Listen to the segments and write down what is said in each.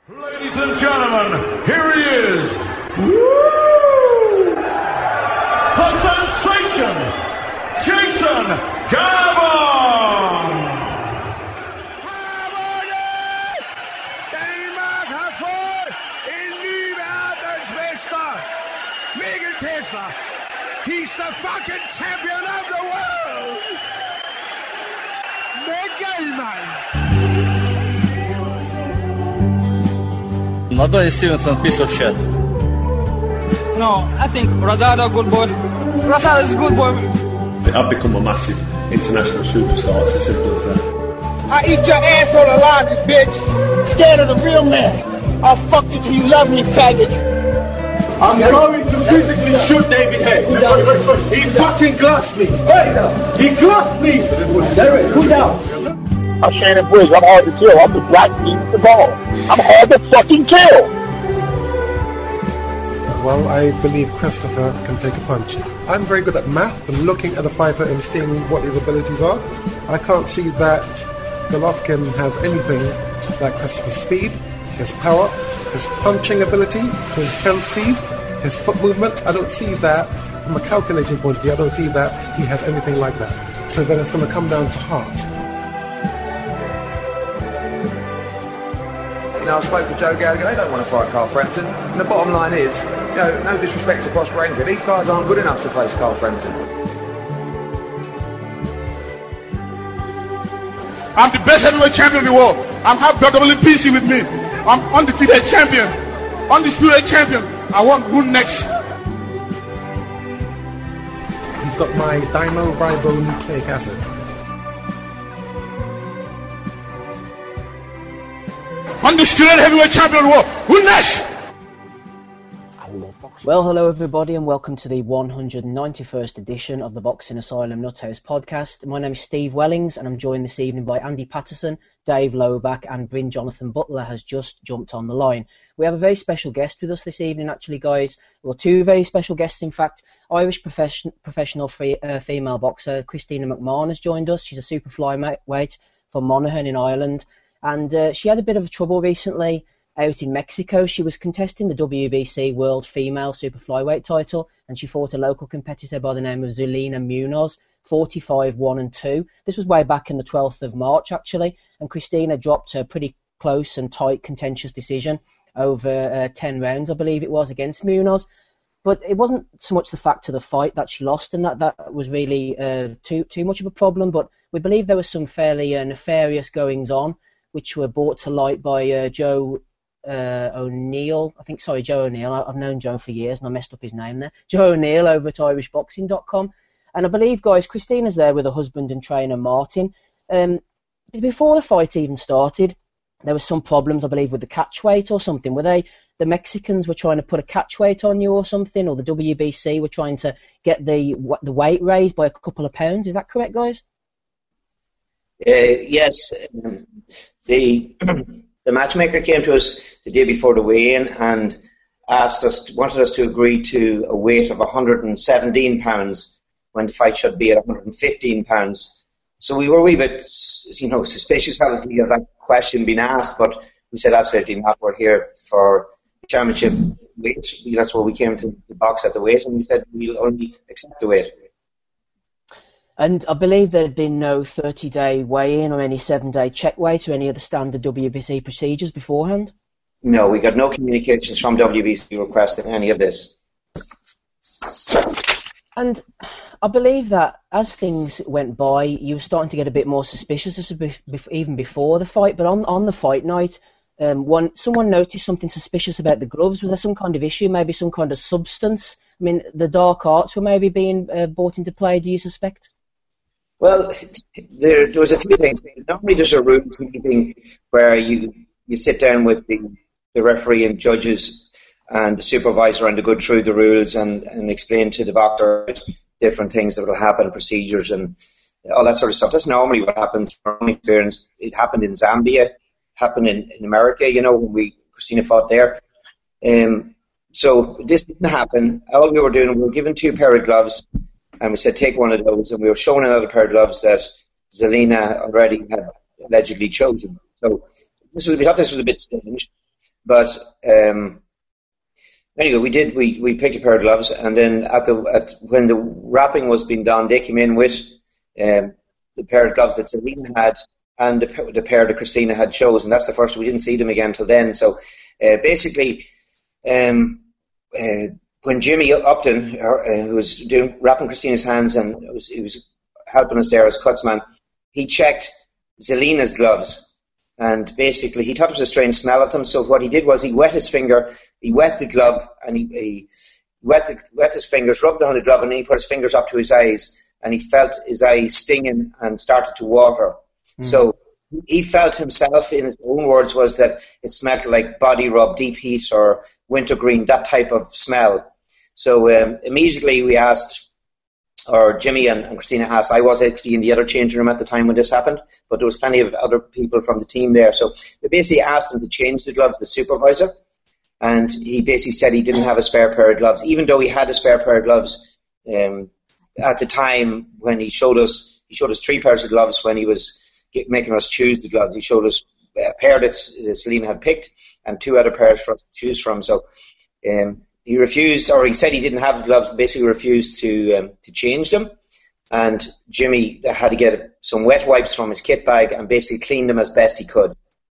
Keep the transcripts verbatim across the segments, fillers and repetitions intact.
Ladies and gentlemen, here he is. Woo! The sensation, Jason Gabon! Danmark har fået en ny verdensmester. Mikkel Tesla. He's the fucking champion of the world. Mikkel, man. Adonis Stevenson, piece of shit. No, I think Rosado good boy. Rosado is a good boy. I've become a massive international superstar. It's as simple as that. I eat your asshole alive, you bitch. Scared of the real man. I'll fuck you till you love me, faggot. I'm going to physically shoot David Hay. He fucking glossed me. He glossed me. Who's down? I'm Shannon Briggs. I'm hard to kill. I'm the black team with the ball. I'm hard to fucking kill. Well, I believe Christopher can take a punch. I'm very good at math and looking at a fighter and seeing what his abilities are. I can't see that Golovkin has anything like Christopher's speed, his power, his punching ability, his hand speed, his foot movement. I don't see that from a calculating point of view. I don't see that he has anything like that. So then it's going to come down to heart. Now, I spoke to Joe Gallagher. They don't want to fight Carl Frampton. And the bottom line is, you know, no disrespect to Prosper Anchor, these guys aren't good enough to face Carl Frampton. I'm the best heavyweight champion in the world. I'm have W B C with me. I'm undefeated champion. Undisputed champion. I want who next? He's got my dino-ribonucleic acid. Undisputed heavyweight champion of the world. Who next? Well, hello everybody and welcome to the one hundred ninety-first edition of the Boxing Asylum Nuthouse podcast. My name is Steve Wellings and I'm joined this evening by Andy Patterson, Dave Lowback and Bryn Jonathan Butler has just jumped on the line. We have a very special guest with us this evening actually, guys. Well, two very special guests in fact. Irish profession, professional free, uh, female boxer Christina McMahon has joined us. She's a super flyweight from Monaghan in Ireland. And uh, she had a bit of trouble recently out in Mexico. She was contesting the W B C World Female Super Flyweight title, and she fought a local competitor by the name of Zulina Munoz, forty-five one and two. This was way back in the twelfth of March, actually, and Christina dropped a pretty close and tight contentious decision over uh, ten rounds, I believe it was, against Munoz. But it wasn't so much the fact of the fight that she lost, and that, that was really uh, too, too much of a problem, but we believe there was some fairly uh, nefarious goings-on which were brought to light by uh, Joe uh, O'Neill. I think, sorry, Joe O'Neill. I, I've known Joe for years and I messed up his name there. Joe O'Neill over at Irish Boxing dot com. And I believe, guys, Christina's there with her husband and trainer, Martin. Um, before the fight even started, there was some problems, I believe, with the catch weight or something. Were they, the Mexicans were trying to put a catch weight on you or something, or the W B C were trying to get the the weight raised by a couple of pounds? Is that correct, guys? Uh, yes, um, the the matchmaker came to us the day before the weigh-in and asked us, wanted us to agree to a weight of one hundred seventeen pounds when the fight should be at one hundred fifteen pounds. So we were a wee bit, you know, suspicious of that question being asked, but we said absolutely not. We're here for championship weight. That's why we came to the box at the weight, and we said we'll only accept the weight. And I believe there had been no thirty-day weigh-in or any seven-day check weight or any of the standard W B C procedures beforehand? No, we got no communications from W B C requesting any of this. And I believe that as things went by, you were starting to get a bit more suspicious even before the fight. But on, on the fight night, um, one someone noticed something suspicious about the gloves. Was there some kind of issue, maybe some kind of substance? I mean, the dark arts were maybe being uh, brought into play, do you suspect? Well, there, there was a few things. Normally there's a rules meeting where you, you sit down with the, the referee and judges and the supervisor and to go through the rules and, and explain to the boxer different things that will happen, procedures and all that sort of stuff. That's normally what happens from my experience. It happened in Zambia, happened in, in America, you know, when we Christina fought there. Um, so this didn't happen. All we were doing, we were given two pair of gloves. And we said, take one of those, and we were shown another pair of gloves that Zelina already had allegedly chosen. So this was, we thought this was a bit strange. But um, anyway, we did. We, we picked a pair of gloves, and then at the at when the wrapping was being done, they came in with um, the pair of gloves that Zelina had and the, the pair that Christina had chosen. That's the first. We didn't see them again till then. So uh, basically, um, uh, when Jimmy Upton, uh, who was doing wrapping Christina's hands and was, he was helping us there as cutsman, he checked Zelina's gloves, and basically he thought it was a strange smell of them. So what he did was he wet his finger, he wet the glove, and he, he wet the, wet his fingers, rubbed it on the glove, and then he put his fingers up to his eyes, and he felt his eyes stinging and started to water. Mm. So he felt himself, in his own words, was that it smelled like body rub, deep heat, or wintergreen, that type of smell. So um, immediately we asked, or Jimmy and, and Christina asked, I was actually in the other changing room at the time when this happened, but there was plenty of other people from the team there. So they basically asked him to change the gloves, the supervisor, and he basically said he didn't have a spare pair of gloves, even though he had a spare pair of gloves um, at the time when he showed us, he showed us three pairs of gloves when he was making us choose the gloves. He showed us a pair that Zelina had picked and two other pairs for us to choose from. So um, he refused, or he said he didn't have the gloves, basically refused to um, to change them. And Jimmy had to get some wet wipes from his kit bag and basically clean them as best he could.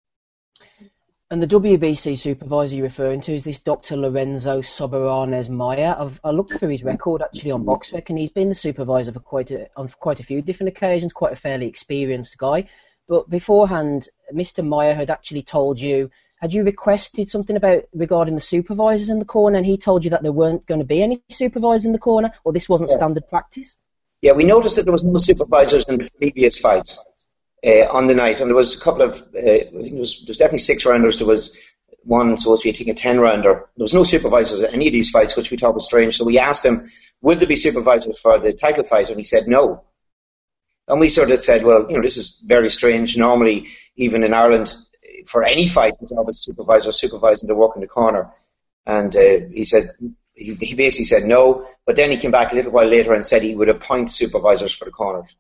And the W B C supervisor you're referring to is this Doctor Lorenzo Soberanes Maya. I've I looked through his record actually on BoxRec, and he's been the supervisor for quite a, on quite a few different occasions, quite a fairly experienced guy. But beforehand, Mister Maya had actually told you, had you requested something about regarding the supervisors in the corner, and he told you that there weren't going to be any supervisors in the corner, or this wasn't yeah. standard practice? Yeah, we noticed that there was no supervisors in the previous fights. Uh, on the night, and there was a couple of, uh, I think there was, there was definitely six rounders. There was one supposed to be, I think, a ten rounder. There was no supervisors at any of these fights, which we thought was strange. So we asked him, would there be supervisors for the title fight? And he said no. And we sort of said, well, you know, this is very strange. Normally, even in Ireland, for any fight, there's always supervisors supervising the work in the corner. And uh, he said, he, he basically said no. But then he came back a little while later and said he would appoint supervisors for the corners.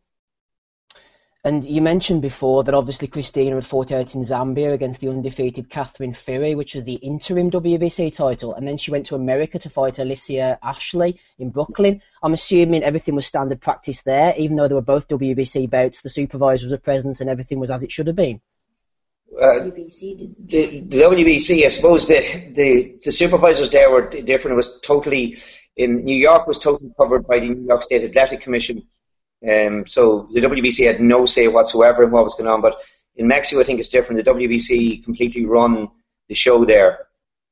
And you mentioned before that obviously Christina had fought out in Zambia against the undefeated Catherine Fury, which was the interim W B C title, and then she went to America to fight Alicia Ashley in Brooklyn. I'm assuming everything was standard practice there, even though they were both W B C bouts, the supervisors were present and everything was as it should have been. Uh, the, the W B C, I suppose the, the, the supervisors there were different. It was totally, in New York was totally covered by the New York State Athletic Commission. Um, so the W B C had no say whatsoever in what was going on, but in Mexico I think it's different. The W B C completely run the show there.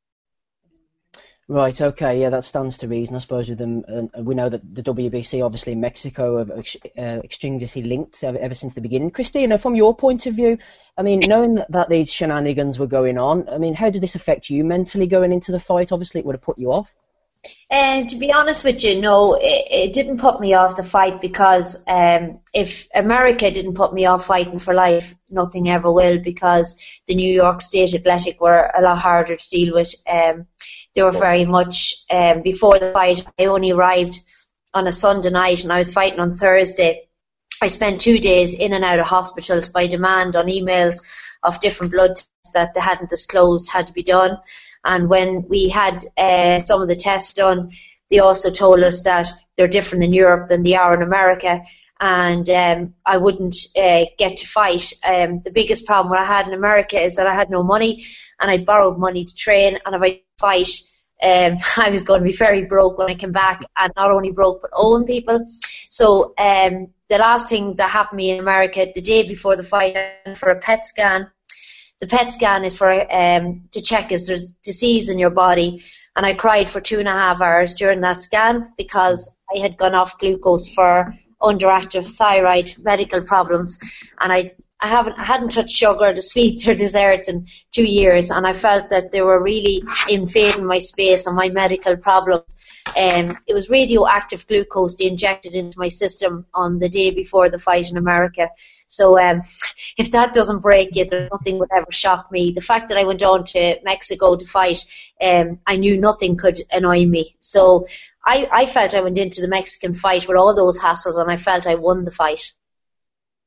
Right, okay, yeah, that stands to reason, I suppose, with them. And we know that the W B C, obviously in Mexico, are ex- uh, extremely linked ever, ever since the beginning. Christina, from your point of view, I mean, knowing that, that these shenanigans were going on, I mean, how did this affect you mentally going into the fight? Obviously it would have put you off. And to be honest with you, no, it, it didn't put me off the fight, because um, if America didn't put me off fighting for life, nothing ever will, because the New York State Athletic were a lot harder to deal with. Um, they were very much, um, before the fight, I only arrived on a Sunday night and I was fighting on Thursday. I spent two days in and out of hospitals by demand on emails of different blood tests that they hadn't disclosed had to be done. And when we had uh, some of the tests done, they also told us that they're different in Europe than they are in America, and um, I wouldn't uh, get to fight. Um, the biggest problem what I had in America is that I had no money, and I borrowed money to train, and if I fight, um, I was going to be very broke when I came back, and not only broke but owing people. So um, the last thing that happened to me in America, the day before the fight, I went for a P E T scan. The P E T scan is for um, to check if there's disease in your body, and I cried for two and a half hours during that scan because I had gone off glucose for underactive thyroid medical problems, and I I haven't I hadn't touched sugar, the sweets or desserts in two years, and I felt that they were really invading my space and my medical problems. Um, it was radioactive glucose they injected into my system on the day before the fight in America. So um, if that doesn't break you, then nothing would ever shock me. The fact that I went on to Mexico to fight, um, I knew nothing could annoy me. So I, I felt I went into the Mexican fight with all those hassles, and I felt I won the fight.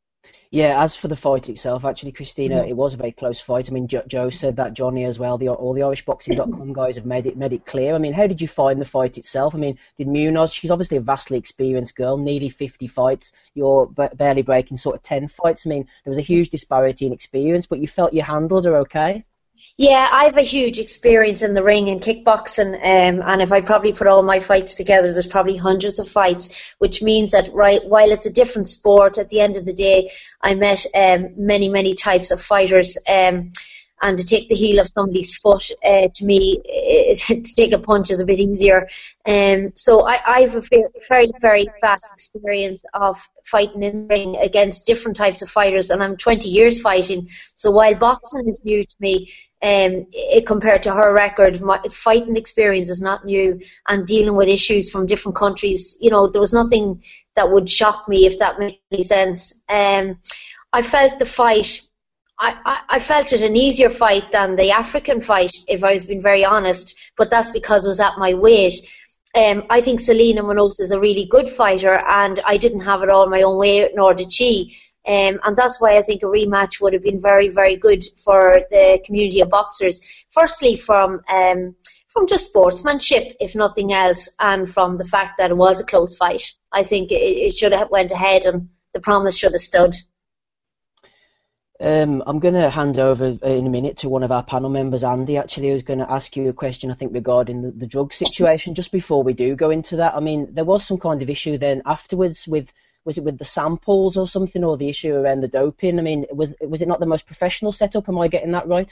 Yeah, as for the fight itself, actually, Christina, it was a very close fight. I mean, jo- Joe said that, Johnny as well. The, all the Irish Boxing dot com guys have made it made it clear. I mean, how did you find the fight itself? I mean, did Munoz? She's obviously a vastly experienced girl, nearly fifty fights. You're b- barely breaking sort of ten fights. I mean, there was a huge disparity in experience, but you felt you handled her okay. Yeah, I have a huge experience in the ring in kickboxing, um, and if I probably put all my fights together, there's probably hundreds of fights, which means that right, while it's a different sport, at the end of the day, I met um, many, many types of fighters, um, and to take the heel of somebody's foot, uh, to me, is, to take a punch is a bit easier. Um, so I, I have a very, very vast experience of fighting in the ring against different types of fighters, and I'm twenty years fighting. So while boxing is new to me, um, it, compared to her record, my fighting experience is not new, and dealing with issues from different countries, you know, there was nothing that would shock me, if that makes any sense. Um, I felt the fight. I, I, I felt it an easier fight than the African fight, if I was being very honest, but that's because it was at my weight. Um, I think Selena Munoz is a really good fighter, and I didn't have it all my own way, nor did she. Um, and that's why I think a rematch would have been very, very good for the community of boxers. Firstly, from um, from just sportsmanship, if nothing else, and from the fact that it was a close fight. I think it, it should have went ahead, and the promise should have stood. Um, I'm going to hand over in a minute to one of our panel members, Andy, actually, who's going to ask you a question, I think, regarding the, the drug situation. Just before we do go into that, I mean, there was some kind of issue then afterwards with, was it with the samples or something, or the issue around the doping? I mean, was was it not the most professional setup? Am I getting that right?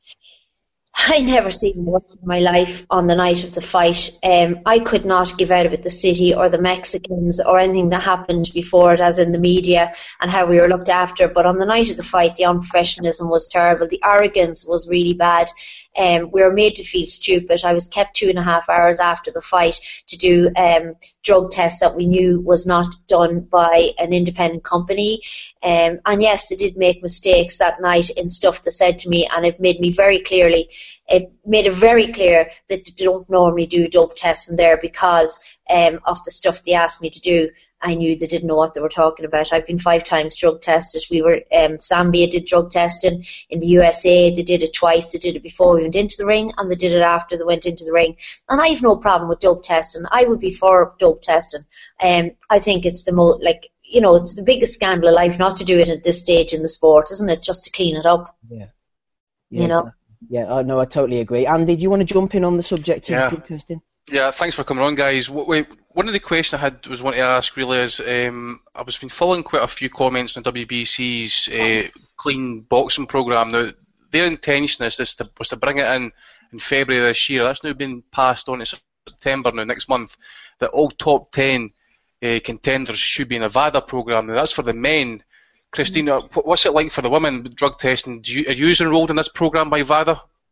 I never seen one in my life on the night of the fight. Um, I could not give out about the city or the Mexicans or anything that happened before it, as in the media and how we were looked after. But on the night of the fight, the unprofessionalism was terrible. The arrogance was really bad. Um, we were made to feel stupid. I was kept two and a half hours after the fight to do um, drug tests that we knew was not done by an independent company. Um, and yes, they did make mistakes that night in stuff they said to me, and it made me very clearly It made it very clear that they don't normally do dope testing there because um, of the stuff they asked me to do. I knew they didn't know what they were talking about. I've been five times drug tested. We were um, Zambia did drug testing. In the U S A, they did it twice. They did it before we went into the ring, and they did it after they went into the ring. And I have no problem with dope testing. I would be for dope testing. Um, I think it's the most, like, you know, it's the biggest scandal of life not to do it at this stage in the sport, isn't it? Just to clean it up. Yeah. yeah you know. Exactly. Yeah, I know, I totally agree. Andy, do you want to jump in on the subject of yeah. drug testing? Yeah, thanks for coming on, guys. Wait, one of the questions I had was wanting to ask really is, um, I was been following quite a few comments on W B C's uh, clean boxing programme. Now, their intention is this to, was to bring it in in February this year. That's now been passed on to September now, next month, that all top ten uh, contenders should be in a VADA programme. Now, that's for the men. Christina, what's it like for the women with drug testing? Do you, are you enrolled in this programme by VADA?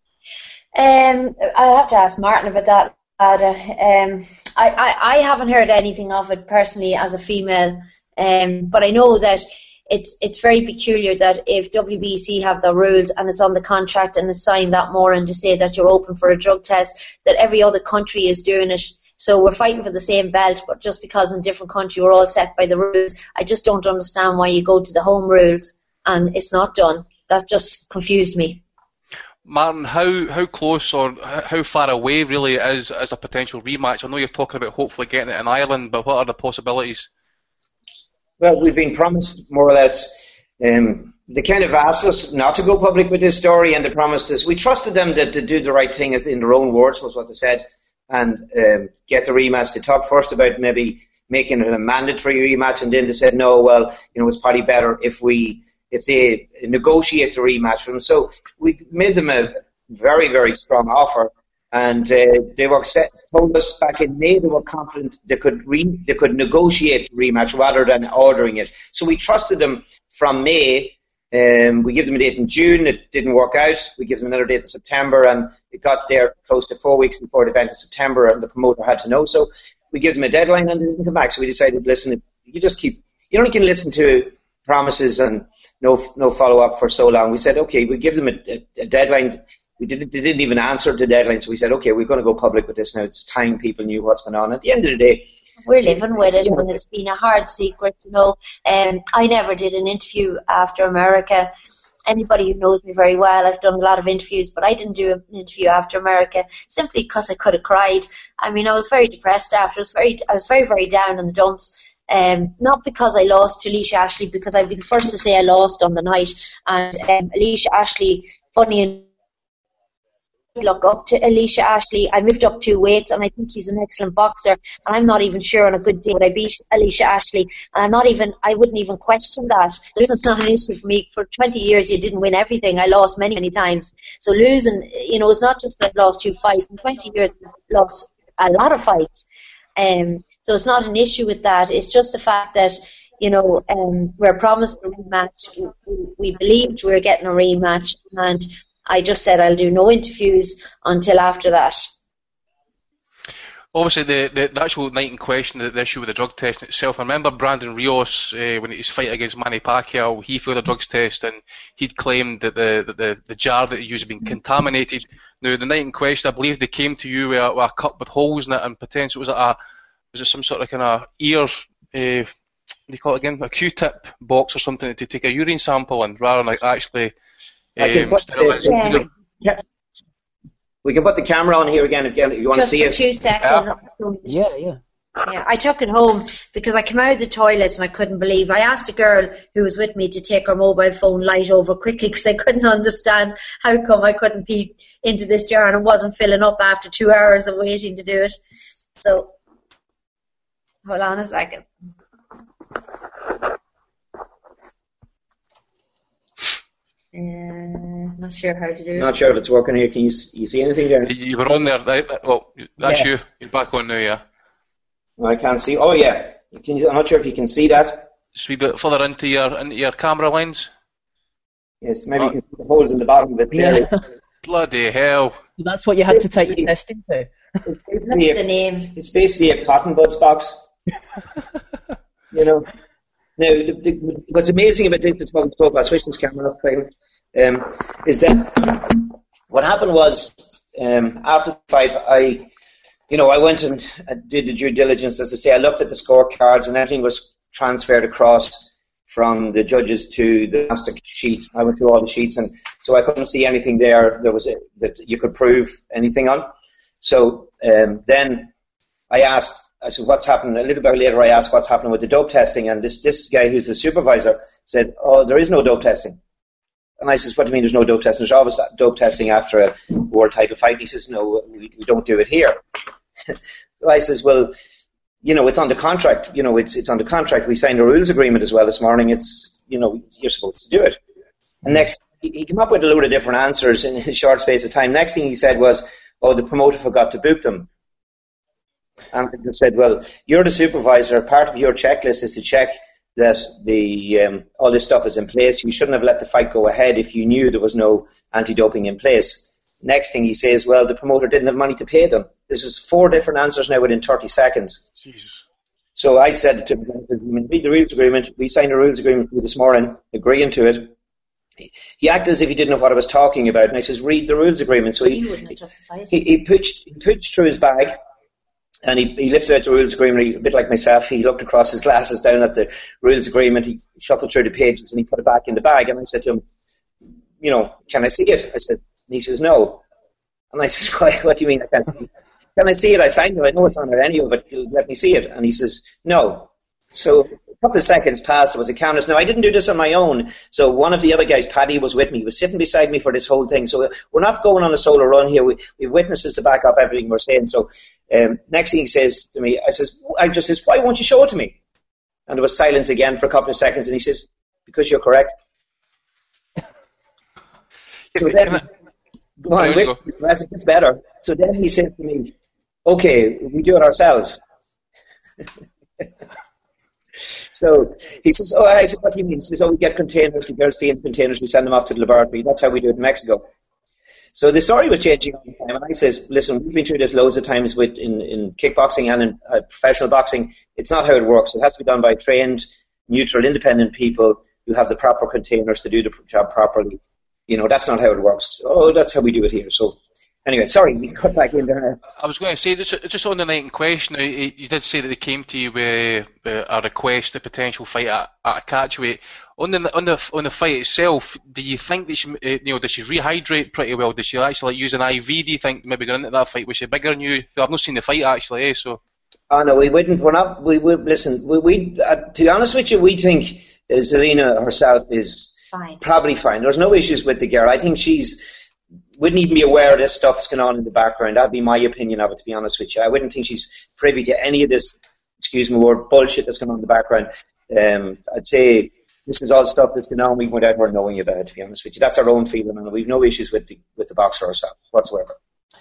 Um, I'll have to ask Martin about that. VADA. Um, I, I, I haven't heard anything of it personally as a female, um, but I know that it's it's very peculiar that if W B C have the rules and it's on the contract and it's signed that morning to say that you're open for a drug test, that every other country is doing it. So we're fighting for the same belt, but just because in a different country we're all set by the rules, I just don't understand why you go to the home rules and it's not done. That just confused me. Martin, how how close or how far away really is is a potential rematch? I know you're talking about hopefully getting it in Ireland, but what are the possibilities? Well, we've been promised more or less. Um, they kind of asked us not to go public with this story, and they promised us. We trusted them that to do the right thing, in their own words, was what they said. And um, get the rematch. They talked first about maybe making it a mandatory rematch, and then they said no. Well, you know, it's probably better if we if they negotiate the rematch for them. So we made them a very very strong offer, and uh, they were set, told us back in May they were confident they could re, they could negotiate the rematch rather than ordering it. So we trusted them from May. Um, we give them a date in June, it didn't work out. We give them another date in September, and it got there close to four weeks before the event in September, and the promoter had to know. So we give them a deadline, and they didn't come back. So we decided, listen, you just keep, you only can listen to promises and no no follow-up for so long. We said, okay, we give them a, a, a deadline. we didn't, they didn't even answer the deadline. So we said, okay, we're going to go public with this now. It's time people knew what's going on. At the end of the day, we're living with it, you know, and it's been a hard secret, you know. Um, I never did an interview after America. Anybody who knows me very well, I've done a lot of interviews, but I didn't do an interview after America simply because I could have cried. I mean, I was very depressed after. I was very, I was very, very down in the dumps. Um, not because I lost to Alicia Ashley, because I'd be the first to say I lost on the night. And um, Alicia Ashley, funny enough, look up to Alicia Ashley. I moved up two weights, and I think she's an excellent boxer. And I'm not even sure on a good day would I beat Alicia Ashley. And I'm not even, I wouldn't even question that. The reason it's not an issue for me. For twenty years, you didn't win everything. I lost many, many times. So losing, you know, it's not just that I lost two fights. In twenty years, I lost a lot of fights. Um, so it's not an issue with that. It's just the fact that, you know, um, we're promised a rematch. We, we believed we were getting a rematch, and I just said I'll do no interviews until after that. Obviously, the, the, the actual night in question, the, the issue with the drug testing itself, I remember Brandon Rios, uh, when his fight against Manny Pacquiao, he failed a drugs test, and he'd claimed that the, that the, the jar that he used had been contaminated. Now, the night in question, I believe they came to you with a, with a cup with holes in it, and potentially, was it, a, was it some sort of kind of ear, uh, what do you call it again, a Q-tip box or something to take a urine sample in, rather than like actually um, sterilise it? Yeah. We can put the camera on here again if you, if you want Just to see for it. two seconds. Yeah, yeah. Yeah, I took it home because I came out of the toilets and I couldn't believe. I asked a girl who was with me to take her mobile phone light over quickly because I couldn't understand how come I couldn't pee into this jar and it wasn't filling up after two hours of waiting to do it. So, hold on a second. Uh, not sure how to do it. Not sure if it's working here. Can you, you see anything there? You were on there, right? Well, that's Yeah. you. You're back on now, yeah. I can't see. Oh, yeah. Can you, I'm not sure if you can see that. Just a wee bit further into your into your camera lens. Yes, maybe Oh. you can see the holes in the bottom of it clearly. Yeah. Bloody hell. That's what you had to take your test into. It's basically, The name. it's basically a cotton buds box. You know. Now, the, the, what's amazing about this, is what we spoke about, switch this camera up, Craig, um, is that what happened was, um, after the fight, I, you know, I went and uh, did the due diligence, as I say. I looked at the scorecards and everything was transferred across from the judges to the master sheet. I went through all the sheets, and so I couldn't see anything there there was a, that you could prove anything on. So um, then I asked, I said, what's happened? A little bit later, I asked what's happening with the dope testing, and this, this guy who's the supervisor said, oh, there is no dope testing. And I says, what do you mean there's no dope testing? There's always dope testing after a world title fight. And he says, no, we, we don't do it here. So I says, well, you know, it's on the contract. You know, it's it's on the contract. We signed a rules agreement as well this morning. It's, you know, you're supposed to do it. And next, he, he came up with a load of different answers in a short space of time. Next thing he said was, oh, the promoter forgot to book them. And I just said, well, you're the supervisor. Part of your checklist is to check that the um, all this stuff is in place. You shouldn't have let the fight go ahead if you knew there was no anti-doping in place. Next thing he says, well, the promoter didn't have money to pay them. This is four different answers now within thirty seconds. Jesus. So I said to him, read the rules agreement. We signed a rules agreement this morning, agreeing to it. He acted as if he didn't know what I was talking about, and I says, read the rules agreement. So he, he, he, pitched, he pitched through his bag, and he, he lifted out the rules agreement, he, a bit like myself. He looked across his glasses down at the rules agreement. He shuffled through the pages, and he put it back in the bag. And I said to him, you know, can I see it? I said, and he says, no. And I said, why, what do you mean I can't see it? Can I see it? I signed it. I know it's on there anyway, but you'll let me see it. And he says, no. So a couple of seconds passed. There was a countess. Now, I didn't do this on my own. So one of the other guys, Paddy, was with me. He was sitting beside me for this whole thing. So we're not going on a solo run here. We, we have witnesses to back up everything we're saying. So um, next thing he says to me, I says, I just says, why won't you show it to me? And there was silence again for a couple of seconds. And he says, because you're correct. So then, go on, wait, it gets better. So then he said to me, okay, we do it ourselves. So he says, oh, I said, what do you mean? He says, oh, we get containers, the girls pee in containers, we send them off to the laboratory. That's how we do it in Mexico. So the story was changing all the time, and I says, listen, we've been through this loads of times with in, in kickboxing and in uh, professional boxing. It's not how it works. It has to be done by trained, neutral, independent people who have the proper containers to do the job properly. You know, that's not how it works. Oh, that's how we do it here. So, anyway, sorry, we cut back in there. I was going to say, just, just on the night in question, you, you did say that they came to you with uh, a request, a potential fight at, at a catchweight. On the on the on the fight itself, do you think that she, uh, you know, does she rehydrate pretty well? Does she actually like, use an I V? Do you think maybe going into that fight was she bigger than you? I've not seen the fight actually, eh? So. Oh no, we wouldn't. We're not. We would listen. We, we uh, to be honest with you, we think uh, Zelina herself is fine. Probably fine. There's no issues with the girl. I think she's wouldn't even be aware of this stuff that's going on in the background. That'd be my opinion of it. To be honest with you, I wouldn't think she's privy to any of this. Excuse me, word bullshit that's going on in the background. Um, I'd say this is all stuff that's going on. We without her knowing about it. To be honest with you, that's our own feeling, and we've no issues with the with the boxer herself whatsoever.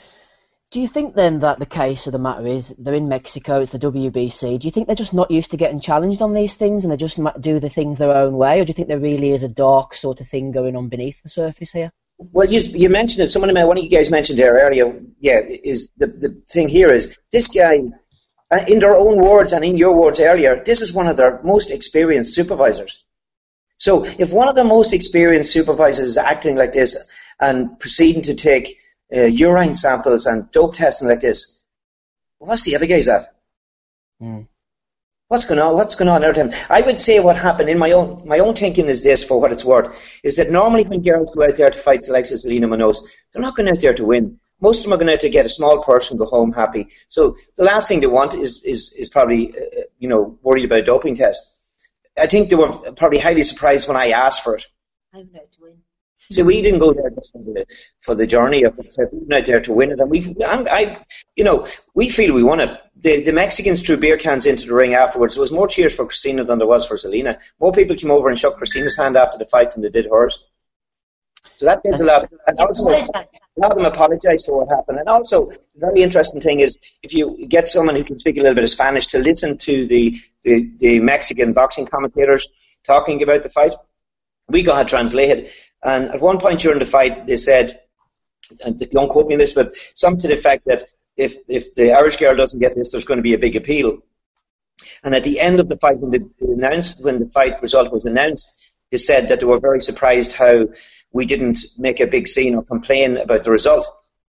Do you think then that the case of the matter is they're in Mexico, it's the W B C, do you think they're just not used to getting challenged on these things and they just do the things their own way, or do you think there really is a dark sort of thing going on beneath the surface here? Well, you, you mentioned it, someone, one of you guys mentioned there earlier, yeah, is the, the thing here is this guy, in their own words and in your words earlier, this is one of their most experienced supervisors. So if one of the most experienced supervisors is acting like this and proceeding to take Uh, urine samples and dope testing like this, what's the other guys at? Mm. What's going on? What's going on there? I would say what happened in my own my own thinking is this, for what it's worth, is that normally when girls go out there to fight the likes of Zelina Munoz, they're not going out there to win. Most of them are going out to get a small purse and go home happy. So the last thing they want is is is probably uh, you know worried about a doping test. I think they were probably highly surprised when I asked for it. I'm out to win. So we didn't go there just for the, for the journey of it. We went out there to win it, and we, I, you know, we feel we won it. The, the Mexicans threw beer cans into the ring afterwards. There was more cheers for Christina than there was for Zelina. More people came over and shook Christina's hand after the fight than they did hers. So that means a lot. And also, a lot of them apologized for what happened. And also, the very interesting thing is, if you get someone who can speak a little bit of Spanish to listen to the the, the Mexican boxing commentators talking about the fight, we got it translated. And at one point during the fight, they said, and don't quote me on this, but something to the effect that if, if the Irish girl doesn't get this, there's going to be a big appeal. And at the end of the fight, when the, announced, when the fight result was announced, they said that they were very surprised how we didn't make a big scene or complain about the result.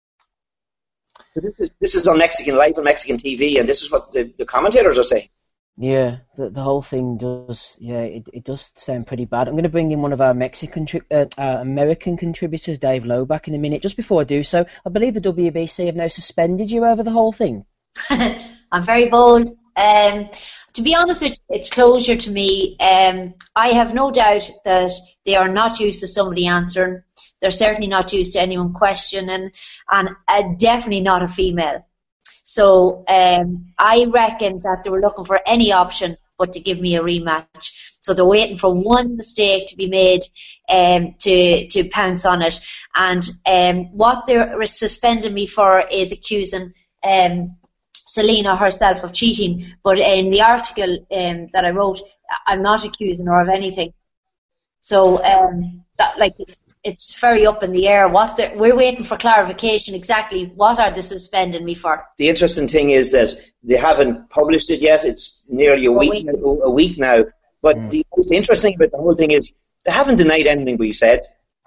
So this is, this is on Mexican Live on Mexican T V, and this is what the, the commentators are saying. Yeah, the the whole thing does. Yeah, it it does sound pretty bad. I'm going to bring in one of our Mexican, uh, uh, American contributors, Dave Loback, in a minute. Just before I do so, I believe the W B C have now suspended you over the whole thing. I'm very bold. Um, to be honest with you, it's closure to me. Um, I have no doubt that they are not used to somebody answering. They're certainly not used to anyone questioning, and uh, definitely not a female. So um, I reckon that they were looking for any option but to give me a rematch. So they're waiting for one mistake to be made um, to to pounce on it. And um, what they're suspending me for is accusing um, Zelina herself of cheating. But in the article um, that I wrote, I'm not accusing her of anything. So um, that like it's, it's very up in the air. What the, we're waiting for clarification exactly what are they suspending me for. The interesting thing is that they haven't published it yet. It's nearly a, a week, week. Now, a week now. But mm. the most interesting about the whole thing is they haven't denied anything we said.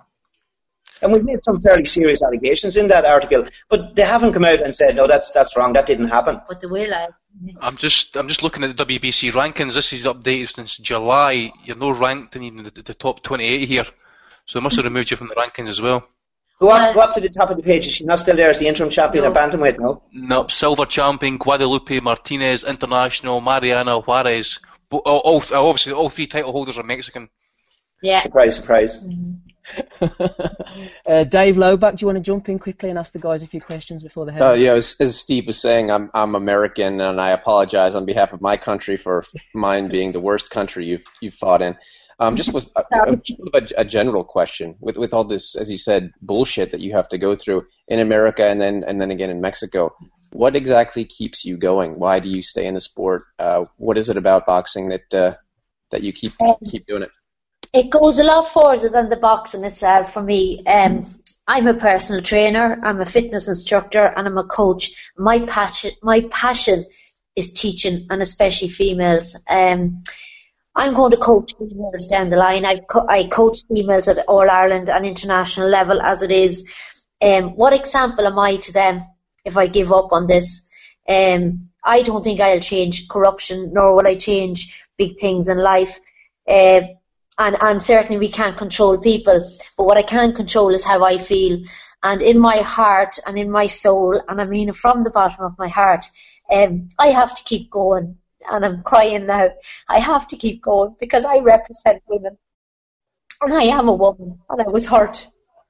And we've made some fairly serious allegations in that article, but they haven't come out and said, no, that's that's wrong, that didn't happen. But they will. Uh, I'm just I'm just looking at the W B C rankings. This is updated since July. You're no ranked in even the, the top twenty-eight here, so they must have removed you from the rankings as well. Go up, go up to the top of the page. Is she not still there as the interim champion no. at bantamweight? No. No, silver champion Guadalupe Martinez, international Mariana Juarez. All, all obviously all three title holders are Mexican. Yeah. Surprise, surprise. Mm-hmm. uh, Dave Loback, do you want to jump in quickly and ask the guys a few questions before the head? Uh, yeah, as, as Steve was saying, I'm I'm American, and I apologize on behalf of my country for mine being the worst country you've you've fought in. Um, just with a, a, a general question, with with all this, as you said, bullshit that you have to go through in America and then and then again in Mexico. What exactly keeps you going? Why do you stay in the sport? Uh, what is it about boxing that uh, that you keep um, keep doing it? It goes a lot further than the boxing itself for me. Um, I'm a personal trainer, I'm a fitness instructor, and I'm a coach. My passion, my passion is teaching, and especially females. Um, I'm going to coach females down the line. I, co- I coach females at All Ireland and international level as it is. Um, what example am I to them if I give up on this? Um, I don't think I'll change corruption, nor will I change big things in life. Uh, and, and certainly we can't control people. But what I can control is how I feel. And in my heart and in my soul, and I mean it from the bottom of my heart, um, I have to keep going. And I'm crying now. I have to keep going because I represent women. And I am a woman. And I was hurt.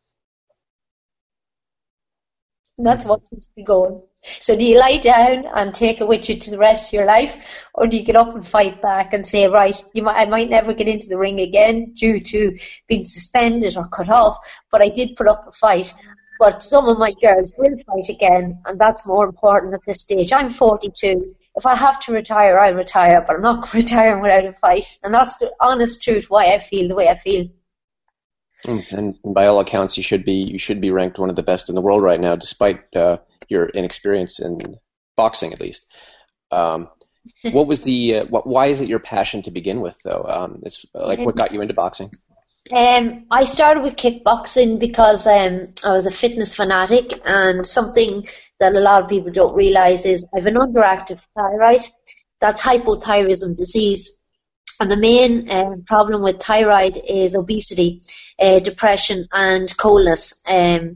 And that's what keeps me going. So do you lie down and take it with you to the rest of your life? Or do you get up and fight back and say, right, you might, I might never get into the ring again due to being suspended or cut off. But I did put up a fight. But some of my girls will fight again. And that's more important at this stage. I'm forty-two. If I have to retire, I'll retire, but I'm not going to retire without a fight. And that's the honest truth why I feel the way I feel. And, and by all accounts, you should be you should be ranked one of the best in the world right now, despite uh, your inexperience in boxing, at least. Um, what was the uh, what, why is it your passion to begin with, though? Um, it's like what got you into boxing? Um, I started with kickboxing because um, I was a fitness fanatic, and something that a lot of people don't realise is I have an underactive thyroid. That's hypothyroidism disease. And the main uh, problem with thyroid is obesity, uh, depression, and coldness. Um,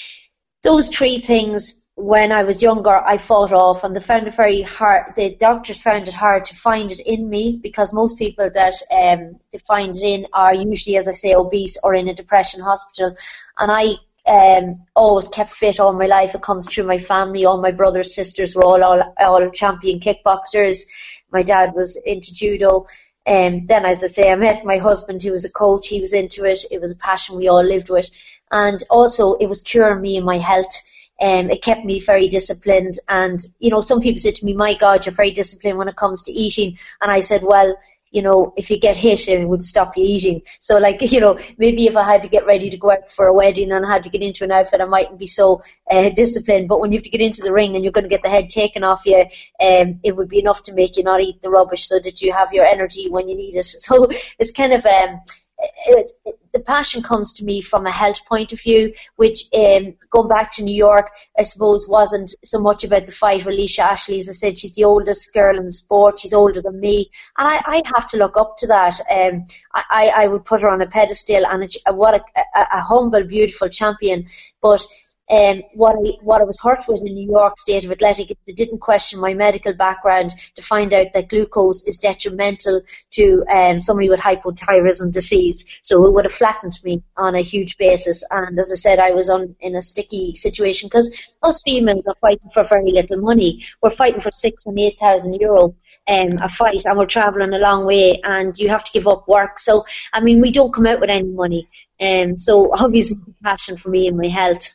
those three things, when I was younger, I fought off, and they found it very hard. The doctors found it hard to find it in me because most people that um, they find it in are usually, as I say, obese or in a depression hospital. And I um, always kept fit all my life. It comes through my family. All my brothers, sisters were all all, all champion kickboxers. My dad was into judo. Um, then, as I say, I met my husband, who was a coach. He was into it. It was a passion we all lived with. And also, it was curing me and my health. Um, it kept me very disciplined. And, you know, some people say to me, my God, you're very disciplined when it comes to eating. And I said, well, you know, if you get hit, it would stop you eating. So, like, you know, maybe if I had to get ready to go out for a wedding and I had to get into an outfit, I mightn't be so uh, disciplined. But when you have to get into the ring and you're going to get the head taken off you, um, it would be enough to make you not eat the rubbish so that you have your energy when you need it. So it's kind of... Um, It, it, the passion comes to me from a health point of view, which um, going back to New York, I suppose wasn't so much about the fight with Alicia Ashley. As I said, she's the oldest girl in the sport. She's older than me, and I, I have to look up to that. Um, I, I would put her on a pedestal, and a, what a, a, a humble, beautiful champion. But Um, what I what I was hurt with in New York State of Athletic, they didn't question my medical background to find out that glucose is detrimental to um, somebody with hypothyroidism disease. So it would have flattened me on a huge basis. And as I said, I was on, in a sticky situation because us females are fighting for very little money. We're fighting for six and eight thousand euro. Um, a fight, and we're travelling a long way, and you have to give up work. So, I mean, we don't come out with any money. Um, so obviously, passion for me and my health.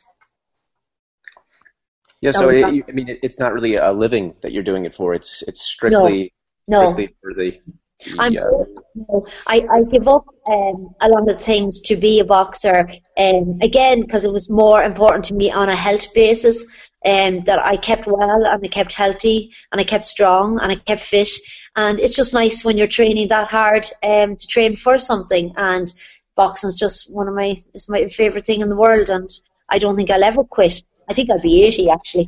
Yeah, so it, I mean, it's not really a living that you're doing it for. It's it's strictly, no, no. strictly for the. the I'm, uh, no, I I give up um, a lot of things to be a boxer. Um, again, because it was more important to me on a health basis. Um, that I kept well and I kept healthy and I kept strong and I kept fit. And it's just nice when you're training that hard um, to train for something. And boxing's just one of my it's my favorite thing in the world. And I don't think I'll ever quit. I think I'll be eighty, actually.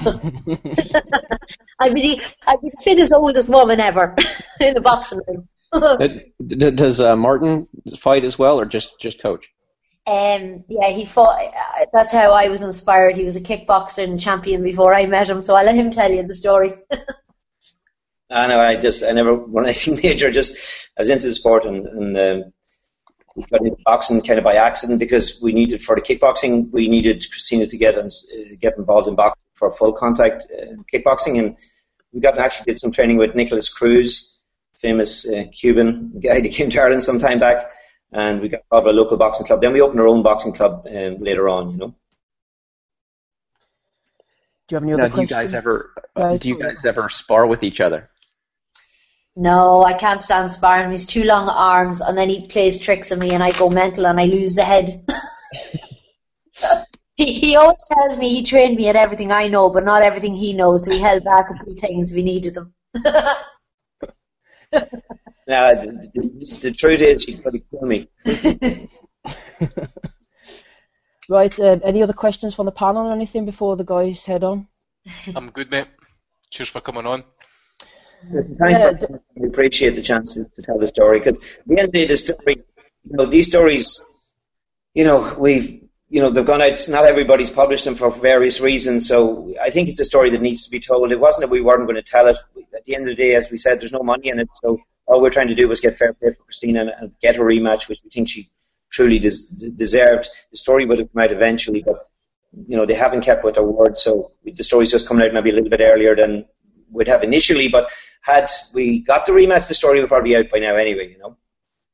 I'd be I'd be the fittest, oldest woman ever in the boxing ring. Does uh, Martin fight as well, or just, just coach? Um, yeah, he fought. Uh, that's how I was inspired. He was a kickboxing champion before I met him, so I'll let him tell you the story. I know. I just I never when I was a teenager, just I was into the sport and. and um, We got into boxing kind of by accident because we needed, for the kickboxing, we needed Christina to get uh, get involved in boxing for full contact uh, kickboxing. And we got and actually did some training with Nicholas Cruz, famous uh, Cuban guy that came to Ireland some time back. And we got involved with a local boxing club. Then we opened our own boxing club um, later on, you know. Do you have any other now, questions? Do you guys ever, uh, do you guys ever spar with each other? No, I can't stand sparring. He's too long arms, and then he plays tricks on me, and I go mental, and I lose the head. he, he always tells me he trained me at everything I know, but not everything he knows, so he held back a few things if he needed them. Now, the, the, the truth is, she'd probably kill me. Right, uh, any other questions from the panel or anything before the guys head on? I'm good, mate. Cheers for coming on. Thanks. Yeah, For, we appreciate the chance to, to tell the story. Because at the end of the day, the story, you know, these stories, you know, we've, you know, they've gone out. Not everybody's published them for various reasons. So I think it's a story that needs to be told. It wasn't that we weren't going to tell it. At the end of the day, as we said, there's no money in it. So all we're trying to do was get fair play for Christina and, and get her rematch, which we think she truly des- deserved. The story would have come out eventually, but you know, they haven't kept with their word. So the story's just coming out maybe a little bit earlier than we'd have initially. But had we got the rematch, the story would probably be out by now anyway. You know.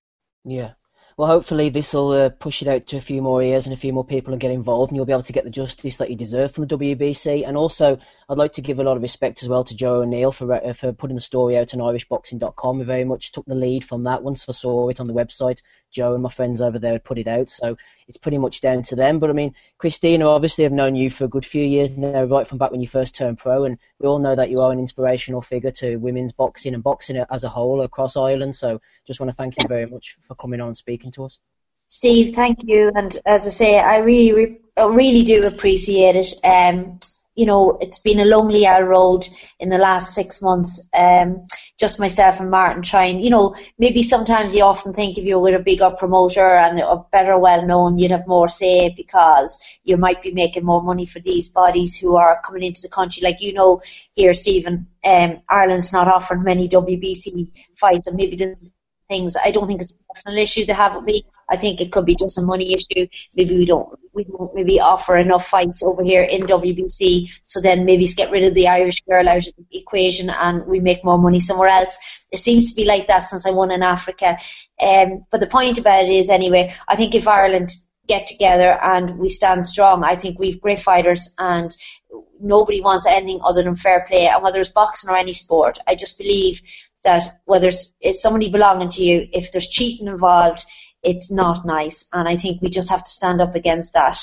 Yeah. Well, hopefully this will uh, push it out to a few more ears and a few more people will get involved, and you'll be able to get the justice that you deserve from the W B C. And also, I'd like to give a lot of respect as well to Joe O'Neill for uh, for putting the story out on Irish Boxing dot com. We very much took the lead from that. Once I saw it on the website, Joe and my friends over there had put it out, so it's pretty much down to them. But I mean, Christina, obviously I've known you for a good few years now, right from back when you first turned pro, and we all know that you are an inspirational figure to women's boxing and boxing as a whole across Ireland. So just want to thank you very much for coming on and speaking to us. Steve, thank you. And as I say, I really, I really do appreciate it. Um, you know, it's been a lonely old road in the last six months. Um, just myself and Martin trying, you know, maybe sometimes you often think if you're with a bigger promoter and a better well known, you'd have more say because you might be making more money for these bodies who are coming into the country. Like, you know, here, Stephen, um, Ireland's not offering many W B C fights, and maybe there's things. I don't think it's a personal issue they have with me. I think it could be just a money issue. Maybe we don't, we won't maybe offer enough fights over here in W B C, so then maybe get rid of the Irish girl out of the equation and we make more money somewhere else. It seems to be like that since I won in Africa. Um, but the point about it is, anyway, I think if Ireland get together and we stand strong, I think we've great fighters and nobody wants anything other than fair play. And whether it's boxing or any sport, I just believe that whether it's, it's somebody belonging to you, if there's cheating involved, it's not nice, and I think we just have to stand up against that.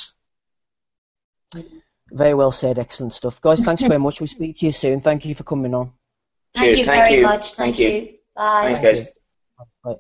Very well said, excellent stuff. Guys, thanks very much. We'll speak to you soon. Thank you for coming on. Thank Cheers, you thank very you. much. Thank, Thank you. you. Bye. Thanks, guys. Bye.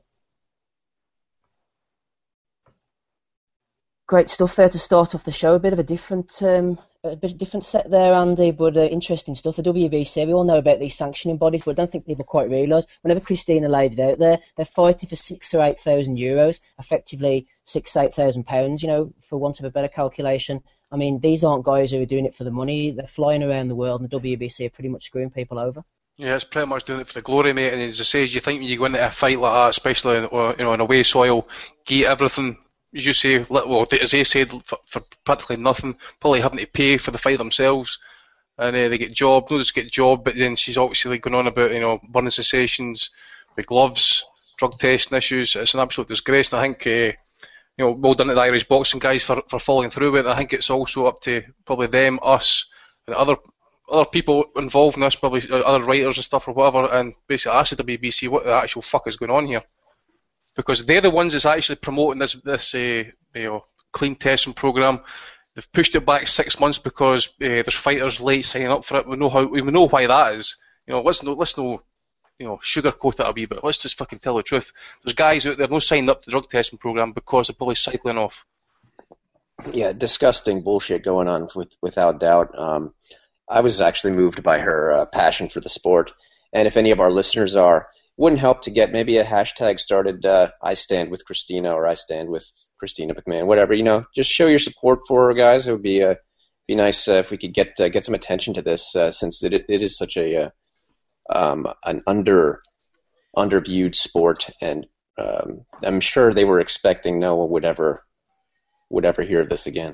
Great stuff there to start off the show. A bit of a different um, a bit different set there, Andy, but uh, interesting stuff. The W B C, we all know about these sanctioning bodies, but I don't think people quite realise. Whenever Christina laid it out there, they're fighting for six or eight thousand euros, effectively six, eight thousand pounds, you know, for want of a better calculation. I mean, these aren't guys who are doing it for the money. They're flying around the world, and the W B C are pretty much screwing people over. Yeah, it's pretty much doing it for the glory, mate. And as I say, you think when you go into a fight like that, especially in, you know, in away soil, get everything. As you say, well, as they said, for, for practically nothing, probably having to pay for the fight themselves, and uh, they get job, not just get job, but then she's obviously going on about, you know, burning sensations, with gloves, drug testing issues. It's an absolute disgrace, and I think, uh, you know, well done to the Irish boxing guys for, for following through with it. I think it's also up to probably them, us, and other other people involved in this, probably other writers and stuff or whatever, and basically ask the W B C what the actual fuck is going on here. Because they're the ones that's actually promoting this this uh, you know, clean testing program. They've pushed it back six months because uh, there's fighters late signing up for it. We know how we know why that is. You know, let's no let's no you know sugarcoat it a wee bit. Let's just fucking tell the truth. There's guys out there no signing up to the drug testing program because they're probably cycling off. Yeah, disgusting bullshit going on with, without doubt. Um, I was actually moved by her uh, passion for the sport, and if any of our listeners are. Wouldn't help to get maybe a hashtag started, uh, I stand with Christina or I stand with Christina McMahon, whatever, you know, just show your support for her, guys. It would be uh, be nice uh, if we could get uh, get some attention to this uh, since it it is such a uh, um, an under underviewed sport, and um, I'm sure they were expecting no one would ever would ever hear of this again.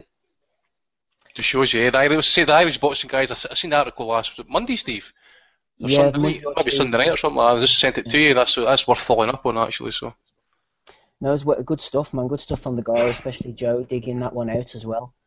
Just shows you, the Irish, say the Irish boxing guys, I seen the article last, was it Monday, Steve? Or yeah, Sunday night, maybe Sunday night or something like that. I just sent it to you. That's that's worth following up on, actually. So. No, it's good stuff, man. Good stuff from the guy, especially Joe, digging that one out as well.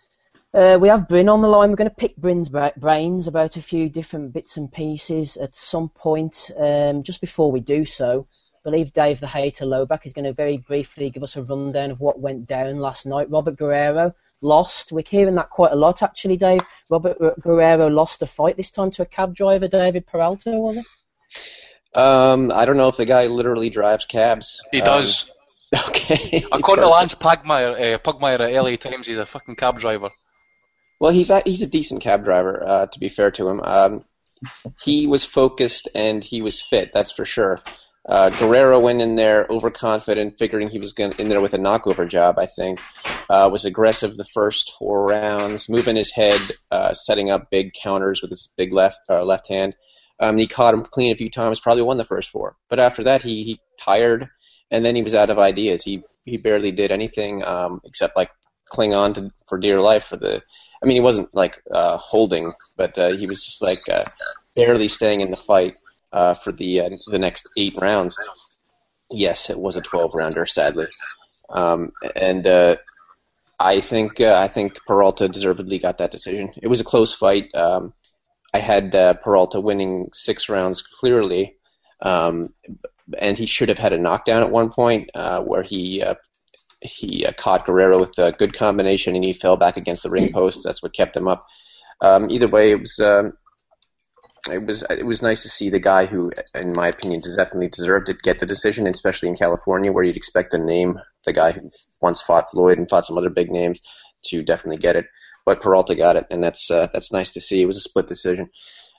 Uh, we have Bryn on the line. We're going to pick Bryn's brains about a few different bits and pieces at some point. Um, just before we do so, I believe Dave the Hater Lowback is going to very briefly give us a rundown of what went down last night. Robert Guerrero lost. We're hearing that quite a lot, actually, Dave. Robert Guerrero lost a fight, this time to a cab driver, David Peralta, was it? Um, I don't know if the guy literally drives cabs. He does. Um, okay. According to Lance Pugmire, uh, Pugmire at L A Times, he's a fucking cab driver. Well, he's a, he's a decent cab driver, uh, to be fair to him. Um, he was focused and he was fit, that's for sure. Uh, Guerrero went in there overconfident, figuring he was going in there with a knockover job, I think. Uh, was aggressive the first four rounds, moving his head, uh, setting up big counters with his big left uh, left hand. Um, he caught him clean a few times, probably won the first four. But after that, he, he tired, and then he was out of ideas. He he barely did anything um, except like cling on to for dear life for the. I mean, he wasn't like uh, holding, but uh, he was just like uh, barely staying in the fight uh, for the uh, the next eight rounds. Yes, it was a twelve rounder, sadly, um, and uh, I think uh, I think Peralta deservedly got that decision. It was a close fight. Um, I had uh, Peralta winning six rounds clearly, um, and he should have had a knockdown at one point uh, where he uh, he uh, caught Guerrero with a good combination and he fell back against the ring post. That's what kept him up. Um, either way, it was um, it was it was nice to see the guy who, in my opinion, definitely deserved it get the decision, especially in California where you'd expect to name the guy who once fought Floyd and fought some other big names to definitely get it. But Peralta got it, and that's uh, that's nice to see. It was a split decision.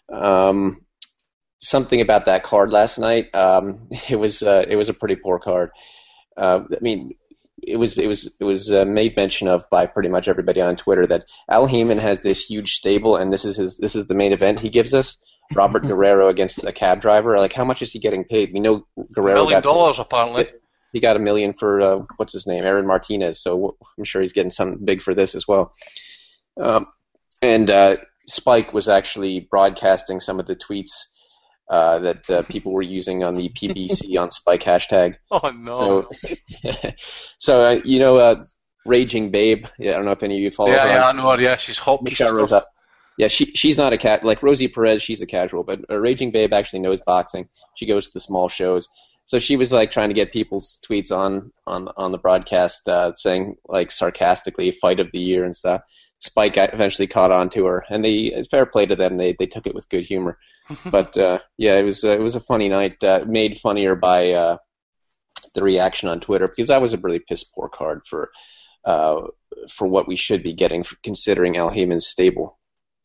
Um, something about that card last night. Um, it was uh, it was a pretty poor card. Uh, I mean, it was it was it was uh, made mention of by pretty much everybody on Twitter that Al Heyman has this huge stable, and this is his this is the main event he gives us. Robert Guerrero against a cab driver. Like, how much is he getting paid? We know Guerrero a million got dollars apparently. He got a million for uh, what's his name, Aaron Martinez. So I'm sure he's getting something big for this as well. Um, and uh, Spike was actually broadcasting some of the tweets uh, that uh, people were using on the P B C on Spike hashtag. Oh, no. So, so uh, you know, uh, Raging Babe, yeah, I don't know if any of you follow yeah, her. Yeah, I know her, yeah, she's hot piece of stuff. Yeah, she she's not a cat, like Rosie Perez, she's a casual, but uh, Raging Babe actually knows boxing. She goes to the small shows. So she was like trying to get people's tweets on, on, on the broadcast uh, saying like sarcastically fight of the year and stuff. Spike eventually caught on to her, and they fair play to them. They they took it with good humor, but uh, yeah, it was uh, it was a funny night, uh, made funnier by uh, the reaction on Twitter because that was a really piss poor card for uh, for what we should be getting for considering Al Heyman's stable.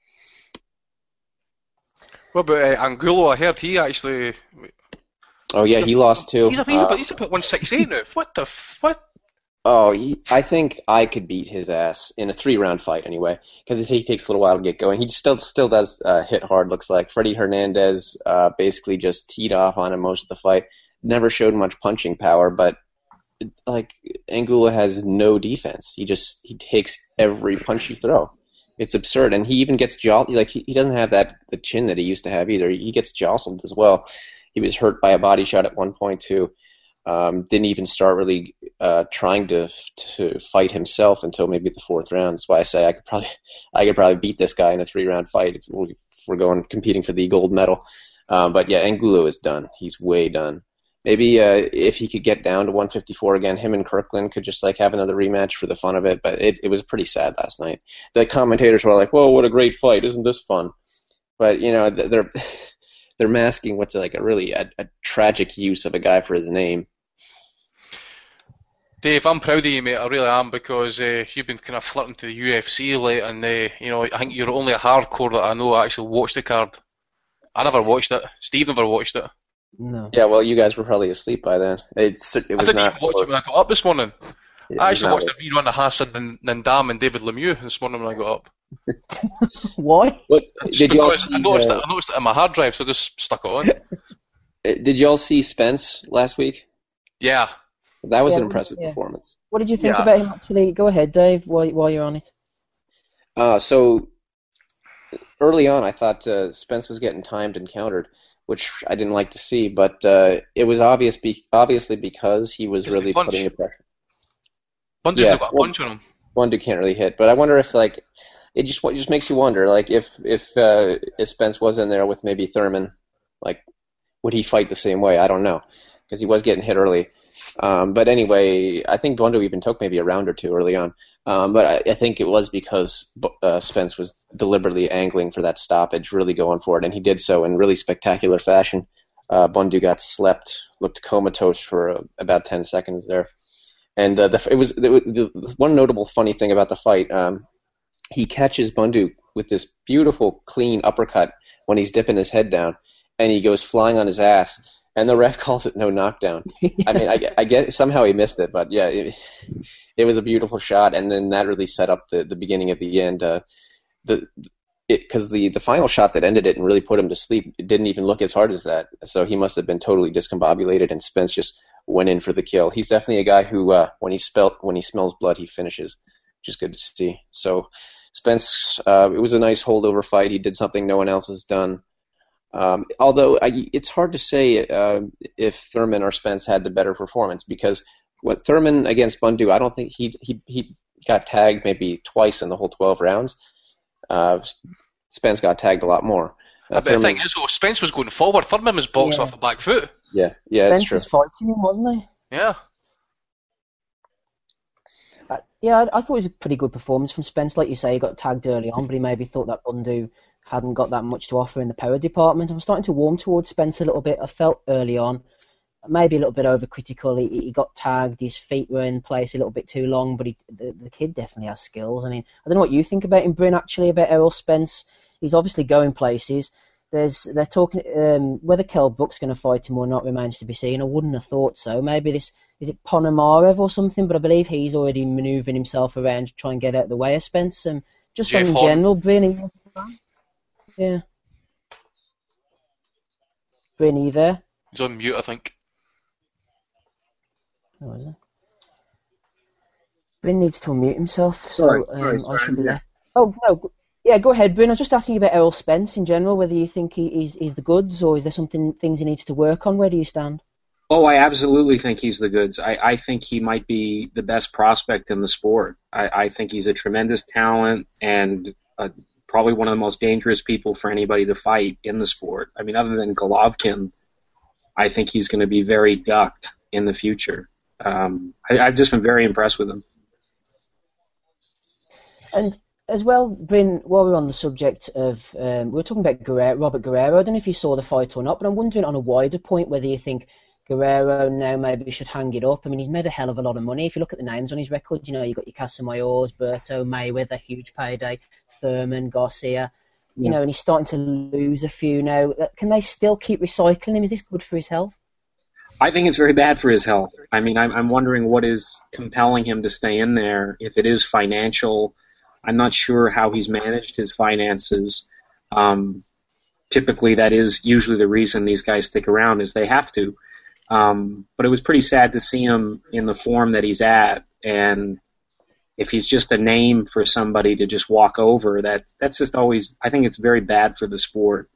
What about uh, Angulo? I heard he actually. Oh yeah, he lost too. He's, a, he's, uh, about, he's about one sixty-eight now. What the f- what? Oh, he, I think I could beat his ass in a three-round fight anyway, because he takes a little while to get going. He still still does uh, hit hard, looks like. Freddie Hernandez uh, basically just teed off on him most of the fight. Never showed much punching power, but like Angulo has no defense. He just he takes every punch you throw. It's absurd, and he even gets jostled. Like he, he doesn't have that the chin that he used to have either. He gets jostled as well. He was hurt by a body shot at one point too. Um, didn't even start really uh, trying to to fight himself until maybe the fourth round. That's why I say I could probably I could probably beat this guy in a three round fight if we're, if we're going competing for the gold medal. Um, but yeah, Angulo is done. He's way done. Maybe uh, if he could get down to one fifty-four again, him and Kirkland could just like have another rematch for the fun of it. But it, it was pretty sad last night. The commentators were like, "Whoa, what a great fight! Isn't this fun?" But you know, they're they're masking what's like a really a, a tragic use of a guy for his name. Dave, I'm proud of you, mate. I really am, because uh, you've been kind of flirting to the U F C late, and uh, you know, I think you're only a hardcore that I know actually watched the card. I never watched it. Steve never watched it. No. Yeah, well, you guys were probably asleep by then. It's, it was I didn't not even watch it when I got up this morning. It I actually watched worth. a rerun of Hassan Nandam and David Lemieux this morning when I got up. Why? What, did you all see, I noticed, uh, it, I noticed it in my hard drive, so I just stuck it on. Did you all see Spence last week? Yeah. That was Yeah, an impressive yeah. performance. What did you think Yeah. about him, actually? Go ahead, Dave, while, while you're on it. Uh, so early on, I thought uh, Spence was getting timed and countered, which I didn't like to see. But uh, it was obvious, be- obviously, because he was Just the really punch. putting the pressure. One dude's Yeah, not got a well- punch on him. One dude can't really hit, but I wonder if like it just it just makes you wonder, like if if uh, if Spence was in there with maybe Thurman, like would he fight the same way? I don't know, because he was getting hit early. Um, but anyway, I think Bondo even took maybe a round or two early on. Um, but I, I think it was because uh, Spence was deliberately angling for that stoppage, really going for it, and he did so in really spectacular fashion. Uh, Bundu got slept, looked comatose for uh, about ten seconds there. And uh, the, it was the, the, the one notable funny thing about the fight. Um, he catches Bundu with this beautiful, clean uppercut when he's dipping his head down, and he goes flying on his ass. And the ref calls it no knockdown. I mean, I, I get somehow he missed it, but yeah, it, it was a beautiful shot, and then that really set up the, the beginning of the end. Uh, the because the, the final shot that ended it and really put him to sleep, it didn't even look as hard as that. So he must have been totally discombobulated, and Spence just went in for the kill. He's definitely a guy who, uh, when he spelt when he smells blood, he finishes, which is good to see. So Spence, uh, it was a nice holdover fight. He did something no one else has done. Um, although I, it's hard to say uh, if Thurman or Spence had the better performance, because what Thurman against Bundu, I don't think he he he got tagged maybe twice in the whole twelve rounds. Uh, Spence got tagged a lot more. Uh, but the thing is, though, Spence was going forward. Thurman was boxed Yeah. off the back foot. Yeah, yeah, Spence that's true. was fighting him, wasn't he? Yeah. Uh, yeah, I, I thought it was a pretty good performance from Spence. Like you say, he got tagged early on, but he maybe thought that Bundu hadn't got that much to offer in the power department. I'm starting to warm towards Spence a little bit. I felt early on, maybe a little bit overcritical. He, he got tagged, his feet were in place a little bit too long, but he, the, the kid definitely has skills. I mean, I don't know what you think about him, Bryn, actually, about Errol Spence. He's obviously going places. There's They're talking, um, whether Kell Brook's going to fight him or not remains to be seen. I wouldn't have thought so. Maybe this, is it Ponomarev or something? But I believe he's already manoeuvring himself around to try and get out of the way of Spence. Um, just Jeff on in Horn. general, Bryn, yeah. Bryn, are you there? He's on mute, I think. Oh, is it? Bryn needs to unmute himself, so Sorry, um, sorry, I sorry, should be yeah. left. Oh, no, go- yeah, go ahead, Bryn. I was just asking you about Errol Spence in general, whether you think he, he's, he's the goods, or is there something things he needs to work on? Where do you stand? Oh, I absolutely think he's the goods. I, I think he might be the best prospect in the sport. I, I think he's a tremendous talent and uh, probably one of the most dangerous people for anybody to fight in the sport. I mean, other than Golovkin, I think he's going to be very ducked in the future. Um, I, I've just been very impressed with him. And as well, Bryn, while we're on the subject of, um, we were talking about Guerrero, Robert Guerrero. I don't know if you saw the fight or not, but I'm wondering on a wider point whether you think Guerrero now maybe should hang it up. I mean, he's made a hell of a lot of money. If you look at the names on his record, you know, you've got your Casamayors, Berto, Mayweather, huge payday, Thurman, Garcia, you Yeah. know, and he's starting to lose a few now. Uh, Can they still keep recycling him? Is this good for his health? I think it's very bad for his health. I mean, I'm, I'm wondering what is compelling him to stay in there. If it is financial, I'm not sure how he's managed his finances. Um, typically, that is usually the reason these guys stick around, is they have to. Um, but it was pretty sad to see him in the form that he's at, and if he's just a name for somebody to just walk over, that that's just always, I think it's very bad for the sport.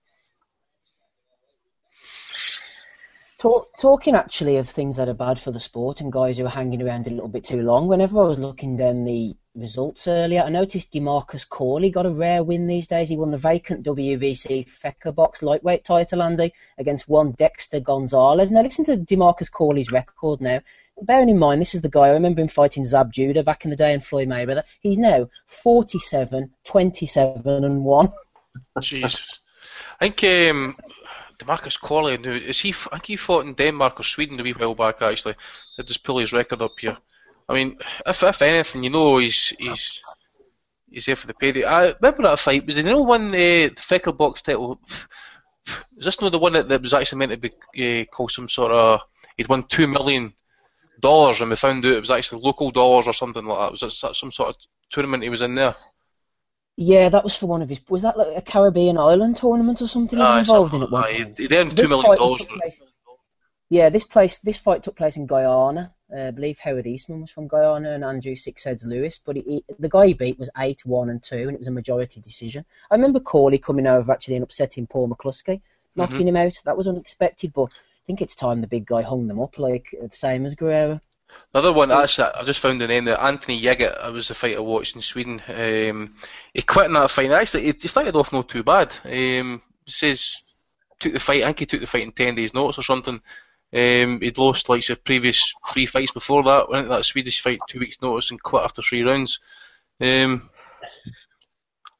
Talk, talking actually of things that are bad for the sport and guys who are hanging around a little bit too long, whenever I was looking down the results earlier, I noticed DeMarcus Corley got a rare win these days. He won the vacant W B C Fecker Box lightweight title, Andy, against one Dexter Gonzalez. Now listen to DeMarcus Corley's record now. Bearing in mind, this is the guy, I remember him fighting Zab Judah back in the day and Floyd Mayweather. He's now forty-seven, twenty-seven and one. Jesus. I think um, DeMarcus Corley, now, is he, I think he fought in Denmark or Sweden a wee while back, actually. I'll just pull his record up here. I mean, if if anything, you know he's he's he's there for the payday. I remember that fight. Was it you know when uh, the Fecker Box title? Is this not the one that, that was actually meant to be uh, called some sort of? He'd won two million dollars, and we found out it was actually local dollars or something like that. Was that some sort of tournament he was in there? Yeah, that was for one of his. Was that like a Caribbean island tournament or something he was Aye, involved in at one aye, point? he earned two This million fight was dollars. took place- Yeah, this place, this fight took place in Guyana. Uh, I believe Howard Eastman was from Guyana and Andrew Sixheads Lewis. But he, he, the guy he beat was eight one and two, and it was a majority decision. I remember Corley coming over actually and upsetting Paul McCluskey, knocking Mhm. him out. That was unexpected, but I think it's time the big guy hung them up, like uh, the same as Guerrero. Another one, actually, I just found the name there. Anthony Yiggett, it was the fight I watched in Sweden. Um, he quit in that fight. Actually, he started off not too bad. Um, he says, took the fight, I think he took the fight in ten days' notice or something. Um, he'd lost like the previous three fights before that, went into that Swedish fight two weeks' notice and quit after three rounds. Um,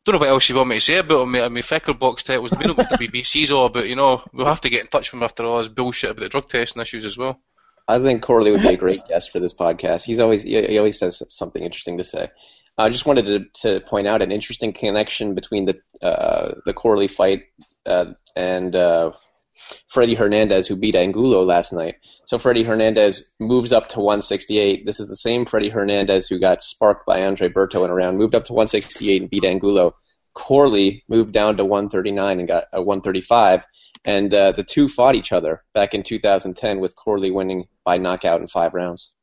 don't know what else you want me to say about him, mate. I mean, Fecker box test was, we know what the B B C's all about, you know. We'll have to get in touch with him after all this bullshit about the drug testing issues as well. I think Corley would be a great guest for this podcast. He's always he he always says something interesting to say. I just wanted to, to point out an interesting connection between the uh, the Corley fight uh, and uh, Freddie Hernandez, who beat Angulo last night. So Freddie Hernandez moves up to one sixty-eight. This is the same Freddie Hernandez who got sparked by Andre Berto in a round, moved up to one sixty-eight and beat Angulo. Corley moved down to one thirty-nine and got a one thirty-five, and uh, the two fought each other back in two thousand ten with Corley winning by knockout in five rounds.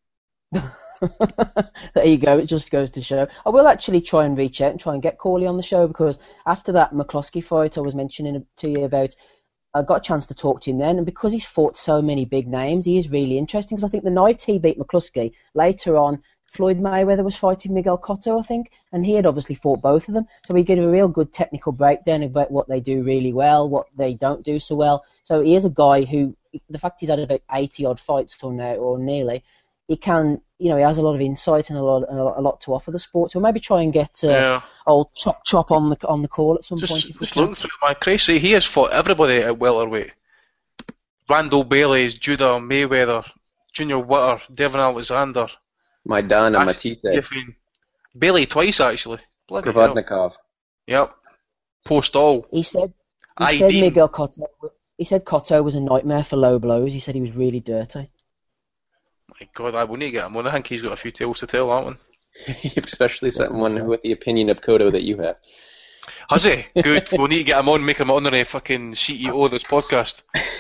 There you go. It just goes to show. I will actually try and reach out and try and get Corley on the show, because after that McCloskey fight I was mentioning to you about, I got a chance to talk to him then, and because he's fought so many big names, he is really interesting, because I think the night he beat McCluskey, later on Floyd Mayweather was fighting Miguel Cotto, I think, and he had obviously fought both of them, so he gave a real good technical breakdown about what they do really well, what they don't do so well. So he is a guy who, the fact he's had about eighty odd fights till now, or nearly, he can, you know, he has a lot of insight and a lot, and a lot to offer the sport. So maybe try and get uh, yeah. old Chop Chop on the on the call at some just, point. If just we looking through my crazy, he has fought everybody at welterweight. Randall Bailey, Judah Mayweather, Junior Witter, Devin Alexander, Maidana Matisse, Bailey twice actually. Bloody Krivotnikov. hell. Yep. Post all. He said. He I said D. Miguel Cotto. He said Cotto was a nightmare for low blows. He said he was really dirty. My God, I will need to get him on. I think he's got a few tales to tell, that one. Especially someone with the opinion of Cotto that you have. Has he? Good. We'll need to get him on, make him an honorary fucking C E O of this podcast.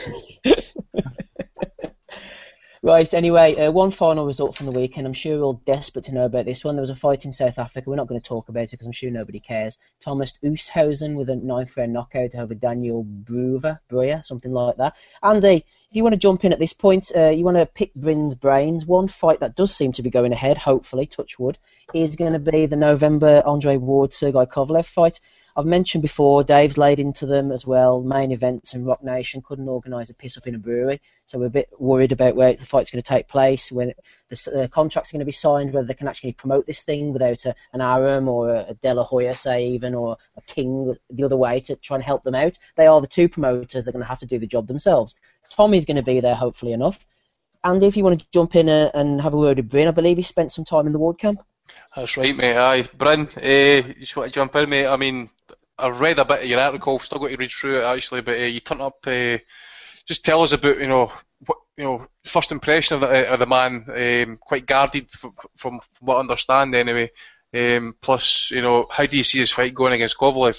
Right, anyway, uh, one final result from the weekend. I'm sure you're all desperate to know about this one. There was a fight in South Africa. We're not going to talk about it because I'm sure nobody cares. Thomas Oosthuizen with a ninth round knockout over Daniel Brewer, Brewer, something like that. Andy, if you want to jump in at this point, uh, you want to pick Bryn's brains. One fight that does seem to be going ahead, hopefully, touch wood, is going to be the November Andre Ward-Sergei Kovalev fight. I've mentioned before, Dave's laid into them as well. Main Events and Rock Nation couldn't organise a piss up in a brewery, so we're a bit worried about where the fight's going to take place, when the uh, contract's going to be signed, whether they can actually promote this thing without a, an Arum or a, a De La Hoya, say, even, or a King the other way to try and help them out. They are the two promoters. They're going to have to do the job themselves. Tommy's going to be there, hopefully enough. Andy, if you want to jump in uh, and have a word with Bryn, I believe he spent some time in the Ward camp. That's right, mate. Aye, Bryn, uh, you just want to jump in, mate? I mean, I read a bit of your article, still got to read through it actually, but uh, you turned up, uh, just tell us about, you know, what, you know, first impression of the, of the man, um, quite guarded from, from what I understand anyway, um, plus, you know, how do you see his fight going against Kovalev?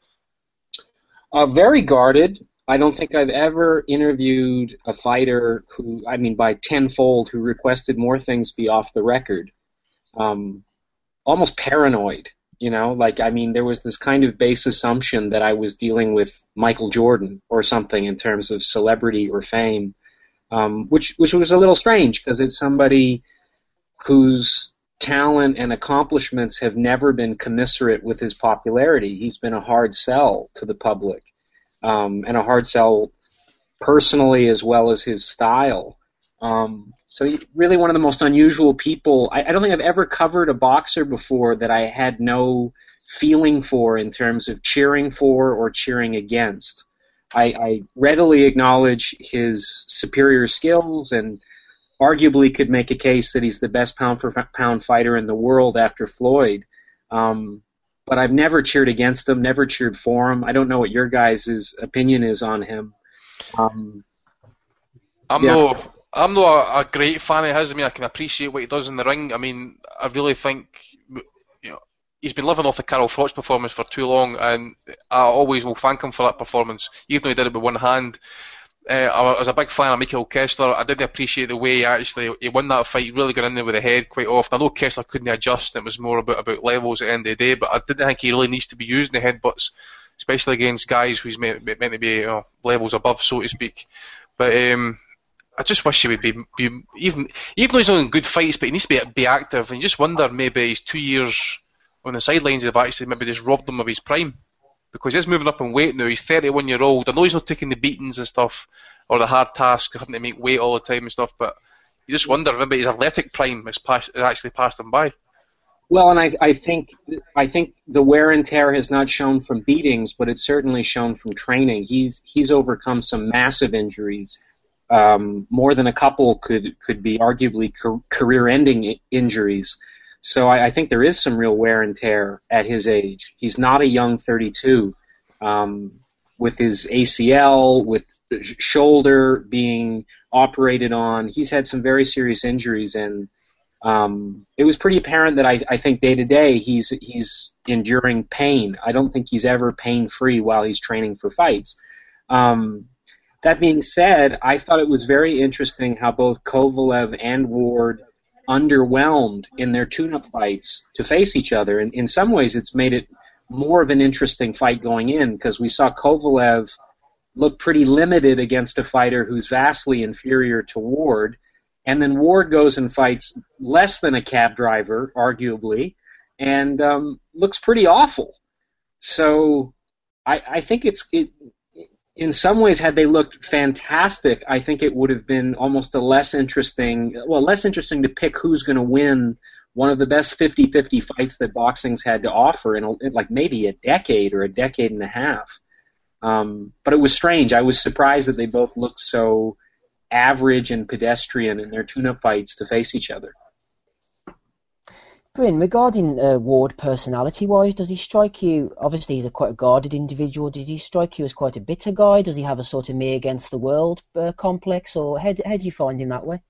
Uh, very guarded. I don't think I've ever interviewed a fighter who, I mean, by tenfold, who requested more things be off the record. Um, almost paranoid. You know, like, I mean, there was this kind of base assumption that I was dealing with Michael Jordan or something in terms of celebrity or fame, um, which which was a little strange because it's somebody whose talent and accomplishments have never been commensurate with his popularity. He's been a hard sell to the public, um, and a hard sell personally as well as his style. Um, so he, really one of the most unusual people. I, I don't think I've ever covered a boxer before that I had no feeling for in terms of cheering for or cheering against. I, I readily acknowledge his superior skills and arguably could make a case that he's the best pound for pound fighter in the world after Floyd. Um, but I've never cheered against him, never cheered for him. I don't know what your guys' opinion is on him. Um, I'm yeah. no... I'm not a, a great fan of his. I mean, I can appreciate what he does in the ring. I mean, I really think, you know, he's been living off the Carl Froch performance for too long, and I always will thank him for that performance, even though he did it with one hand. Uh, I was a big fan of Michael Kessler. I didn't appreciate the way he actually he won that fight, really got in there with the head quite often. I know Kessler couldn't adjust, it was more about, about levels at the end of the day, but I didn't think he really needs to be using the headbutts, especially against guys who's meant, meant to be, you know, levels above, so to speak. But um, I just wish he would be, be even even though he's not in good fights, but he needs to be be active. And you just wonder maybe he's two years on the sidelines have actually maybe just robbed him of his prime, because he's moving up in weight now. He's thirty-one year old. I know he's not taking the beatings and stuff or the hard task of having to make weight all the time and stuff, but you just wonder maybe his athletic prime has, passed, has actually passed him by. Well, and I, I think I think the wear and tear has not shown from beatings, but it's certainly shown from training. He's he's overcome some massive injuries, um, more than a couple could could be arguably career-ending injuries. So I, I think there is some real wear and tear at his age. He's not a young thirty-two, um, with his A C L, with shoulder being operated on. He's had some very serious injuries, and Um, it was pretty apparent that I, I think day to day he's he's enduring pain. I don't think he's ever pain free while he's training for fights. Um, that being said, I thought it was very interesting how both Kovalev and Ward underwhelmed in their tune-up fights to face each other. And in some ways, it's made it more of an interesting fight going in because we saw Kovalev look pretty limited against a fighter who's vastly inferior to Ward. And then Ward goes and fights less than a cab driver, arguably, and um, looks pretty awful. So I, I think it's it, in some ways, had they looked fantastic, I think it would have been almost a less interesting, well, less interesting to pick who's going to win one of the best fifty-fifty fights that boxing's had to offer in, a, in like maybe a decade or a decade and a half. Um, but it was strange. I was surprised that they both looked so average and pedestrian in their tune-up fights to face each other. Bryn, regarding uh, Ward personality-wise, does he strike you, obviously he's a quite a guarded individual, does he strike you as quite a bitter guy? Does he have a sort of me against the world uh, complex, or how, how do you find him that way?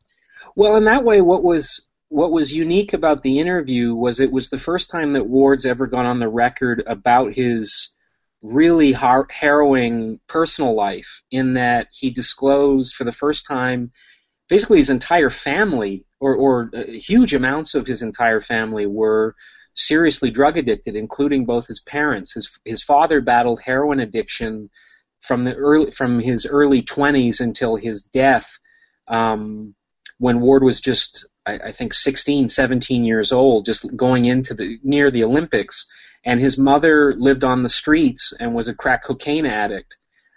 Well, in that way, what was what was unique about the interview was it was the first time that Ward's ever gone on the record about his really har- harrowing personal life, in that he disclosed for the first time basically his entire family, or, or uh, huge amounts of his entire family were seriously drug addicted, including both his parents. His his father battled heroin addiction from the early from his early twenties until his death, um, when Ward was just I, I think sixteen, seventeen years old, just going into the near the Olympics. And his mother lived on the streets and was a crack cocaine addict.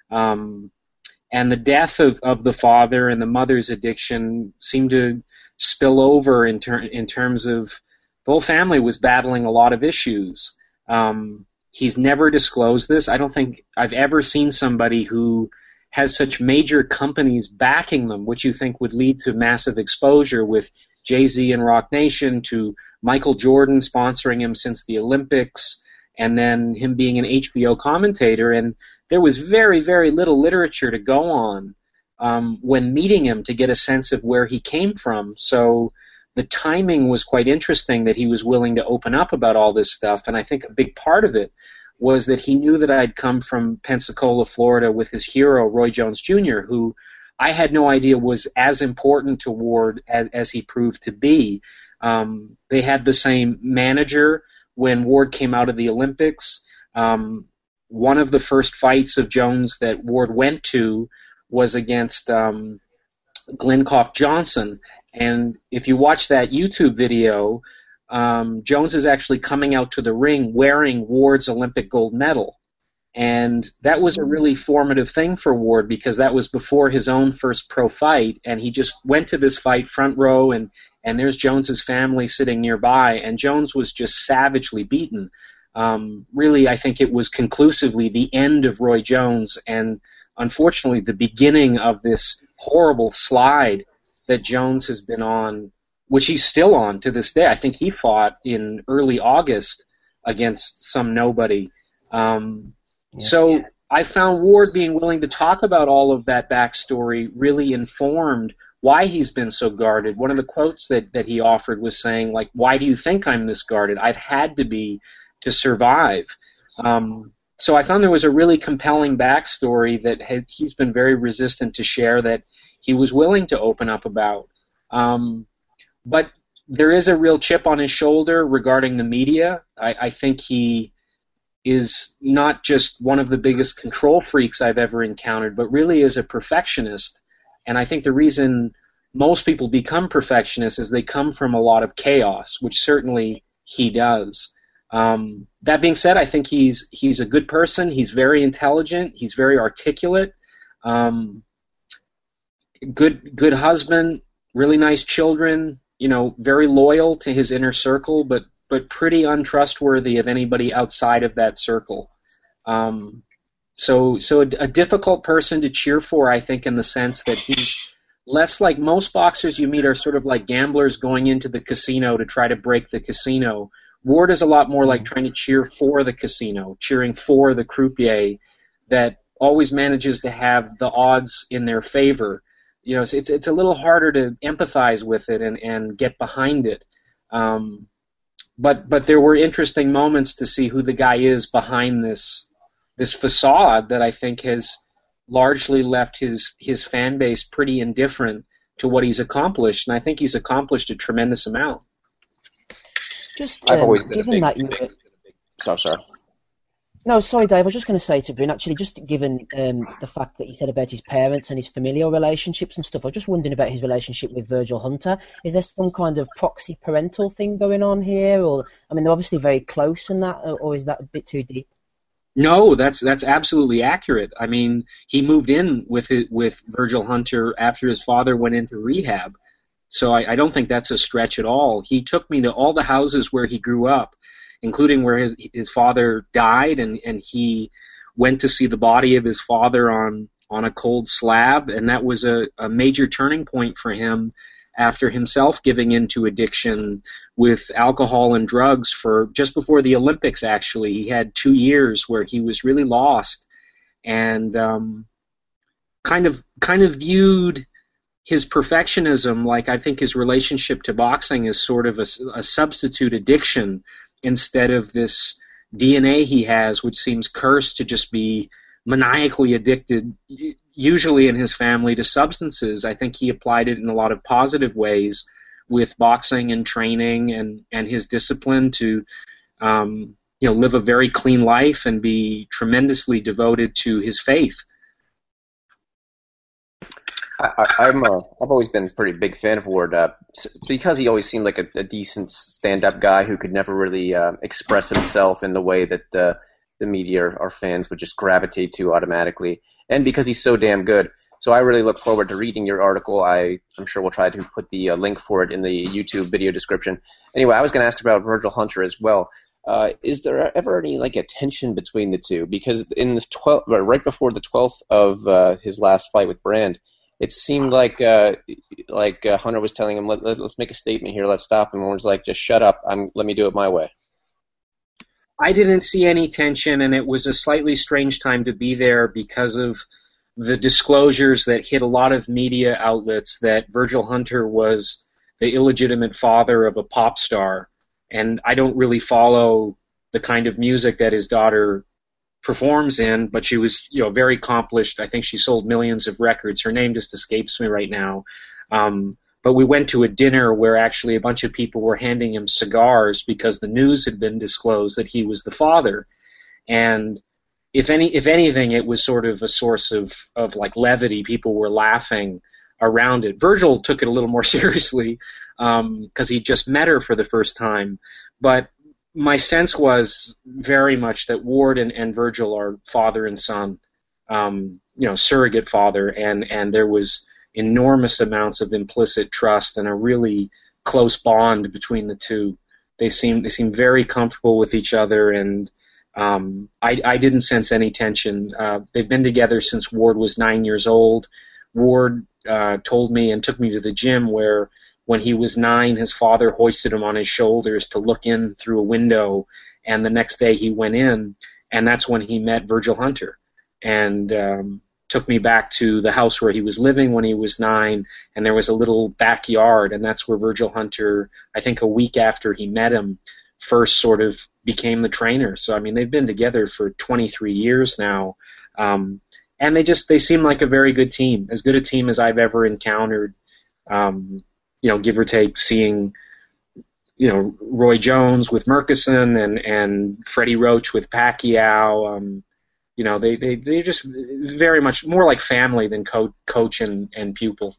Um, and the death of, of the father and the mother's addiction seemed to spill over in, ter- in terms of the whole family was battling a lot of issues. Um, he's never disclosed this. I don't think I've ever seen somebody who has such major companies backing them, which you think would lead to massive exposure, with Jay-Z and Roc Nation, to Michael Jordan sponsoring him since the Olympics, and then him being an H B O commentator. And there was very, very little literature to go on um, when meeting him to get a sense of where he came from. So the timing was quite interesting that he was willing to open up about all this stuff. And I think a big part of it was that he knew that I'd come from Pensacola, Florida, with his hero, Roy Jones Junior, who I had no idea was as important to Ward as, as he proved to be. Um, they had the same manager when Ward came out of the Olympics. Um, one of the first fights of Jones that Ward went to was against um, Glencoff Johnson. And if you watch that YouTube video, um, Jones is actually coming out to the ring wearing Ward's Olympic gold medal. And that was a really formative thing for Ward, because that was before his own first pro fight, and he just went to this fight front row, and, and there's Jones's family sitting nearby, and Jones was just savagely beaten. Um, really, I think it was conclusively the end of Roy Jones, and unfortunately the beginning of this horrible slide that Jones has been on, which he's still on to this day. I think he fought in early August against some nobody. Um, Yeah. So I found Ward being willing to talk about all of that backstory really informed why he's been so guarded. One of the quotes that, that he offered was saying, like, why do you think I'm this guarded? I've had to be to survive. Um, so I found there was a really compelling backstory that has, he's been very resistant to share, that he was willing to open up about. Um, but there is a real chip on his shoulder regarding the media. I, I think he is not just one of the biggest control freaks I've ever encountered, but really is a perfectionist. And I think the reason most people become perfectionists is they come from a lot of chaos, which certainly he does. Um, that being said, I think he's he's a good person. He's very intelligent. He's very articulate. Um, good good husband. Really nice children. You know, very loyal to his inner circle, but but pretty untrustworthy of anybody outside of that circle. Um, so so a, a difficult person to cheer for, I think, in the sense that he's less like most boxers you meet are sort of like gamblers going into the casino to try to break the casino. Ward is a lot more like trying to cheer for the casino, cheering for the croupier that always manages to have the odds in their favor. You know, it's it's, it's a little harder to empathize with it and, and get behind it. Um, but but there were interesting moments to see who the guy is behind this this facade that I think has largely left his his fan base pretty indifferent to what he's accomplished, and I think he's accomplished a tremendous amount. Just I've um, always been a given big, that you big, so sorry. No, sorry, Dave. I was just going to say to Bryn, actually, just given um, the fact that you said about his parents and his familial relationships and stuff, I was just wondering about his relationship with Virgil Hunter. Is there some kind of proxy parental thing going on here? Or, I mean, they're obviously very close in that, or is that a bit too deep? No, that's that's absolutely accurate. I mean, he moved in with it, with Virgil Hunter after his father went into rehab. So I, I don't think that's a stretch at all. He took me to all the houses where he grew up, including where his his father died, and, and he went to see the body of his father on, on a cold slab, and that was a, a major turning point for him after himself giving into addiction with alcohol and drugs for just before the Olympics, actually. He had two years where he was really lost and um, kind of kind of viewed his perfectionism, like I think his relationship to boxing, is sort of a, a substitute addiction instead of this D N A he has, which seems cursed to just be maniacally addicted, usually in his family, to substances. I think he applied it in a lot of positive ways with boxing and training and, and his discipline to um, you know, live a very clean life and be tremendously devoted to his faith. I, I'm a, I've always been a pretty big fan of Ward, uh, because he always seemed like a, a decent stand-up guy who could never really uh, express himself in the way that uh, the media or fans would just gravitate to automatically, and because he's so damn good. So I really look forward to reading your article. I, I'm sure we'll try to put the uh, link for it in the YouTube video description. Anyway, I was going to ask about Virgil Hunter as well. Uh, is there ever any like a tension between the two? Because in the twelfth, right before the twelfth of uh, his last fight with Brand, it seemed like uh, like uh, Hunter was telling him, let, let, let's make a statement here, let's stop him. And Ward's like, just shut up, I'm, let me do it my way. I didn't see any tension, and it was a slightly strange time to be there because of the disclosures that hit a lot of media outlets that Virgil Hunter was the illegitimate father of a pop star. And I don't really follow the kind of music that his daughter performs in, but she was, you know, very accomplished. I think she sold millions of records. Her name just escapes me right now. Um, but we went to a dinner where actually a bunch of people were handing him cigars because the news had been disclosed that he was the father. And if any, if anything, it was sort of a source of, of like levity. People were laughing around it. Virgil took it a little more seriously um, because he just met her for the first time. But my sense was very much that Ward and, and Virgil are father and son, um, you know, surrogate father, and, and there was enormous amounts of implicit trust and a really close bond between the two. They seem they seem very comfortable with each other, and um, I, I didn't sense any tension. Uh, they've been together since Ward was nine years old. Ward uh, told me and took me to the gym where when he was nine, his father hoisted him on his shoulders to look in through a window, and the next day he went in, and that's when he met Virgil Hunter, and um, took me back to the house where he was living when he was nine, and there was a little backyard, and that's where Virgil Hunter, I think a week after he met him, first sort of became the trainer. So, I mean, they've been together for twenty-three years now, um, and they just, they seem like a very good team, as good a team as I've ever encountered. Um, you know, give or take, seeing, you know, Roy Jones with Murchison and, and Freddie Roach with Pacquiao. Um, you know, they, they, they're just very much more like family than co- coach and, and pupil.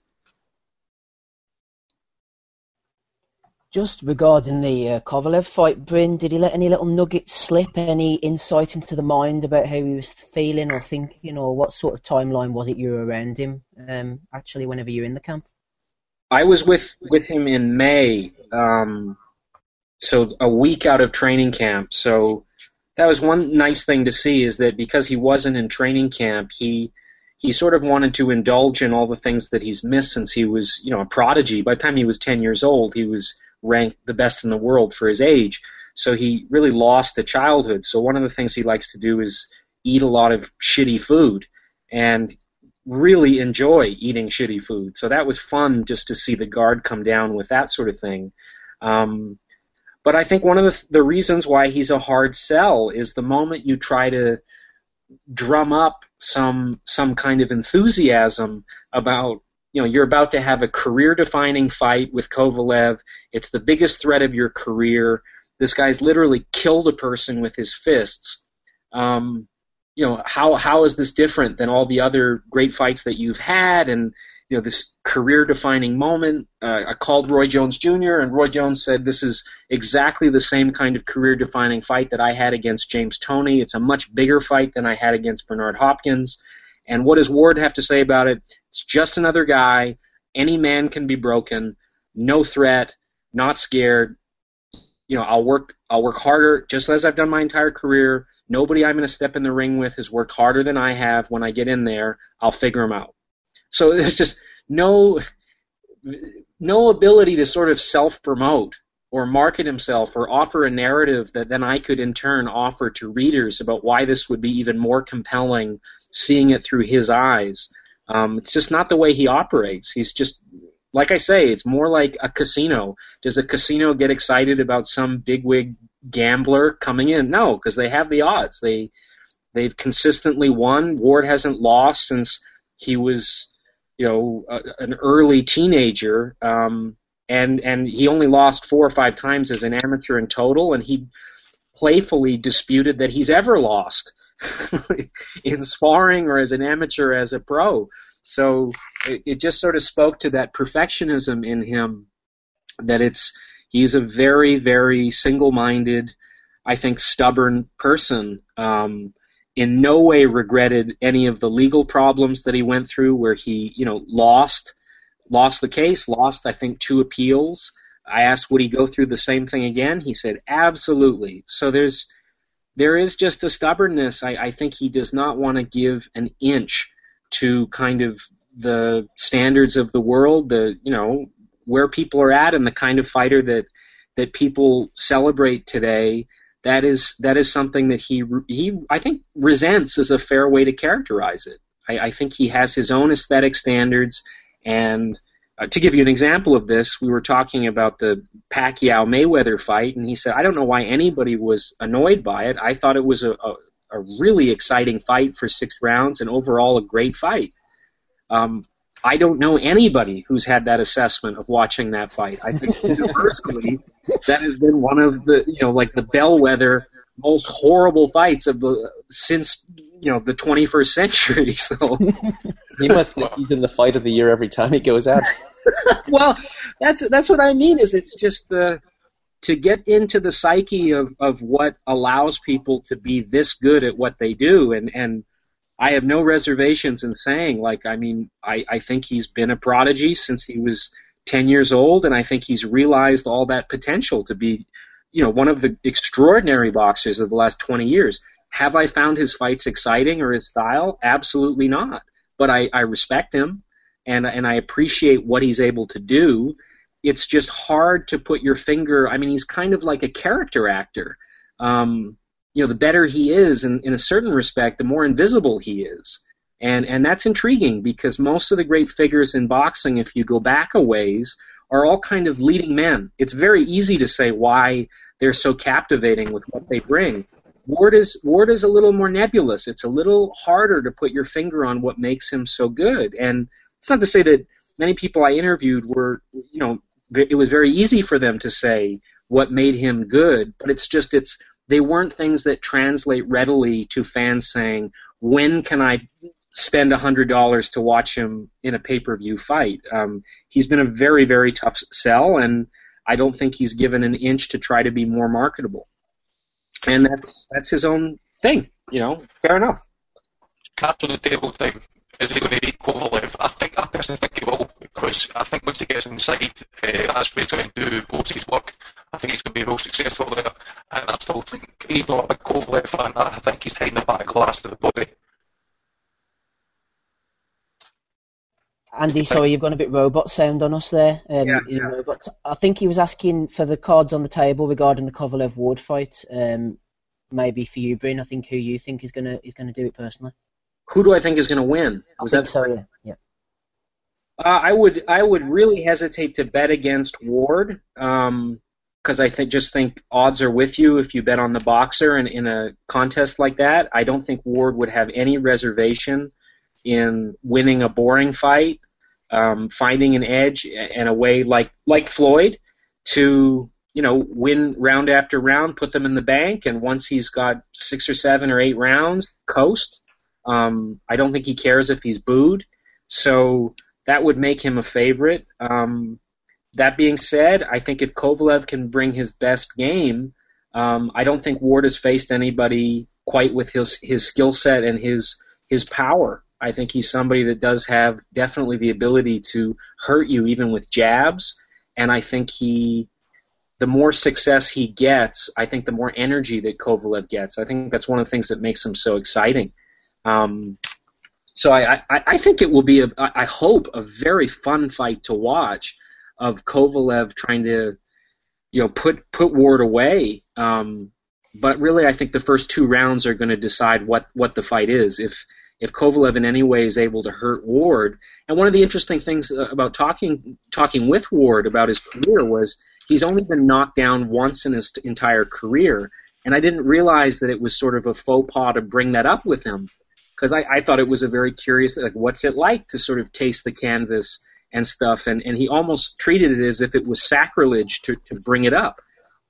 Just regarding the uh, Kovalev fight, Bryn, did he let any little nuggets slip? Any insight into the mind about how he was feeling or thinking, or what sort of timeline was it you were around him, um, actually, whenever you were in the camp? I was with, with him in May, um, so a week out of training camp. So that was one nice thing to see, is that because he wasn't in training camp, he he sort of wanted to indulge in all the things that he's missed since he was, you know, a prodigy. By the time he was ten years old, he was ranked the best in the world for his age. So he really lost the childhood. So one of the things he likes to do is eat a lot of shitty food and really enjoy eating shitty food. So that was fun just to see the guard come down with that sort of thing. Um, but I think one of the, the reasons why he's a hard sell is the moment you try to drum up some some kind of enthusiasm about, you know, you're about to have a career-defining fight with Kovalev. It's the biggest threat of your career. This guy's literally killed a person with his fists. Um, you know, how how is this different than all the other great fights that you've had? And, you know, this career-defining moment. Uh, I called Roy Jones Junior, and Roy Jones said this is exactly the same kind of career-defining fight that I had against James Toney. It's a much bigger fight than I had against Bernard Hopkins. And what does Ward have to say about it? It's just another guy. Any man can be broken. No threat. Not scared. You know, I'll work. I'll work harder, just as I've done my entire career. Nobody I'm going to step in the ring with has worked harder than I have. When I get in there, I'll figure them out. So there's just no no ability to sort of self-promote or market himself or offer a narrative that then I could in turn offer to readers about why this would be even more compelling seeing it through his eyes. Um, it's just not the way he operates. He's just, like I say, it's more like a casino. Does a casino get excited about some bigwig gambler coming in? No, because they have the odds. They, they've consistently won. Ward hasn't lost since he was, you know, a, an early teenager, um, and and he only lost four or five times as an amateur in total, and he playfully disputed that he's ever lost in sparring or as an amateur as a pro. So it, it just sort of spoke to that perfectionism in him, that it's he's a very, very single-minded, I think, stubborn person. Um, in no way regretted any of the legal problems that he went through, where he, you know, lost lost the case, lost, I think, two appeals. I asked, would he go through the same thing again? He said, absolutely. So there's there is just a stubbornness. I, I think he does not want to give an inch to kind of the standards of the world, the, you know, where people are at, and the kind of fighter that that people celebrate today. That is that is something that he he I think resents is a fair way to characterize it. I, I think he has his own aesthetic standards, and uh, to give you an example of this, we were talking about the Pacquiao-Mayweather fight, and he said, I don't know why anybody was annoyed by it. I thought it was a, a, a really exciting fight for six rounds, and overall a great fight. Um, I don't know anybody who's had that assessment of watching that fight. I think universally that has been one of the, you know, like the bellwether most horrible fights of the since, you know, the twenty-first century. So he must think he's in the fight of the year every time he goes out. Well, that's that's what I mean. Is it's just the to get into the psyche of of what allows people to be this good at what they do, and and. I have no reservations in saying, like, I mean, I, I think he's been a prodigy since he was ten years old, and I think he's realized all that potential to be, you know, one of the extraordinary boxers of the last twenty years. Have I found his fights exciting or his style? Absolutely not. But I, I respect him, and and I appreciate what he's able to do. It's just hard to put your finger. I mean, he's kind of like a character actor. Um, You know, the better he is, in, in a certain respect, the more invisible he is. And and that's intriguing, because most of the great figures in boxing, if you go back a ways, are all kind of leading men. It's very easy to say why they're so captivating with what they bring. Ward is Ward is a little more nebulous. It's a little harder to put your finger on what makes him so good. And it's not to say that many people I interviewed were, you know, it was very easy for them to say what made him good, but it's just it's they weren't things that translate readily to fans saying, when can I spend one hundred dollars to watch him in a pay-per-view fight? Um, he's been a very, very tough sell, and I don't think he's given an inch to try to be more marketable. And that's that's his own thing, you know, fair enough. Cards on the table thing. Is he going to beat Kovalev? I think I personally think he will, because I think once he gets inside, uh, that's where he's going to do most of his work. I think he's going to be real successful there. And I still think, even though I'm a Kovalev fan, I think he's hiding a bit of glass to the body. Andy, sorry, you've gone a bit robot sound on us there. Um, Yeah, you yeah. Robot. I think he was asking for the cards on the table regarding the Kovalev Ward fight. Um, maybe for you, Bryn. I think who you think is gonna is gonna do it personally. Who do I think is going to win? I Was think that so. Yeah. Yeah. Uh, I would I would really hesitate to bet against Ward um, because I think just think odds are with you if you bet on the boxer in, in a contest like that. I don't think Ward would have any reservation in winning a boring fight, um, finding an edge and a way like like Floyd to you know win round after round, put them in the bank, and once he's got six or seven or eight rounds, coast. Um, I don't think he cares if he's booed, so that would make him a favorite. Um, that being said, I think if Kovalev can bring his best game, um, I don't think Ward has faced anybody quite with his his skill set and his his power. I think he's somebody that does have definitely the ability to hurt you even with jabs, and I think he, the more success he gets, I think the more energy that Kovalev gets. I think that's one of the things that makes him so exciting. Um, so I, I, I think it will be, a, I hope, a very fun fight to watch of Kovalev trying to, you know, put put Ward away. Um, but really, I think the first two rounds are going to decide what, what the fight is. If if Kovalev in any way is able to hurt Ward, and one of the interesting things about talking talking with Ward about his career was he's only been knocked down once in his entire career, and I didn't realize that it was sort of a faux pas to bring that up with him. Because I, I thought it was a very curious, like, what's it like to sort of taste the canvas and stuff, and, and he almost treated it as if it was sacrilege to, to bring it up.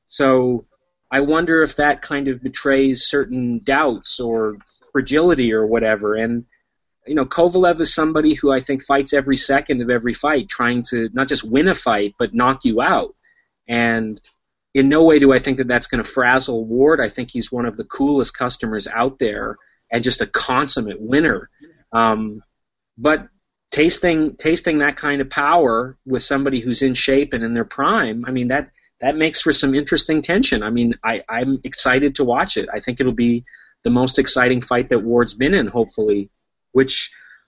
So I wonder if that kind of betrays certain doubts or fragility or whatever. And, you know, Kovalev is somebody who I think fights every second of every fight, trying to not just win a fight, but knock you out. And in no way do I think that that's going to frazzle Ward. I think he's one of the coolest customers out there, and just a consummate winner. Um, but tasting tasting that kind of power with somebody who's in shape and in their prime, I mean, that, that makes for some interesting tension. I mean, I, I'm excited to watch it. I think it'll be the most exciting fight that Ward's been in, hopefully, which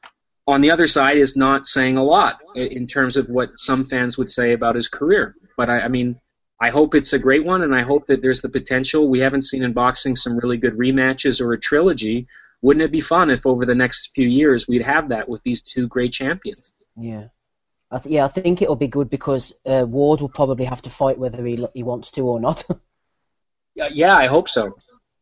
on the other side is not saying a lot in terms of what some fans would say about his career. But, I, I mean, I hope it's a great one, and I hope that there's the potential. We haven't seen in boxing some really good rematches or a trilogy. Wouldn't it be fun if over the next few years we'd have that with these two great champions? Yeah. I th- yeah, I think it'll be good because uh, Ward will probably have to fight whether he he wants to or not. yeah, yeah, I hope so.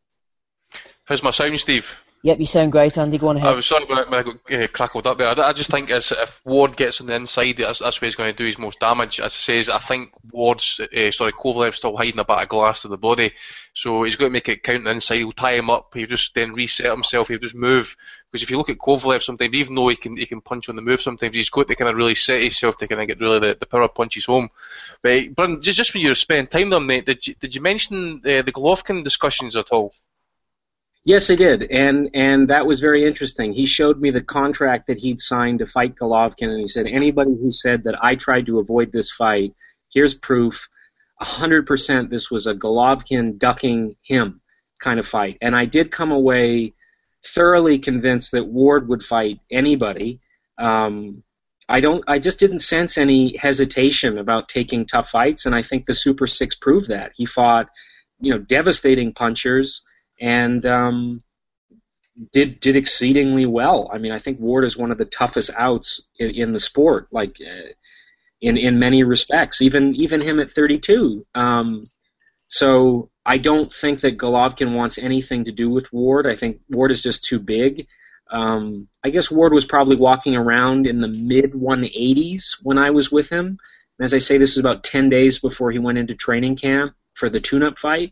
How's my sound, Steve? Yep, you sound great, Andy. Go on ahead. I was sorry when I, when I got uh, crackled up there. I, I just think as if Ward gets on the inside, that's, that's where he's going to do his most damage. As it says, I think Ward's, uh, sorry, Kovalev's still hiding a bit of glass to the body, so he's going to make it count on the inside. He'll tie him up. He'll just then reset himself. He'll just move. Because if you look at Kovalev, sometimes even though he can he can punch on the move, sometimes he's got to kind of really set himself to kind of get really the, the power punches home. But Bryn, just just when you were spending time there, mate, did you did you mention uh, the Golovkin discussions at all? Yes, I did, and and that was very interesting. He showed me the contract that he'd signed to fight Golovkin, and he said, anybody who said that I tried to avoid this fight, here's proof. one hundred percent this was a Golovkin ducking him kind of fight. And I did come away thoroughly convinced that Ward would fight anybody. Um, I don't. I just didn't sense any hesitation about taking tough fights, and I think the Super Six proved that. He fought, you know, devastating punchers, and um, did did exceedingly well. I mean, I think Ward is one of the toughest outs in, in the sport, like uh, in in many respects. Even even him at thirty-two. Um, so I don't think that Golovkin wants anything to do with Ward. I think Ward is just too big. Um, I guess Ward was probably walking around in the mid one eighties when I was with him. And as I say, this is about ten days before he went into training camp for the tune-up fight.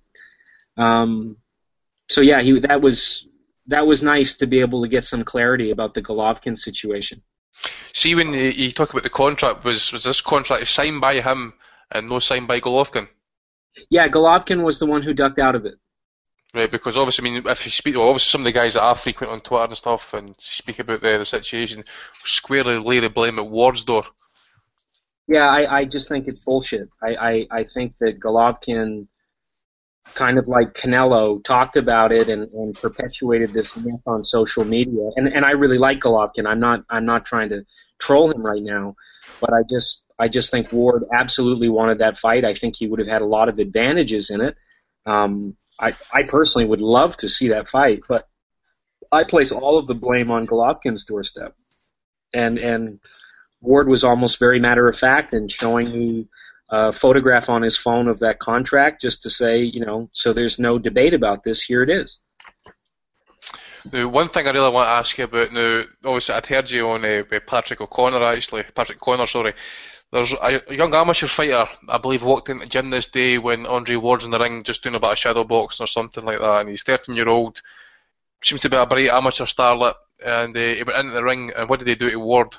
Um, so yeah, he that was that was nice to be able to get some clarity about the Golovkin situation. See, when you talk about the contract, was was this contract signed by him and no signed by Golovkin? Yeah, Golovkin was the one who ducked out of it. Right, because obviously, I mean, if you speak, well, obviously some of the guys that are frequent on Twitter and stuff and speak about the, the situation, squarely lay the blame at Ward's door. Yeah, I, I just think it's bullshit. I, I, I think that Golovkin, kind of like Canelo, talked about it and, and perpetuated this myth on social media. And and I really like Golovkin. I'm not I'm not trying to troll him right now, but I just I just think Ward absolutely wanted that fight. I think he would have had a lot of advantages in it. Um, I I personally would love to see that fight, but I place all of the blame on Golovkin's doorstep. And and Ward was almost very matter of fact in showing me a photograph on his phone of that contract just to say, you know, so there's no debate about this, here it is. Now, one thing I really want to ask you about now, obviously I'd heard you on uh, with Patrick O'Connor actually, Patrick Connor, sorry. There's a young amateur fighter, I believe, walked into the gym this day when Andre Ward's in the ring just doing a bit of shadow boxing or something like that, and he's thirteen year old, seems to be a bright amateur starlet, and uh, he went into the ring, and what did they do to Ward?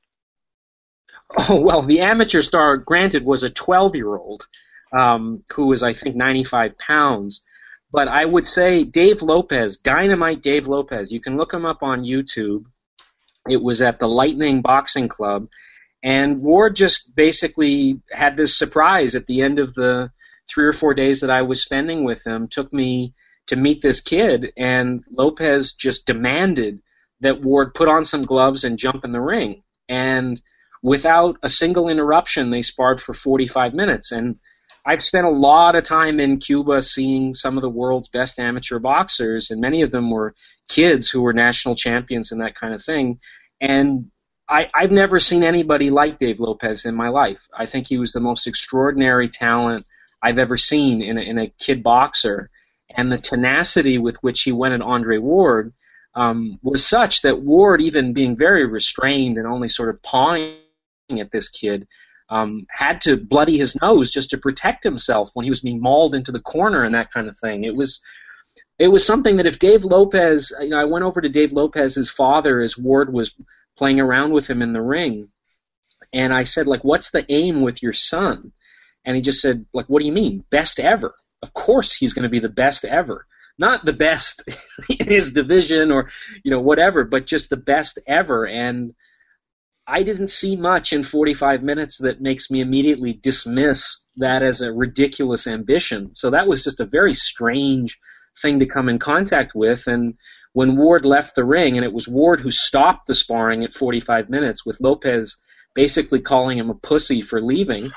Oh, well, the amateur star, granted, was a twelve-year-old um, who was, I think, ninety-five pounds. But I would say Dave Lopez, Dynamite Dave Lopez, you can look him up on YouTube. It was at the Lightning Boxing Club. And Ward just basically had this surprise at the end of the three or four days that I was spending with him, took me to meet this kid, and Lopez just demanded that Ward put on some gloves and jump in the ring. And without a single interruption, they sparred for forty-five minutes. And I've spent a lot of time in Cuba seeing some of the world's best amateur boxers, and many of them were kids who were national champions and that kind of thing. And I, I've never seen anybody like Dave Lopez in my life. I think he was the most extraordinary talent I've ever seen in a, in a kid boxer. And the tenacity with which he went at Andre Ward um, was such that Ward, even being very restrained and only sort of pawing at this kid, um, had to bloody his nose just to protect himself when he was being mauled into the corner and that kind of thing. It was it was something that if Dave Lopez, you know, I went over to Dave Lopez's father as Ward was playing around with him in the ring, and I said, like, what's the aim with your son? And he just said, like, what do you mean? Best ever. Of course he's going to be the best ever. Not the best in his division or, you know, whatever, but just the best ever. And I didn't see much in forty-five minutes that makes me immediately dismiss that as a ridiculous ambition. So that was just a very strange thing to come in contact with. And when Ward left the ring, and it was Ward who stopped the sparring at forty-five minutes, with Lopez basically calling him a pussy for leaving,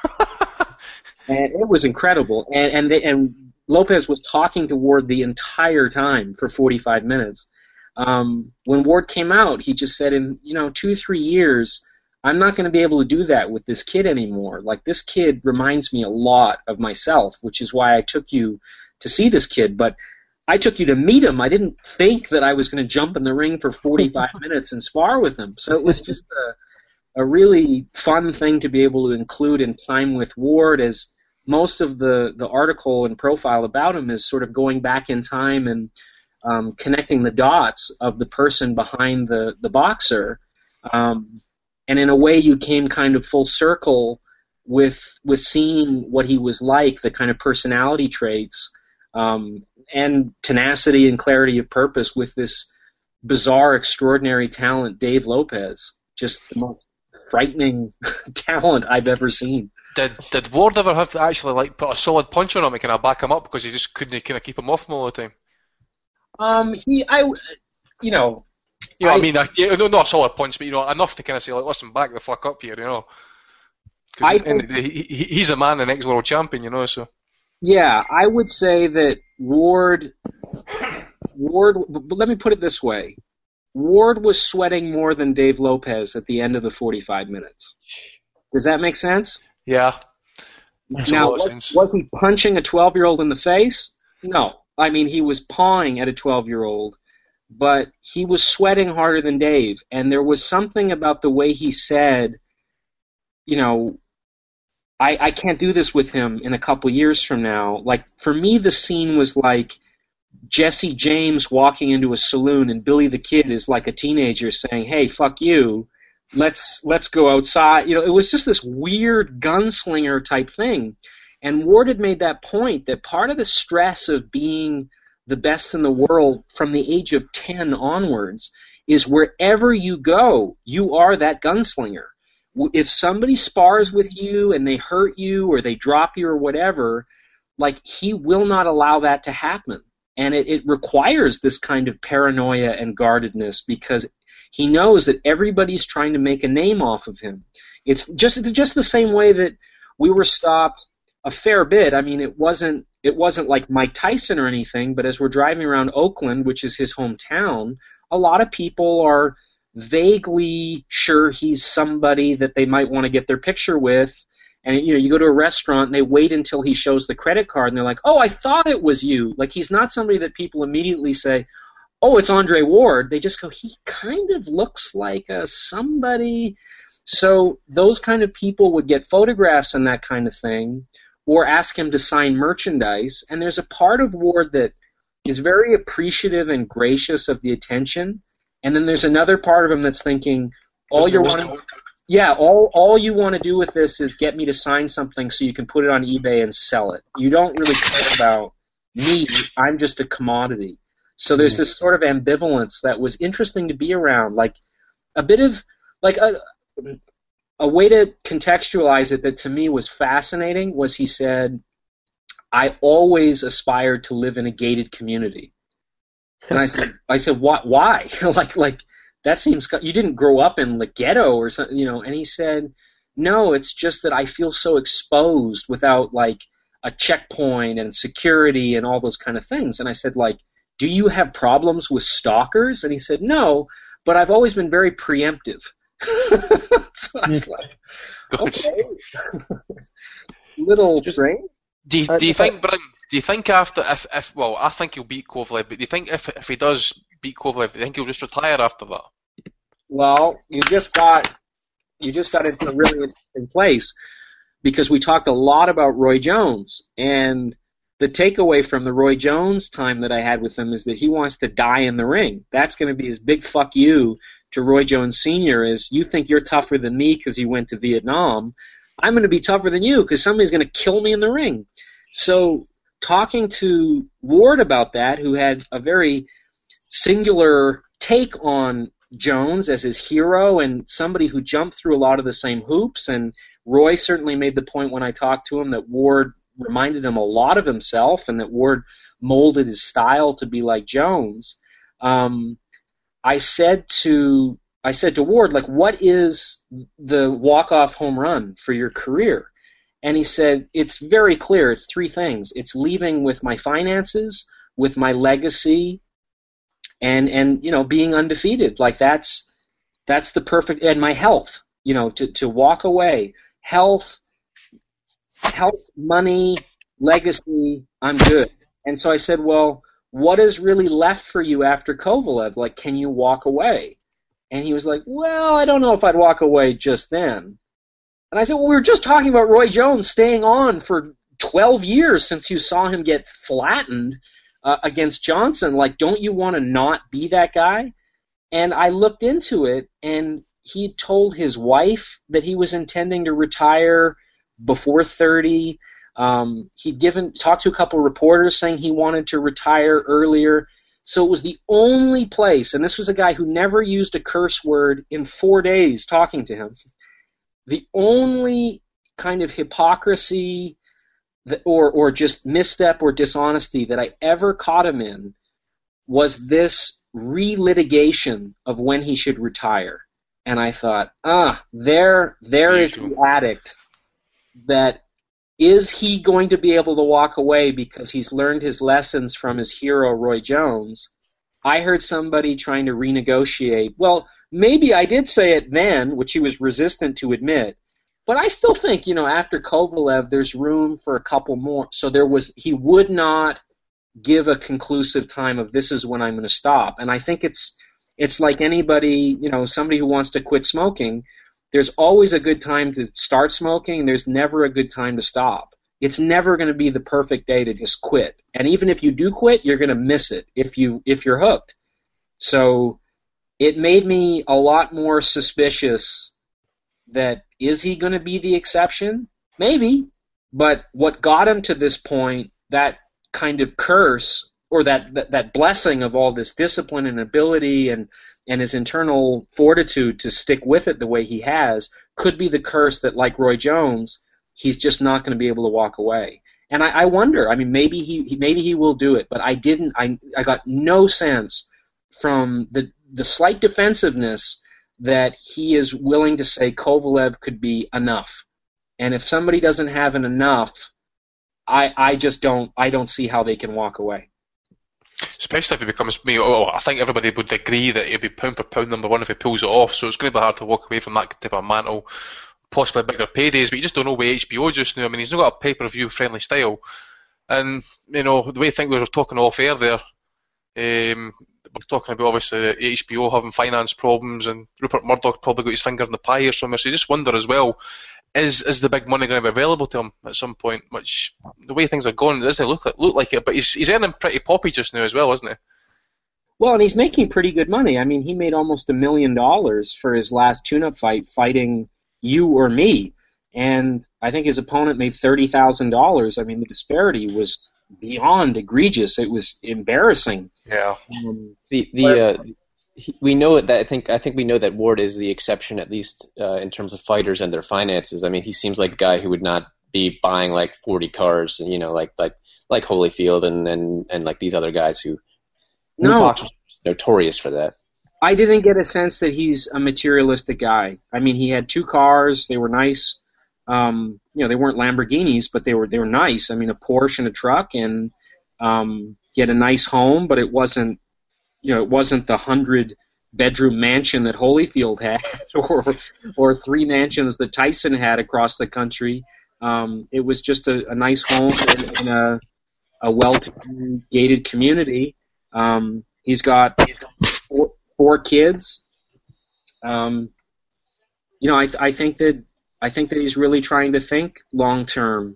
and it was incredible. And and, they, and Lopez was talking to Ward the entire time for forty-five minutes. Um, when Ward came out, he just said, in you know two, three years, I'm not going to be able to do that with this kid anymore. Like, this kid reminds me a lot of myself, which is why I took you to see this kid. But I took you to meet him. I didn't think that I was going to jump in the ring for forty-five minutes and spar with him. So it was just a, a really fun thing to be able to include in Time with Ward, as most of the, the article and profile about him is sort of going back in time and um, connecting the dots of the person behind the, the boxer. Um, and in a way, you came kind of full circle with with seeing what he was like, the kind of personality traits um, and tenacity and clarity of purpose with this bizarre, extraordinary talent, Dave Lopez. Just the most frightening talent I've ever seen. Did did Ward ever have to actually like put a solid punch on him and kind of back him up because he just couldn't kind of keep him off him all the time? Um, he, I, you know, you know I, what I mean? Like, you know, not a solid punch, but you know, enough to kind of say, like, listen, back the fuck up here, you know. Because he, he, he's a man, an ex-world champion, you know. So. Yeah, I would say that Ward, Ward. But let me put it this way: Ward was sweating more than Dave Lopez at the end of the forty-five minutes. Does that make sense? Yeah. Makes now, a lot of was, sense. was he punching a twelve-year-old in the face? No. I mean, he was pawing at a twelve-year-old, but he was sweating harder than Dave. And there was something about the way he said, you know, I, I can't do this with him in a couple years from now. Like, for me, the scene was like Jesse James walking into a saloon and Billy the Kid is like a teenager saying, hey, fuck you. Let's let's go outside. You know, it was just this weird gunslinger type thing. And Ward had made that point that part of the stress of being the best in the world from the age of ten onwards is wherever you go, you are that gunslinger. if somebody spars with you and they hurt you or they drop you or whatever, like, he will not allow that to happen. And it, it requires this kind of paranoia and guardedness because he knows that everybody's trying to make a name off of him. It's just just the same way that we were stopped a fair bit. I mean, it wasn't it wasn't like Mike Tyson or anything, but as we're driving around Oakland, which is his hometown, a lot of people are vaguely sure he's somebody that they might want to get their picture with. And, you know, you go to a restaurant and they wait until he shows the credit card and they're like, oh, I thought it was you. Like, he's not somebody that people immediately say, oh, it's Andre Ward. They just go, he kind of looks like a somebody. So those kind of people would get photographs and that kind of thing or ask him to sign merchandise. And there's a part of Ward that is very appreciative and gracious of the attention. And then there's another part of him that's thinking, all you're wanting... Yeah, all all you want to do with this is get me to sign something so you can put it on eBay and sell it. You don't really care about me. I'm just a commodity. So there's this sort of ambivalence that was interesting to be around. Like a bit of, like a, a way to contextualize it that to me was fascinating was he said, I always aspired to live in a gated community. And I said, I said, why? why? like, like, that seems, you didn't grow up in the ghetto or something, you know. And he said, no, it's just that I feel so exposed without, like, a checkpoint and security and all those kind of things. And I said, like, do you have problems with stalkers? And he said, no, but I've always been very preemptive. So I was like, okay. Little strange. Do you, do you think, Bryn, do you think after, if, if, well, I think he'll beat Kovalev, but do you think if if he does beat Kovalev, do you think he'll just retire after that? Well, you just got, you just got into a really interesting place because we talked a lot about Roy Jones, and the takeaway from the Roy Jones time that I had with him is that he wants to die in the ring. That's going to be his big fuck you to Roy Jones Senior is you think you're tougher than me because you went to Vietnam. I'm going to be tougher than you because somebody's going to kill me in the ring. So talking to Ward about that, who had a very singular take on Jones as his hero and somebody who jumped through a lot of the same hoops, and Roy certainly made the point when I talked to him that Ward reminded him a lot of himself and that Ward molded his style to be like Jones. Um, I said to I said to Ward, like, what is the walk-off home run for your career? And he said, it's very clear. It's three things. It's leaving with my finances, with my legacy, and, and you know, being undefeated. Like, that's that's the perfect, and my health, you know, to, to walk away. Health, health, money, legacy, I'm good. And so I said, well, what is really left for you after Kovalev? Like, can you walk away? And he was like, well, I don't know if I'd walk away just then. And I said, well, we were just talking about Roy Jones staying on for twelve years since you saw him get flattened uh, against Johnson. Like, don't you want to not be that guy? And I looked into it, and he told his wife that he was intending to retire before thirty. Um, he'd given talked to a couple of reporters saying he wanted to retire earlier. So it was the only place, and this was a guy who never used a curse word in four days talking to him. The only kind of hypocrisy that, or or just misstep or dishonesty that I ever caught him in was this relitigation of when he should retire. And I thought, ah, there, there is the addict that is he going to be able to walk away because he's learned his lessons from his hero, Roy Jones? I heard somebody trying to renegotiate. Well, maybe I did say it then, which he was resistant to admit. But I still think, you know, after Kovalev, there's room for a couple more. So there was, he would not give a conclusive time of this is when I'm going to stop. And I think it's, it's like anybody, you know, somebody who wants to quit smoking. There's always a good time to start smoking. There's never a good time to stop. It's never going to be the perfect day to just quit. And even if you do quit, you're going to miss it if you if you're hooked. So it made me a lot more suspicious that is he going to be the exception? Maybe. But what got him to this point, that kind of curse or that, that, that blessing of all this discipline and ability and and his internal fortitude to stick with it the way he has could be the curse that, like Roy Jones, he's just not going to be able to walk away. And I, I wonder, I mean, maybe he, he maybe he will do it, but I didn't, I, I got no sense from the, the slight defensiveness that he is willing to say Kovalev could be enough. And if somebody doesn't have an enough, I, I just don't, I don't see how they can walk away. Especially if it becomes me. Oh, I think everybody would agree that he'll be pound for pound number one if he pulls it off. So it's going to be hard to walk away from that type of mantle. Possibly bigger paydays, but you just don't know with H B O just now. I mean, he's not got a pay-per-view friendly style, and you know the way I think we were talking off air there. Um, we're talking about obviously H B O having finance problems, and Rupert Murdoch probably got his finger in the pie or somewhere. So you just wonder as well. Is is the big money going to be available to him at some point? Which the way things are going, it doesn't look like, look like it. But he's he's earning pretty poppy just now as well, isn't he? Well, and he's making pretty good money. I mean, he made almost a million dollars for his last tune-up fight, fighting you or me, and I think his opponent made thirty thousand dollars. I mean, the disparity was beyond egregious. It was embarrassing. Yeah. Um, the the. Uh, We know that I think I think we know that Ward is the exception, at least uh, in terms of fighters and their finances. I mean, he seems like a guy who would not be buying like forty cars, you know, like like like Holyfield and, and, and like these other guys who no boxers are notorious for that. I didn't get a sense that he's a materialistic guy. I mean, he had two cars; they were nice. Um, you know, they weren't Lamborghinis, but they were they were nice. I mean, a Porsche and a truck, and um, he had a nice home, but it wasn't. You know, it wasn't the hundred-bedroom mansion that Holyfield had, or or three mansions that Tyson had across the country. Um, it was just a, a nice home in, in a, a well-gated community. Um, he's got four, four kids. Um, you know, I, I think that I think that he's really trying to think long-term,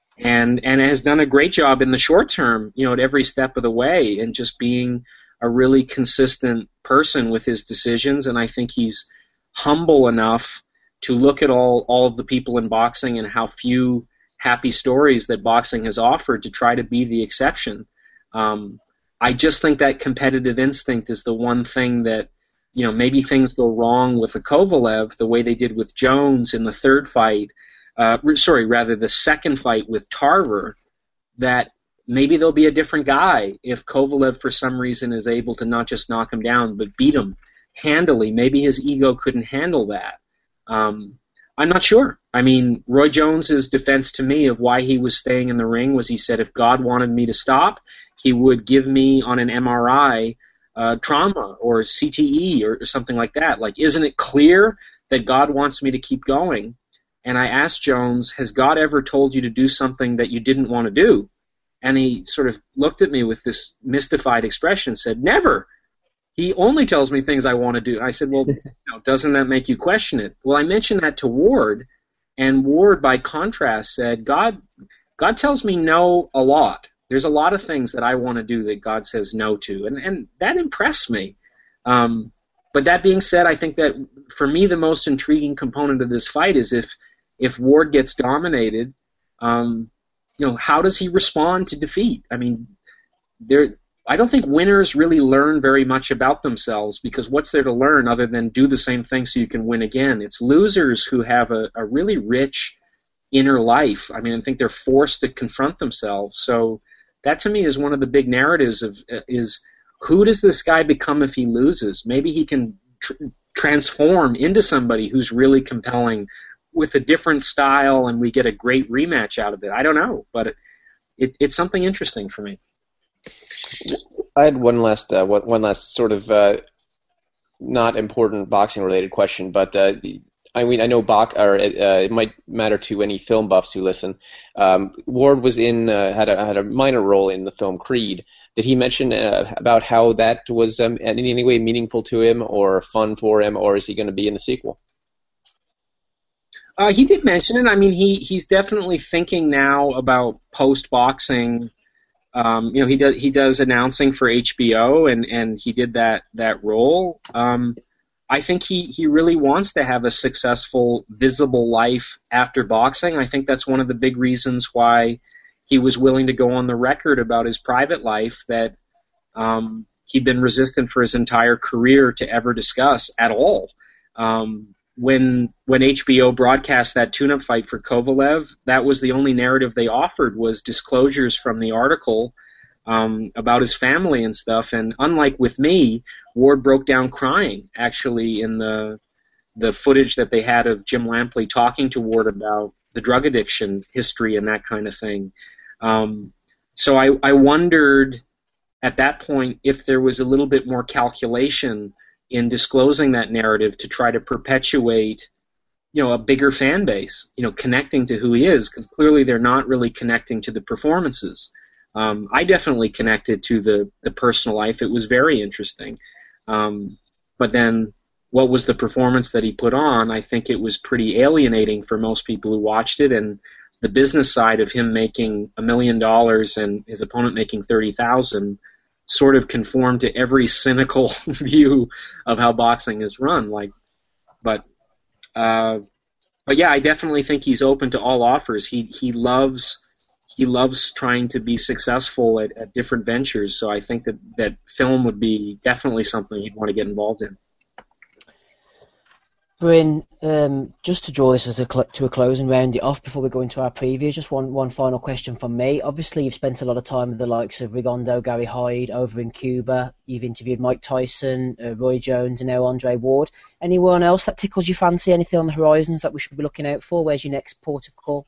and and has done a great job in the short term. You know, at every step of the way, and just being a really consistent person with his decisions, and I think he's humble enough to look at all, all of the people in boxing and how few happy stories that boxing has offered to try to be the exception. Um, I just think that competitive instinct is the one thing that, you know, maybe things go wrong with a Kovalev the way they did with Jones in the third fight, uh, sorry, rather the second fight with Tarver, that maybe there'll be a different guy if Kovalev, for some reason, is able to not just knock him down, but beat him handily. Maybe his ego couldn't handle that. Um, I'm not sure. I mean, Roy Jones's defense to me of why he was staying in the ring was he said if God wanted me to stop, he would give me on an M R I uh, trauma or C T E or, or something like that. Like, isn't it clear that God wants me to keep going? And I asked Jones, has God ever told you to do something that you didn't want to do? And he sort of looked at me with this mystified expression and said, never. He only tells me things I want to do. I said, well, you know, doesn't that make you question it? Well, I mentioned that to Ward, and Ward, by contrast, said, God, God tells me no a lot. There's a lot of things that I want to do that God says no to, and, and that impressed me. Um, but that being said, I think that for me the most intriguing component of this fight is if if Ward gets dominated, um, you know, how does he respond to defeat? I mean, there. I don't think winners really learn very much about themselves, because what's there to learn other than do the same thing so you can win again? It's losers who have a, a really rich inner life. I mean, I think they're forced to confront themselves. So that to me is one of the big narratives of uh, is who does this guy become if he loses? Maybe he can tr- transform into somebody who's really compelling with a different style, and we get a great rematch out of it. I don't know, but it, it, it's something interesting for me. I had one last, uh, one last sort of uh, not important boxing-related question, but uh, I mean, I know Bach, or uh, it might matter to any film buffs who listen. Um, Ward was in, uh, had a had a minor role in the film Creed. Did he mention uh, about how that was um, in any way meaningful to him or fun for him, or is he going to be in the sequel? Uh, he did mention it. I mean, he he's definitely thinking now about post-boxing. Um, you know, he does he does announcing for H B O, and, and he did that that role. Um, I think he, he really wants to have a successful, visible life after boxing. I think that's one of the big reasons why he was willing to go on the record about his private life. That um, he'd been resistant for his entire career to ever discuss at all. Um, when when H B O broadcast that tune-up fight for Kovalev, that was the only narrative they offered, was disclosures from the article um, about his family and stuff. And unlike with me, Ward broke down crying, actually, in the the footage that they had of Jim Lampley talking to Ward about the drug addiction history and that kind of thing. Um, so I, I wondered at that point if there was a little bit more calculation in disclosing that narrative to try to perpetuate, you know, a bigger fan base, you know, connecting to who he is, because clearly they're not really connecting to the performances. Um, I definitely connected to the, the personal life. It was very interesting. Um, but then what was the performance that he put on? I think it was pretty alienating for most people who watched it, and the business side of him making a million dollars and his opponent making thirty thousand sort of conformed to every cynical view of how boxing is run. Like, but, uh, but yeah, I definitely think he's open to all offers. He he loves he loves trying to be successful at, at different ventures. So I think that that film would be definitely something he'd want to get involved in. Bryn, um, just to draw this as a cl- to a close and round it off before we go into our preview, just one, one final question from me. Obviously, you've spent a lot of time with the likes of Rigondeaux, Gary Hyde over in Cuba. You've interviewed Mike Tyson, uh, Roy Jones, and now Andre Ward. Anyone else that tickles your fancy? Anything on the horizons that we should be looking out for? Where's your next port of call?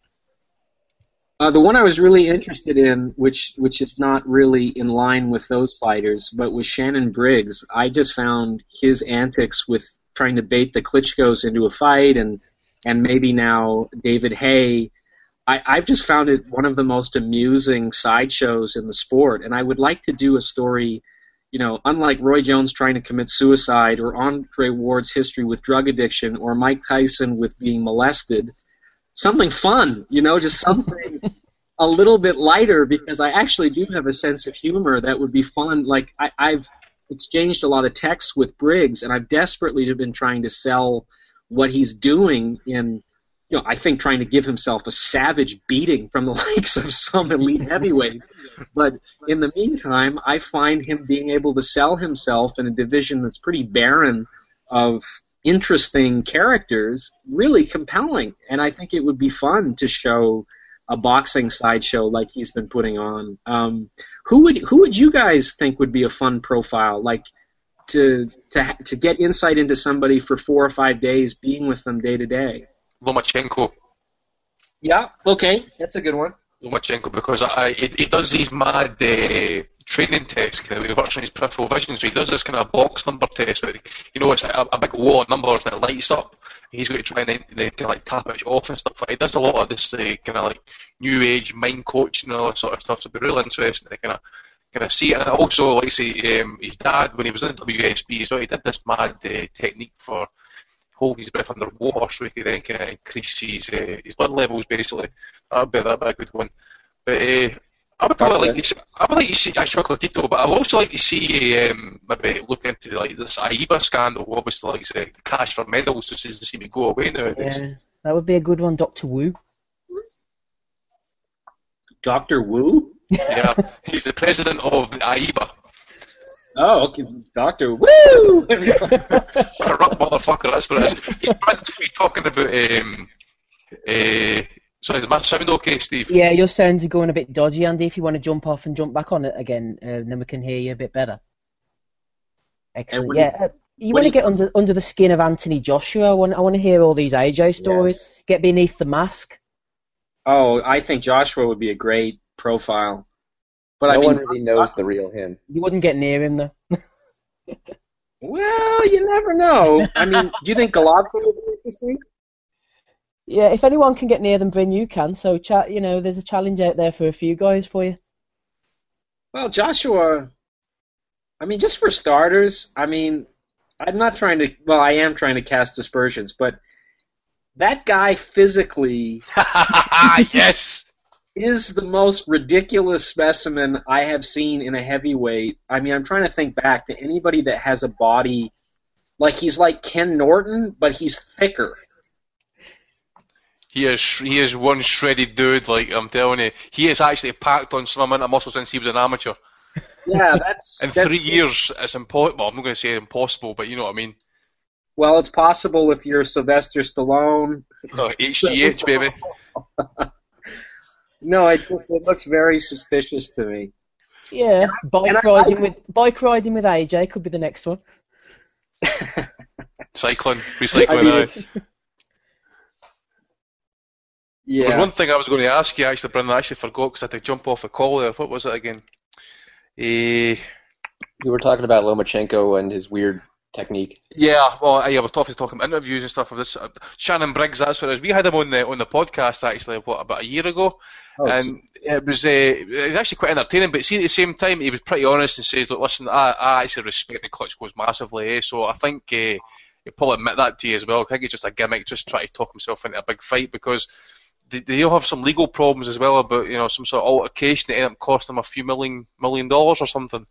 Uh, the one I was really interested in, which which is not really in line with those fighters, but was Shannon Briggs. I just found his antics with trying to bait the Klitschko's into a fight, and and maybe now David Haye. I, I've just found it one of the most amusing sideshows in the sport, and I would like to do a story, you know, unlike Roy Jones trying to commit suicide, or Andre Ward's history with drug addiction, or Mike Tyson with being molested. Something fun, you know, just something a little bit lighter, because I actually do have a sense of humor that would be fun. Like, I, I've exchanged a lot of texts with Briggs, and I've desperately been trying to sell what he's doing in, you know, I think trying to give himself a savage beating from the likes of some elite heavyweight. But in the meantime, I find him being able to sell himself in a division that's pretty barren of interesting characters really compelling. And I think it would be fun to show a boxing sideshow like he's been putting on. Um, who would who would you guys think would be a fun profile, like to to to get insight into somebody for four or five days, being with them day to day? Lomachenko. Yeah, okay, that's a good one. Lomachenko, because I, he, he does these mad uh, training tests, kind of, he works on his peripheral vision, so he does this kind of box number test, where, you know, it's like a, a big wall of numbers and it lights up. He's got to try and then, then kind of like tap it off and stuff like that. He does a lot of this uh, kind of like new age mind coaching and all that sort of stuff, so it'd be really interesting to kind of kind of see it. And also, like I say, um, his dad, when he was in the W S B as well, he did this mad uh, technique for hold his breath underwater so he could then kind of increase his, uh, his blood levels, basically. That would be, that'd be a good one. But uh, I would probably like to see, I would like to see uh, Chocolatito, but I would also like to see um, maybe look into like this A I B A scandal, obviously, like the cash for medals, just doesn't seem to go away nowadays. Yeah, that would be a good one, Doctor Wu. Doctor Wu? Yeah, he's the president of the A I B A. Oh, okay, Doctor Woo! What a rock motherfucker, that's what it is. You're talking about, um, uh, sorry, is my sound okay, Steve? Yeah, your sounds are going a bit dodgy, Andy. If you want to jump off and jump back on it again, uh, then we can hear you a bit better. Excellent. Yeah, uh, you want to get under under the skin of Anthony Joshua. I want I want to hear all these A J stories. Yes. Get beneath the mask. Oh, I think Joshua would be a great profile. But no I mean, one really knows the real him. You wouldn't get near him, though. Well, you never know. I mean, do you think Golovkin would be interesting? Yeah, if anyone can get near them, Bryn, you can. So, cha- you know, there's a challenge out there for a few guys for you. Well, Joshua, I mean, just for starters, I mean, I'm not trying to, well, I am trying to cast aspersions, but that guy physically... Yes! is the most ridiculous specimen I have seen in a heavyweight. I mean, I'm trying to think back to anybody that has a body, like he's like Ken Norton, but he's thicker. He is he is one shredded dude, like I'm telling you. He is actually packed on some amount of muscle since he was an amateur. Yeah, that's in that's, three years. It's impossible. Well, I'm not going to say impossible, but you know what I mean. Well, it's possible if you're Sylvester Stallone. Oh, H G H, baby. No, it just it looks very suspicious to me. Yeah, bike I, riding I, with bike riding with A J could be the next one. Cycling, recycling. I mean, I it's, yeah. There's one thing I was going to ask you, actually, Brendan. I actually forgot because I had to jump off the call there. What was it again? Uh, you were talking about Lomachenko and his weird technique. Yeah, well, yeah, we're talking talking about interviews and stuff of this. Uh, Shannon Briggs, that's what it is. We had him on the on the podcast actually, what, about a year ago, oh, and it was uh, it was actually quite entertaining. But see, at the same time, he was pretty honest and says, "Look, listen, I, I actually respect the Klitschko's massively, eh? So I think uh, he'll probably admit that to you as well. I think it's just a gimmick, just try to talk himself into a big fight because they, they all have some legal problems as well about you know some sort of altercation that ended up costing them a few million million dollars or something."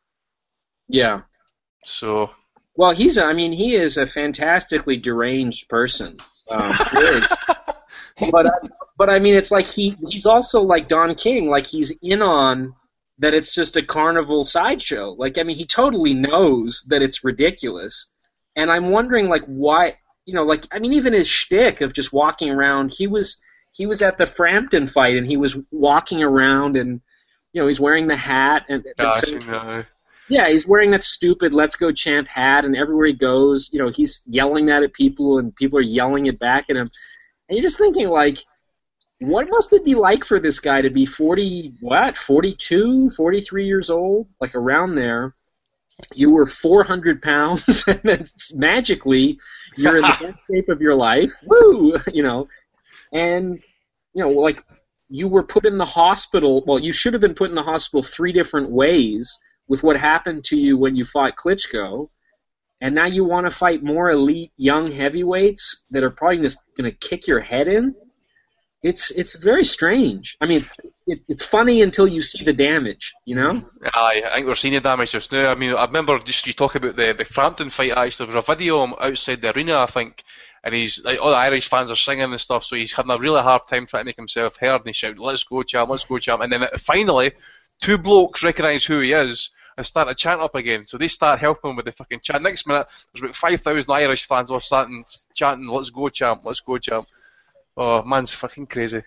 Yeah. So. Well, he's, I mean, he is a fantastically deranged person. Um, he is. but, but I mean, it's like he, he's also like Don King, like he's in on that it's just a carnival sideshow. Like, I mean, he totally knows that it's ridiculous. And I'm wondering, like, why, you know, like, I mean, even his shtick of just walking around, he was, he was at the Frampton fight and he was walking around and, you know, he's wearing the hat and, Gosh, and no. Yeah, he's wearing that stupid Let's Go Champ hat, and everywhere he goes, you know, he's yelling that at people, and people are yelling it back at him. And you're just thinking, like, what must it be like for this guy to be forty, what, forty-two, forty-three years old? Like, around there. You were four hundred pounds, and then magically you're in the best shape of your life. Woo! You know, and, you know, like, you were put in the hospital. Well, you should have been put in the hospital three different ways with what happened to you when you fought Klitschko, and now you want to fight more elite young heavyweights that are probably just going to kick your head in? It's it's very strange. I mean, it, it's funny until you see the damage, you know? Aye, I think we're seeing the damage just now. I mean, I remember just you talking about the, the Frampton fight, actually. There was a video of him outside the arena, I think, and he's like, all the Irish fans are singing and stuff, so he's having a really hard time trying to make himself heard, and he shouted, "Let's go, champ, let's go, champ." And then finally, two blokes recognise who he is and start to chant up again. So they start helping him with the fucking chant. Next minute, there's about five thousand Irish fans all starting chanting, "Let's go, champ, let's go, champ." Oh, man's fucking crazy.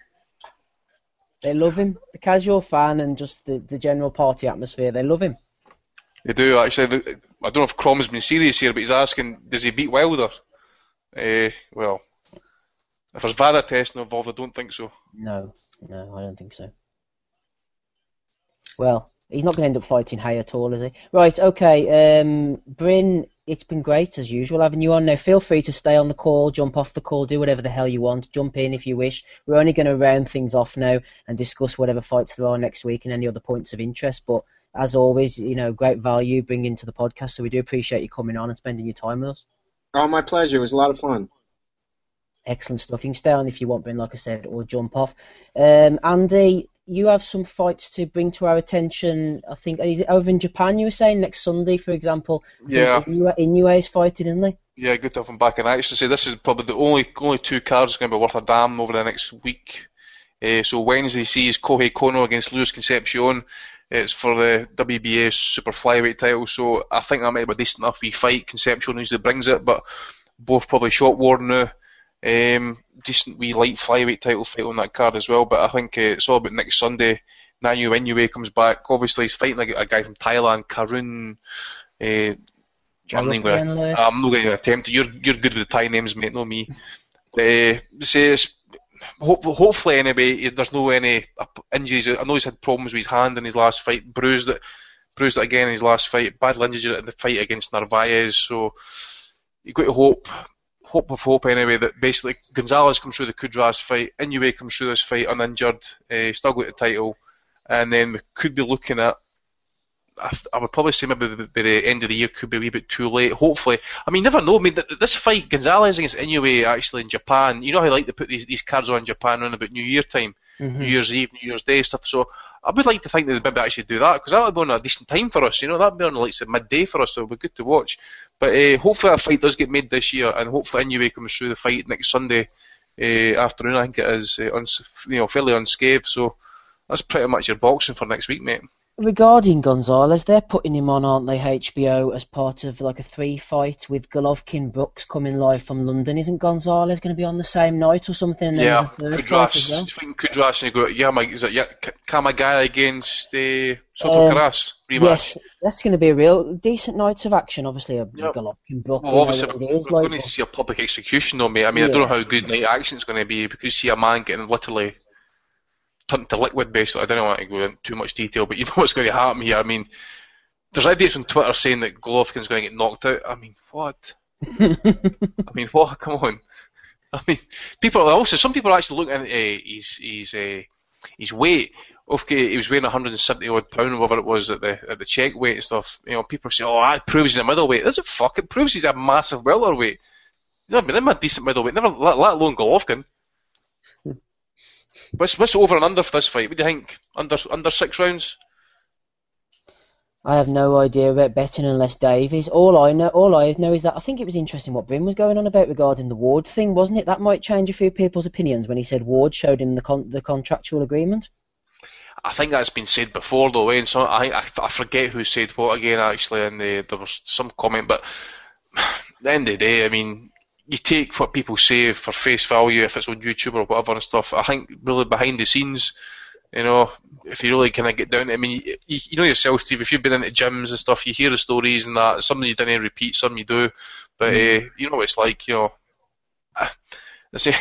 They love him. The casual fan and just the, the general party atmosphere, they love him. They do, actually. I don't know if Crom's been serious here, but he's asking, does he beat Wilder? Uh, well, if there's VADA testing involved, I don't think so. No, no, I don't think so. Well, he's not going to end up fighting Hay at all, is he? Right, okay. Um, Bryn, it's been great, as usual, having you on. Now, feel free to stay on the call, jump off the call, do whatever the hell you want. Jump in if you wish. We're only going to round things off now and discuss whatever fights there are next week and any other points of interest. But, as always, you know, great value bringing to the podcast, so we do appreciate you coming on and spending your time with us. Oh, my pleasure. It was a lot of fun. Excellent stuff. You can stay on if you want, Bryn, like I said, or jump off. Um, Andy, you have some fights to bring to our attention. I think, is it over in Japan, you were saying, next Sunday, for example? Yeah. Inoue is fighting, isn't he? Yeah, good to have him back in action. So this is probably the only only two cards that's going to be worth a damn over the next week. Uh, so Wednesday sees Kohei Kono against Luis Concepcion. It's for the W B A Super Flyweight title, so I think that might be a decent enough wee fight. Concepcion usually brings it, but both probably short worn now. Um, decent wee light flyweight title fight on that card as well, but I think uh, it's all about next Sunday. Naoya Inoue comes back. Obviously, he's fighting a, a guy from Thailand, Karun. Uh, I'm not going to attempt it. You're you're good with the Thai names, mate, not me. Uh, so it's, hope, hopefully, anyway, there's no any injuries. I know he's had problems with his hand in his last fight, bruised it, bruised it again in his last fight. Badly injured in the fight against Narvaez. So you've got to hope. Hope of hope anyway that basically Gonzalez comes through the Kudras fight, Inoue comes through this fight uninjured, uh, still got the title, and then we could be looking at, I, I would probably say maybe by the end of the year could be a wee bit too late, hopefully. I mean, never know. I mean, th- this fight, Gonzalez against Inoue actually in Japan, you know how I like to put these, these cards on Japan around about New Year time, mm-hmm. New Year's Eve, New Year's Day stuff, so I would like to think that they'd maybe actually do that, because that would be on a decent time for us, you know, that would be on like say, midday for us, so it would be good to watch. But uh, hopefully that fight does get made this year, and hopefully Inoue comes through the fight next Sunday uh, afternoon, I think it is, uh, uns- you know, fairly unscathed, so that's pretty much your boxing for next week, mate. Regarding Gonzalez, they're putting him on, aren't they, H B O, as part of like a three-fight with Golovkin Brooks coming live from London. Isn't Gonzalez going to be on the same night or something? And then Yeah, there's a third fight as Kudras. well? He's fighting Kudras and you go, yeah, Mike, is it yeah, K- Kamagaya against uh, Soto Um, Karas rematch? Yes, that's going to be a real decent night of action. Obviously, a Yep. Golovkin Brooks. Well, we know obviously, what we're, it is we're like. going to see a public execution though, mate. I mean, I don't know Yeah. how good night action's going to be because you see a man getting literally turned to liquid, basically. I don't want to go into too much detail, but you know what's going to happen here. I mean, there's idiots on Twitter saying that Golovkin's going to get knocked out. I mean, what? I mean, what? Come on. I mean, people are also, some people are actually looking at uh, his, his, uh, his weight. Okay, he was weighing one hundred seventy odd pound, or whatever it was at the at the check weight and stuff. You know, people say, "Oh, that proves he's a middleweight." Doesn't fuck it proves he's a massive welterweight. He's never been in a decent middleweight, never let, let alone Golovkin. What's what's over and under for this fight? What do you think? Under under six rounds? I have no idea about betting unless Dave is. All I know, all I know is that I think it was interesting what Bryn was going on about regarding the Ward thing, wasn't it? That might change a few people's opinions when he said Ward showed him the con- the contractual agreement. I think that's been said before though, eh? And so I, I I forget who said what again actually, and uh, there was some comment. But at the end of the day, I mean, you take what people say for face value if it's on YouTube or whatever and stuff. I think really behind the scenes, you know, if you really kind of get down to it, I mean, you, you know yourself, Steve, if you've been into gyms and stuff, you hear the stories and that. Some you didn't repeat, some you do. But Mm. uh, you know what it's like, you know. I, I say,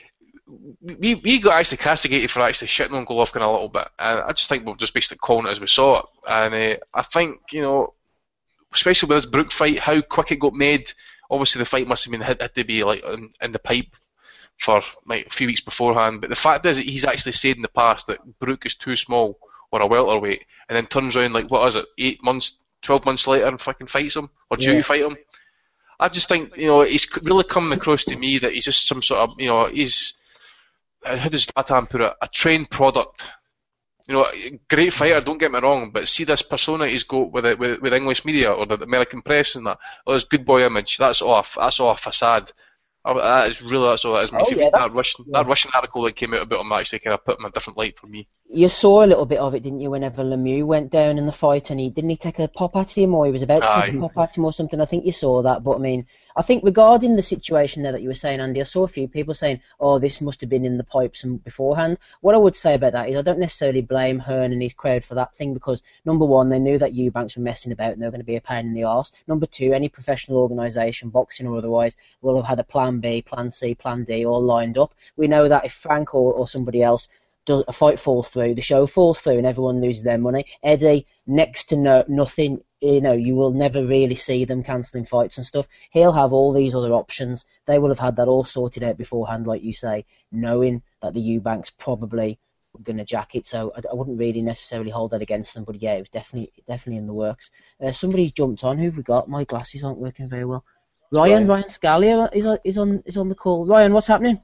we we got actually castigated for actually shitting on Golovkin a little bit, and I just think we're just basically calling it as we saw it. And uh, I think, you know, especially with this Brook fight, how quick it got made. Obviously, the fight must have been had, had to be like in, in the pipe for like a few weeks beforehand. But the fact is that he's actually said in the past that Brook is too small or a welterweight, and then turns around like what is it, eight months, twelve months later, and fucking fights him or due Yeah. to fight him. I just think, you know, he's really coming across to me that he's just some sort of, you know, he's uh, how does Zlatan put it, a trained product. You know, great fighter, don't get me wrong, but see this persona he's got with it, with, with English media or the American press and that, oh, this good boy image, that's all, a- that's all a facade. Oh, that is really, that's all that is. Oh, If you yeah, read that- that Russian, that Russian article that came out about him actually kind of put him in a different light for me. You saw a little bit of it, didn't you, whenever Lemieux went down in the fight, and he didn't he take a pop at him, or he was about to take Aye. a pop at him or something. I think you saw that, but I mean, I think regarding the situation there that you were saying, Andy, I saw a few people saying, "Oh, this must have been in the pipes and beforehand." What I would say about that is, I don't necessarily blame Hearn and his crowd for that thing, because number one, they knew that Eubanks were messing about and they were going to be a pain in the arse. Number two, any professional organisation, boxing or otherwise, will have had a plan B, plan C, plan D all lined up. We know that if Frank or, or somebody else does a fight falls through, the show falls through, and everyone loses their money. Eddie, next to no nothing, you know, you will never really see them cancelling fights and stuff. He'll have all these other options. They will have had that all sorted out beforehand, like you say, knowing that the Eubanks probably were going to jack it. So I, I wouldn't really necessarily hold that against them. But yeah, it was definitely definitely in the works. Uh, somebody jumped on. Who've we got? My glasses aren't working very well. Ryan, Ryan Scalia is on, is on is on the call. Ryan, what's happening?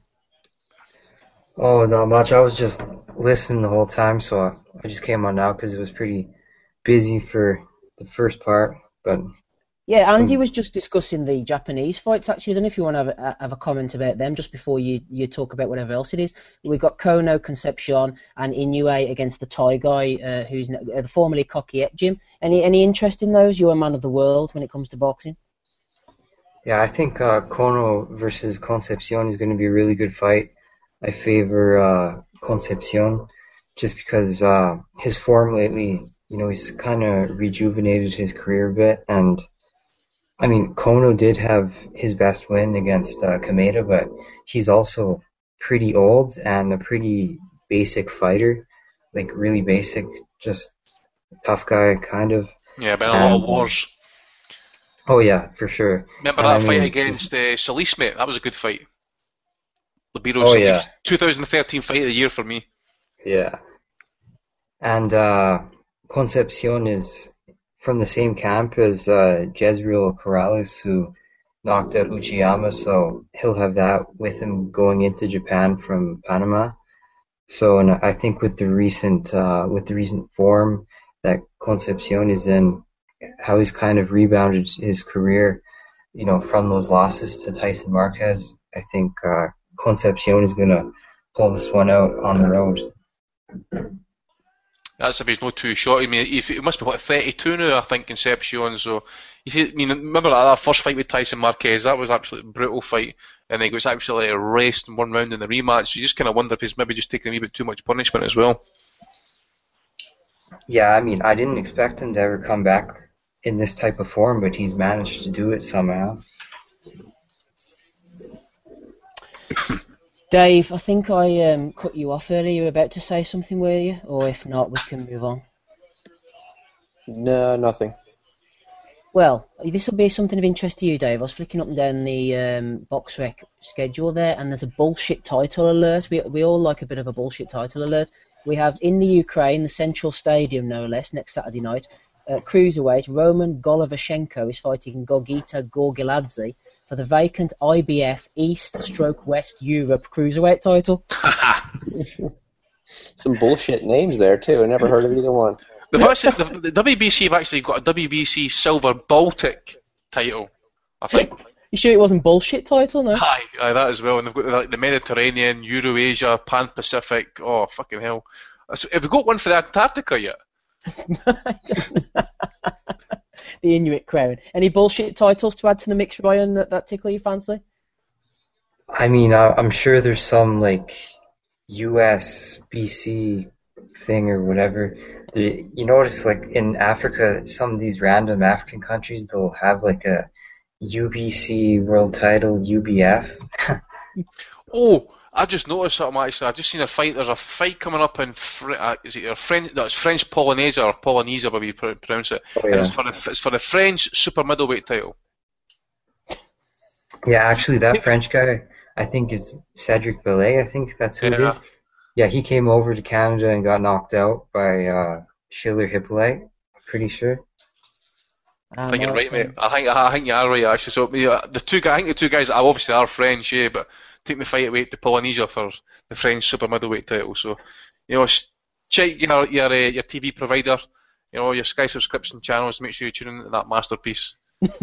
Oh, not much. I was just listening the whole time, so I, I just came on now because it was pretty busy for the first part. But Yeah, Andy some- was just discussing the Japanese fights. Actually, I don't know if you want to have a, have a comment about them just before you, you talk about whatever else it is. We've got Kono, Concepcion, and Inoue against the Thai guy, uh, who's n- uh, formerly Kokiet Jim. Any any interest in those? You're a man of the world when it comes to boxing. yeah, I think uh, Kono versus Concepcion is going to be a really good fight. I favor uh, Concepcion just because uh, his form lately, you know, he's kind of rejuvenated his career a bit. And I mean, Kono did have his best win against uh, Kameda, but he's also pretty old and a pretty basic fighter, like really basic, just tough guy kind of. Yeah, been in a lot of And- wars. Oh yeah, for sure. Remember And that I fight mean, against uh, Solis, mate? That was a good fight. Libero Oh, Solis. yeah. twenty thirteen fight of the year for me. Yeah. And uh, Concepcion is from the same camp as uh, Jezreel Corrales, who knocked out Uchiyama, so he'll have that with him going into Japan from Panama. So, and I think with the recent uh, with the recent form that Concepcion is in, how he's kind of rebounded his career, you know, from those losses to Tyson Marquez, I think uh, Concepcion is gonna pull this one out on the road. That's if he's not too short. I mean, he, he must be what thirty-two now, I think, Concepcion. So you see, I mean, remember that, that first fight with Tyson Marquez? That was absolutely a brutal fight, and he was actually erased in one round in the rematch. So you just kind of wonder if he's maybe just taking a wee bit too much punishment as well. Yeah, I mean, I didn't expect him to ever come back in this type of form, but he's managed to do it somehow. Dave, I think I um, cut you off earlier. You were about to say something, were you? Or if not, we can move on. No, nothing. Well, this will be something of interest to you, Dave. I was flicking up and down the um, BoxRec schedule there, and there's a bullshit title alert. We we all like a bit of a bullshit title alert. We have in the Ukraine, the Central Stadium, no less, next Saturday night, uh, cruiserweight Roman Golovashenko is fighting Gogita Gorgiladze for the vacant I B F East Stroke West Europe cruiserweight title. Some bullshit names there too. I never heard of either one. They've actually, the, the W B C have actually got a W B C Silver Baltic title, I think. You sure it wasn't bullshit title, no? Aye, aye, that as well. And they've got like the Mediterranean, Eurasia, Pan-Pacific. Oh, fucking hell. Have we got one for the Antarctica yet? The Inuit crown. Any bullshit titles to add to the mix, Ryan, that, that tickle you fancy? I mean, I, I'm sure there's some, like, U S B C thing or whatever. The, you notice, like, in Africa, some of these random African countries, they'll have, like, a U B C world title, U B F. Oh, I just noticed something actually. I just seen a fight. There's a fight coming up in Fr- uh, is it French? No, it's French Polynesia or Polynesia, however you pr- pronounce it. Oh, yeah. And it's for the it's for the French super middleweight title. Yeah, actually, that French guy, I think it's Cedric Bellet. I think that's who Yeah. it is. Yeah, he came over to Canada and got knocked out by uh, Schiller Hippolyte. I'm pretty sure. I think you're right, mate. I think I think you are right actually. So yeah, the two guys, I think the two guys are obviously are French, yeah, but take the fight away to Polynesia for the French super middleweight title. So you know, check your your uh, your T V provider, you know, your Sky subscription channels. Make sure you tune into that masterpiece.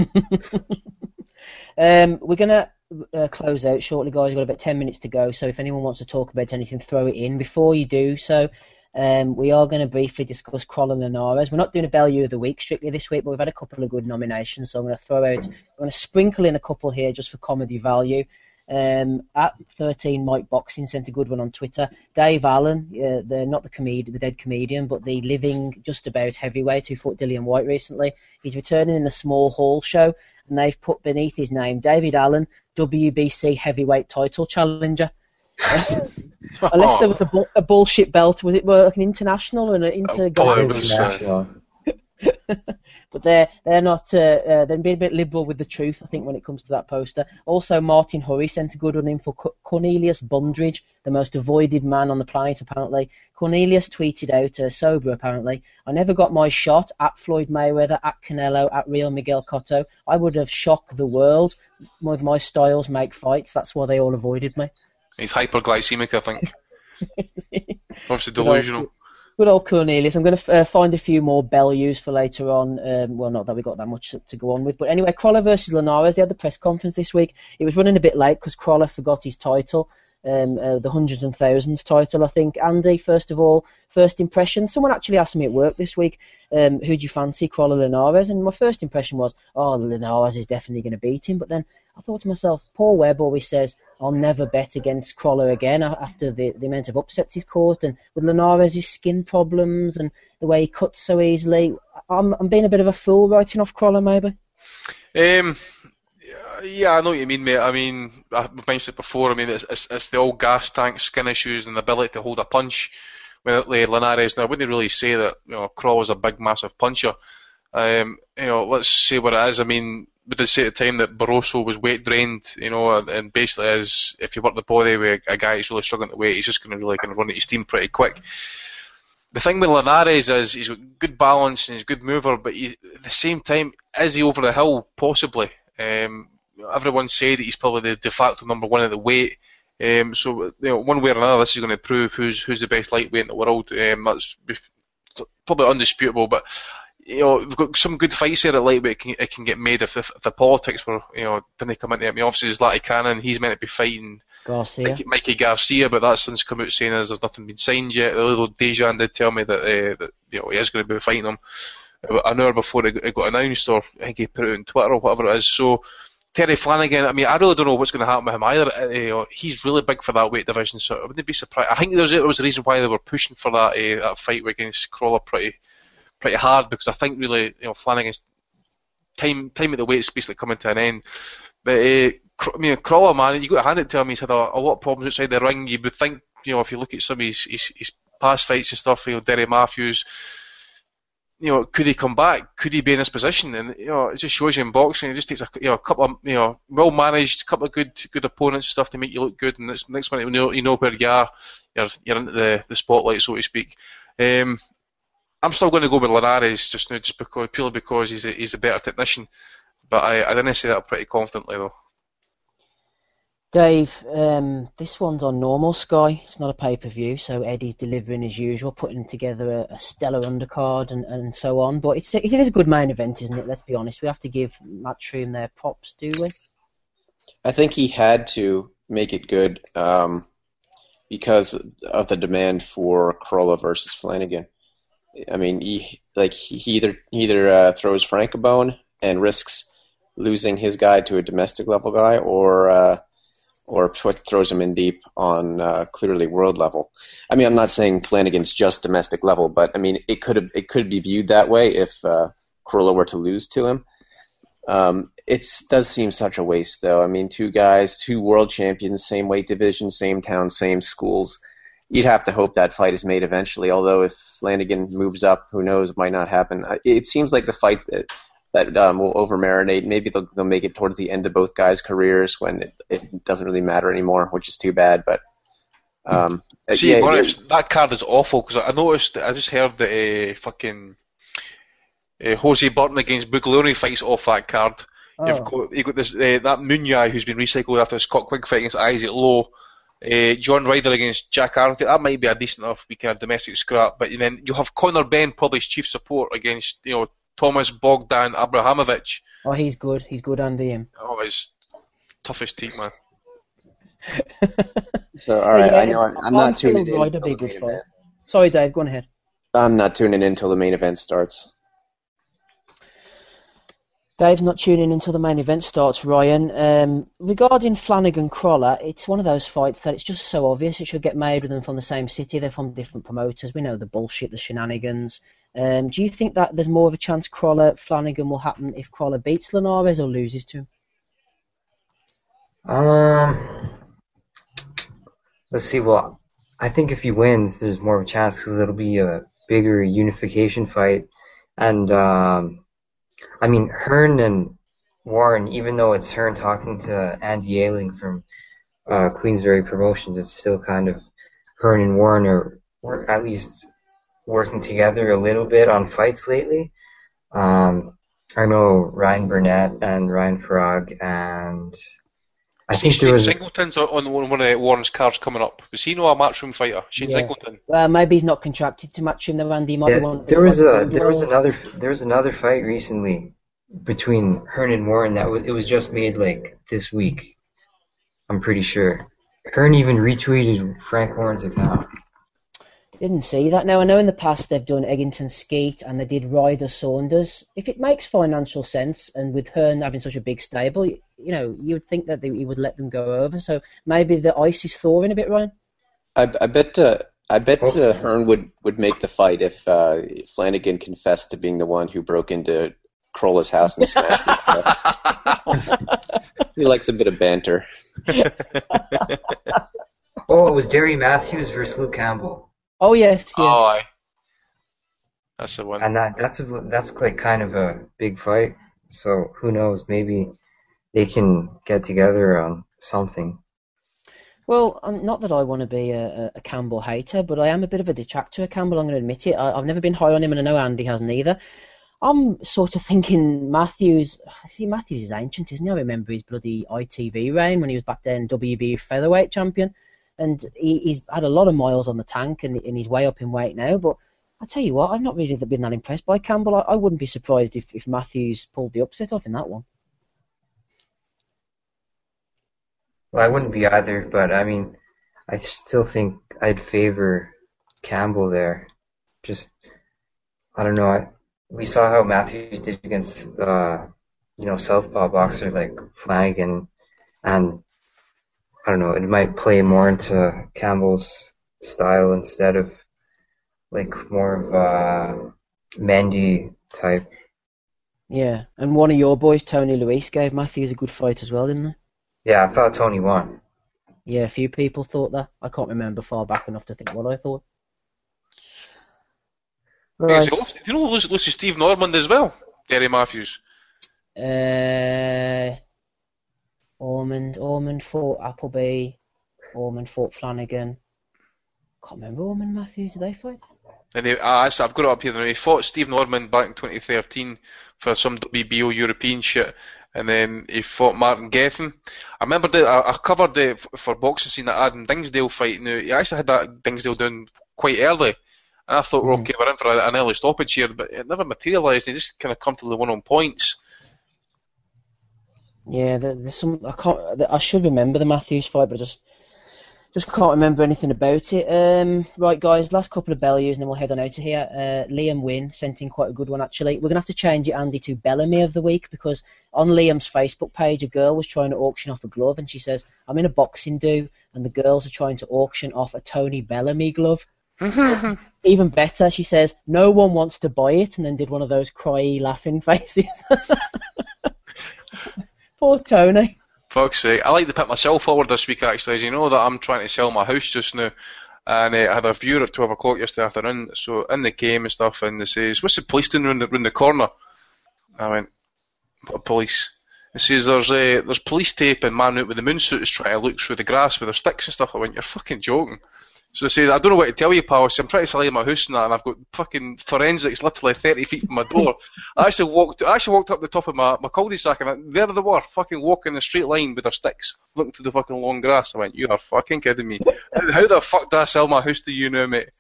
um, we're gonna uh, close out shortly, guys. We've got about ten minutes to go. So if anyone wants to talk about anything, throw it in. Before you do so. Um, we are going to briefly discuss Crolla Linares. We're not doing a Bellew of the Week strictly this week, but we've had a couple of good nominations, so I'm going to throw out, I'm going to sprinkle in a couple here just for comedy value. Um, at thirteen Mike Boxing sent a good one on Twitter. Dave Allen, uh, the not the comedian, the dead comedian, but the living just about heavyweight who fought Dillian White recently. He's returning in a small hall show, and they've put beneath his name David Allen, W B C heavyweight title challenger. Unless there was a, bu- a bullshit belt, was it like an international or an inter? International. But they're they're not. Uh, uh, they're being a bit liberal with the truth, I think, when it comes to that poster. Also, Martin Hurry sent a good one in for Co- Cornelius Bundridge, the most avoided man on the planet, apparently. Cornelius tweeted out, uh, sober apparently, I never got my shot at Floyd Mayweather, at Canelo, at Real Miguel Cotto. I would have shocked the world with my styles make fights. That's why they all avoided me. He's hyperglycemic, I think. Obviously Good delusional. old, good old Cornelius. I'm going to uh, find a few more Bellews for later on. Um, well, not that we got that much to, to go on with. But anyway, Crolla versus Linares. They had the press conference this week. It was running a bit late because Crolla forgot his title, um, uh, the hundreds and thousands title, I think. Andy, first of all, first impression. Someone actually asked me at work this week, um, who do you fancy, Crolla Linares? And my first impression was, oh, Linares is definitely going to beat him. But then I thought to myself, Paul Webb always says, I'll never bet against Crolla again after the, the amount of upsets he's caused, and with Linares' skin problems and the way he cuts so easily, I'm I'm being a bit of a fool writing off Crolla, maybe. Um, yeah, I know what you mean, mate. I mean, I've mentioned it before. I mean, it's it's, it's the old gas tank, skin issues, and the ability to hold a punch. With Linares, now I wouldn't really say that you know Crolla's a big, massive puncher. Um, you know, let's say what it is. I mean, we did say at the time that Barroso was weight drained, you know, and basically is if you work the body with a guy who's really struggling to weight, he's just going to really kind of run at his steam pretty quick. The thing with Linares is he's got good balance and he's a good mover, but he, at the same time, is he over the hill? Possibly. Um, everyone said that he's probably the de facto number one at the weight. Um, so you know, one way or another, this is going to prove who's who's the best lightweight in the world. Um, that's probably undisputable, but. You know, we've got some good fights here at lightweight. It can, it can get made if, if, if the politics were, you know, didn't come into it. I mean, obviously, there's Lati Cannon. He's meant to be fighting Garcia. Mikey, Mikey Garcia, but that's since come out saying as there's nothing been signed yet. Although Dejan did tell me that, uh, that you know, he is going to be fighting him an hour before it, it got announced, or I think he put it on Twitter or whatever it is. So Terry Flanagan, I mean, I really don't know what's going to happen with him either. Uh, he's really big for that weight division, so I wouldn't be surprised. I think there was, there was a reason why they were pushing for that uh, that fight against Crawler pretty pretty hard, because I think really, you know, Flanagan's time time at the weight's basically coming to an end. But uh, I mean, Crawler, man, you got to hand it to him. He's had a, a lot of problems outside the ring. You would think, you know, if you look at some of his, his, his past fights and stuff, you know, Derry Matthews, you know, could he come back? Could he be in this position? And, you know, it just shows you in boxing, it just takes a, you know, a couple of, you know, well managed, couple of good good opponents and stuff to make you look good, and next, next minute you know, you know where you are, you're, you're into the, the spotlight, so to speak. Um, I'm still going to go with Linares just now, just because, purely because he's a, he's a better technician, but I, I didn't say that pretty confidently though. Dave, um, this one's on normal Sky. It's not a pay-per-view, so Eddie's delivering as usual, putting together a, a stellar undercard and, and so on. But it's, it is a good main event, isn't it? Let's be honest. We have to give Matchroom their props, do we? I think he had to make it good um, because of the demand for Corolla versus Flanagan. I mean, he like he either he either uh, throws Frank a bone and risks losing his guy to a domestic level guy, or uh, or throws him in deep on uh, clearly world level. I mean, I'm not saying Flanagan's just domestic level, but I mean, it could have, it could be viewed that way if uh, Corolla were to lose to him. Um, it does seem such a waste, though. I mean, two guys, two world champions, same weight division, same town, same schools. You'd have to hope that fight is made eventually, although if Flanagan moves up, who knows, it might not happen. It seems like the fight that that um, will over-marinate. Maybe they'll, they'll make it towards the end of both guys' careers when it, it doesn't really matter anymore, which is too bad. But um, See, yeah, honest, that card is awful, because I noticed, I just heard that uh, fucking uh, Jose Burton against Buglioni fights off that card. Oh. You've got, you've got this, uh, that Munyai who's been recycled after his Scott Quigg fight against Isaac Lowe. Uh, John Ryder against Jack Arnott. That might be a decent enough weekend of domestic scrap. But then you have Conor Benn, probably his chief support, against, you know, Thomas Bogdan Abrahamovich. Oh, he's good. He's good, Andy. Him. Oh, he's toughest team, man. So, all right, yeah, I know I'm, I'm not tuning in. Ryder be a good fight. Sorry, Dave. Go on ahead. I'm not tuning in until the main event starts. Dave's not tuning until the main event starts, Ryan. Um, regarding Flanagan Crawler, it's one of those fights that it's just so obvious it should get made with them from the same city. They're from different promoters. We know the bullshit, the shenanigans. Um, do you think that there's more of a chance Crawler Flanagan will happen if Crawler beats Linares or loses to him? Um, let's see. Well, I think if he wins, there's more of a chance because it'll be a bigger unification fight, and um. I mean, Hearn and Warren, even though it's Hearn talking to Andy Ailing from uh, Queensberry Promotions, it's still kind of Hearn and Warren are, are at least working together a little bit on fights lately. Um, I know Ryan Burnett and Ryan Farag, and I think Shane there was Singleton's on one of Warren's cards coming up. Was he not a matchroom fighter? Shane Yeah. Singleton. Well, maybe he's not contracted to match him. The Randy might Yeah, be one. there was a one- there was another there was another fight recently between Hearn and Warren that w- it was just made like this week. I'm pretty sure. Hearn even retweeted Frank Warren's account. Didn't see that. Now, I know in the past they've done Eggington Skeet and they did Ryder Saunders. If it makes financial sense, and with Hearn having such a big stable, you, you know, you would think that they, he would let them go over. So maybe the ice is thawing a bit, Ryan. I, I bet uh, I bet uh, Hearn would, would make the fight if uh, Flanagan confessed to being the one who broke into Krolla's house and smashed it. He likes a bit of banter. Oh, it was Derry Matthews versus Luke Campbell. Oh yes, yes. Oh, aye. That's the one. And that that's a, that's like kind of a big fight. So who knows? Maybe they can get together on something. Well, um, not that I want to be a, a Campbell hater, but I am a bit of a detractor of Campbell, I'm going to admit it. I, I've never been high on him, and I know Andy hasn't either. I'm sort of thinking Matthews... See, Matthews is ancient, isn't he? I remember his bloody I T V reign when he was back then W B featherweight champion, and he, he's had a lot of miles on the tank, and, and he's way up in weight now, but I tell you what, I've not really been that impressed by Campbell. I, I wouldn't be surprised if, if Matthews pulled the upset off in that one. Well, I wouldn't be either, but I mean, I still think I'd favor Campbell there. Just, I don't know. I, we saw how Matthews did against, uh, you know, southpaw boxer like Flanagan, and I don't know. It might play more into Campbell's style instead of like more of a Mendy type. Yeah, and one of your boys, Tony Luis, gave Matthews a good fight as well, didn't they? Yeah, I thought Tony won. Yeah, a few people thought that. I can't remember far back enough to think what I thought. Right. Do you know Lucy, Lucy Steve Normand as well? Gary Matthews. Uh, Ormond, Ormond fought Appleby. Ormond fought Flanagan. Can't remember Ormond Matthews. Did they fight? And he, ah, I've got it up here. He fought Steve Norman back in twenty thirteen for some W B O European shit, and then he fought Martin Gethin. I remember that I, I covered the for boxing scene that Adam Dingsdale fight. Now he actually had that Dingsdale down quite early, and I thought, mm-hmm. okay, we're in for an early stoppage here, but it never materialised. He just kind of comfortably won on points. Yeah, there's some. I can't. I should remember the Matthews fight, but I just. Just can't remember anything about it. Um, right, guys, last couple of Bellews, and then we'll head on out of here. Uh, Liam Wynn sent in quite a good one, actually. We're going to have to change it, Andy, to Bellamy of the Week, because on Liam's Facebook page, a girl was trying to auction off a glove, and she says, I'm in a boxing do, and the girls are trying to auction off a Tony Bellamy glove. Even better, she says, no one wants to buy it, and then did one of those cryy laughing faces. Poor Tony. Fuck's sake. I like to put myself forward this week, actually, as you know that I'm trying to sell my house just now, and uh, I had a viewer at twelve o'clock yesterday afternoon, so in they came and stuff, and they says, what's the police doing round the, round the corner? I went, what police? It says, there's uh, there's police tape and man out with the moon suit is trying to look through the grass with their sticks and stuff. I went, you're fucking joking. So they say, I don't know what to tell you, pal. So I'm trying to sell my house and that, and I've got fucking forensics literally thirty feet from my door. I actually walked I actually walked up the top of my, my cul-de-sac, and there they were, fucking walking in a straight line with their sticks, looking to the fucking long grass. I went, you are fucking kidding me. How the fuck do I sell my house to you now, mate?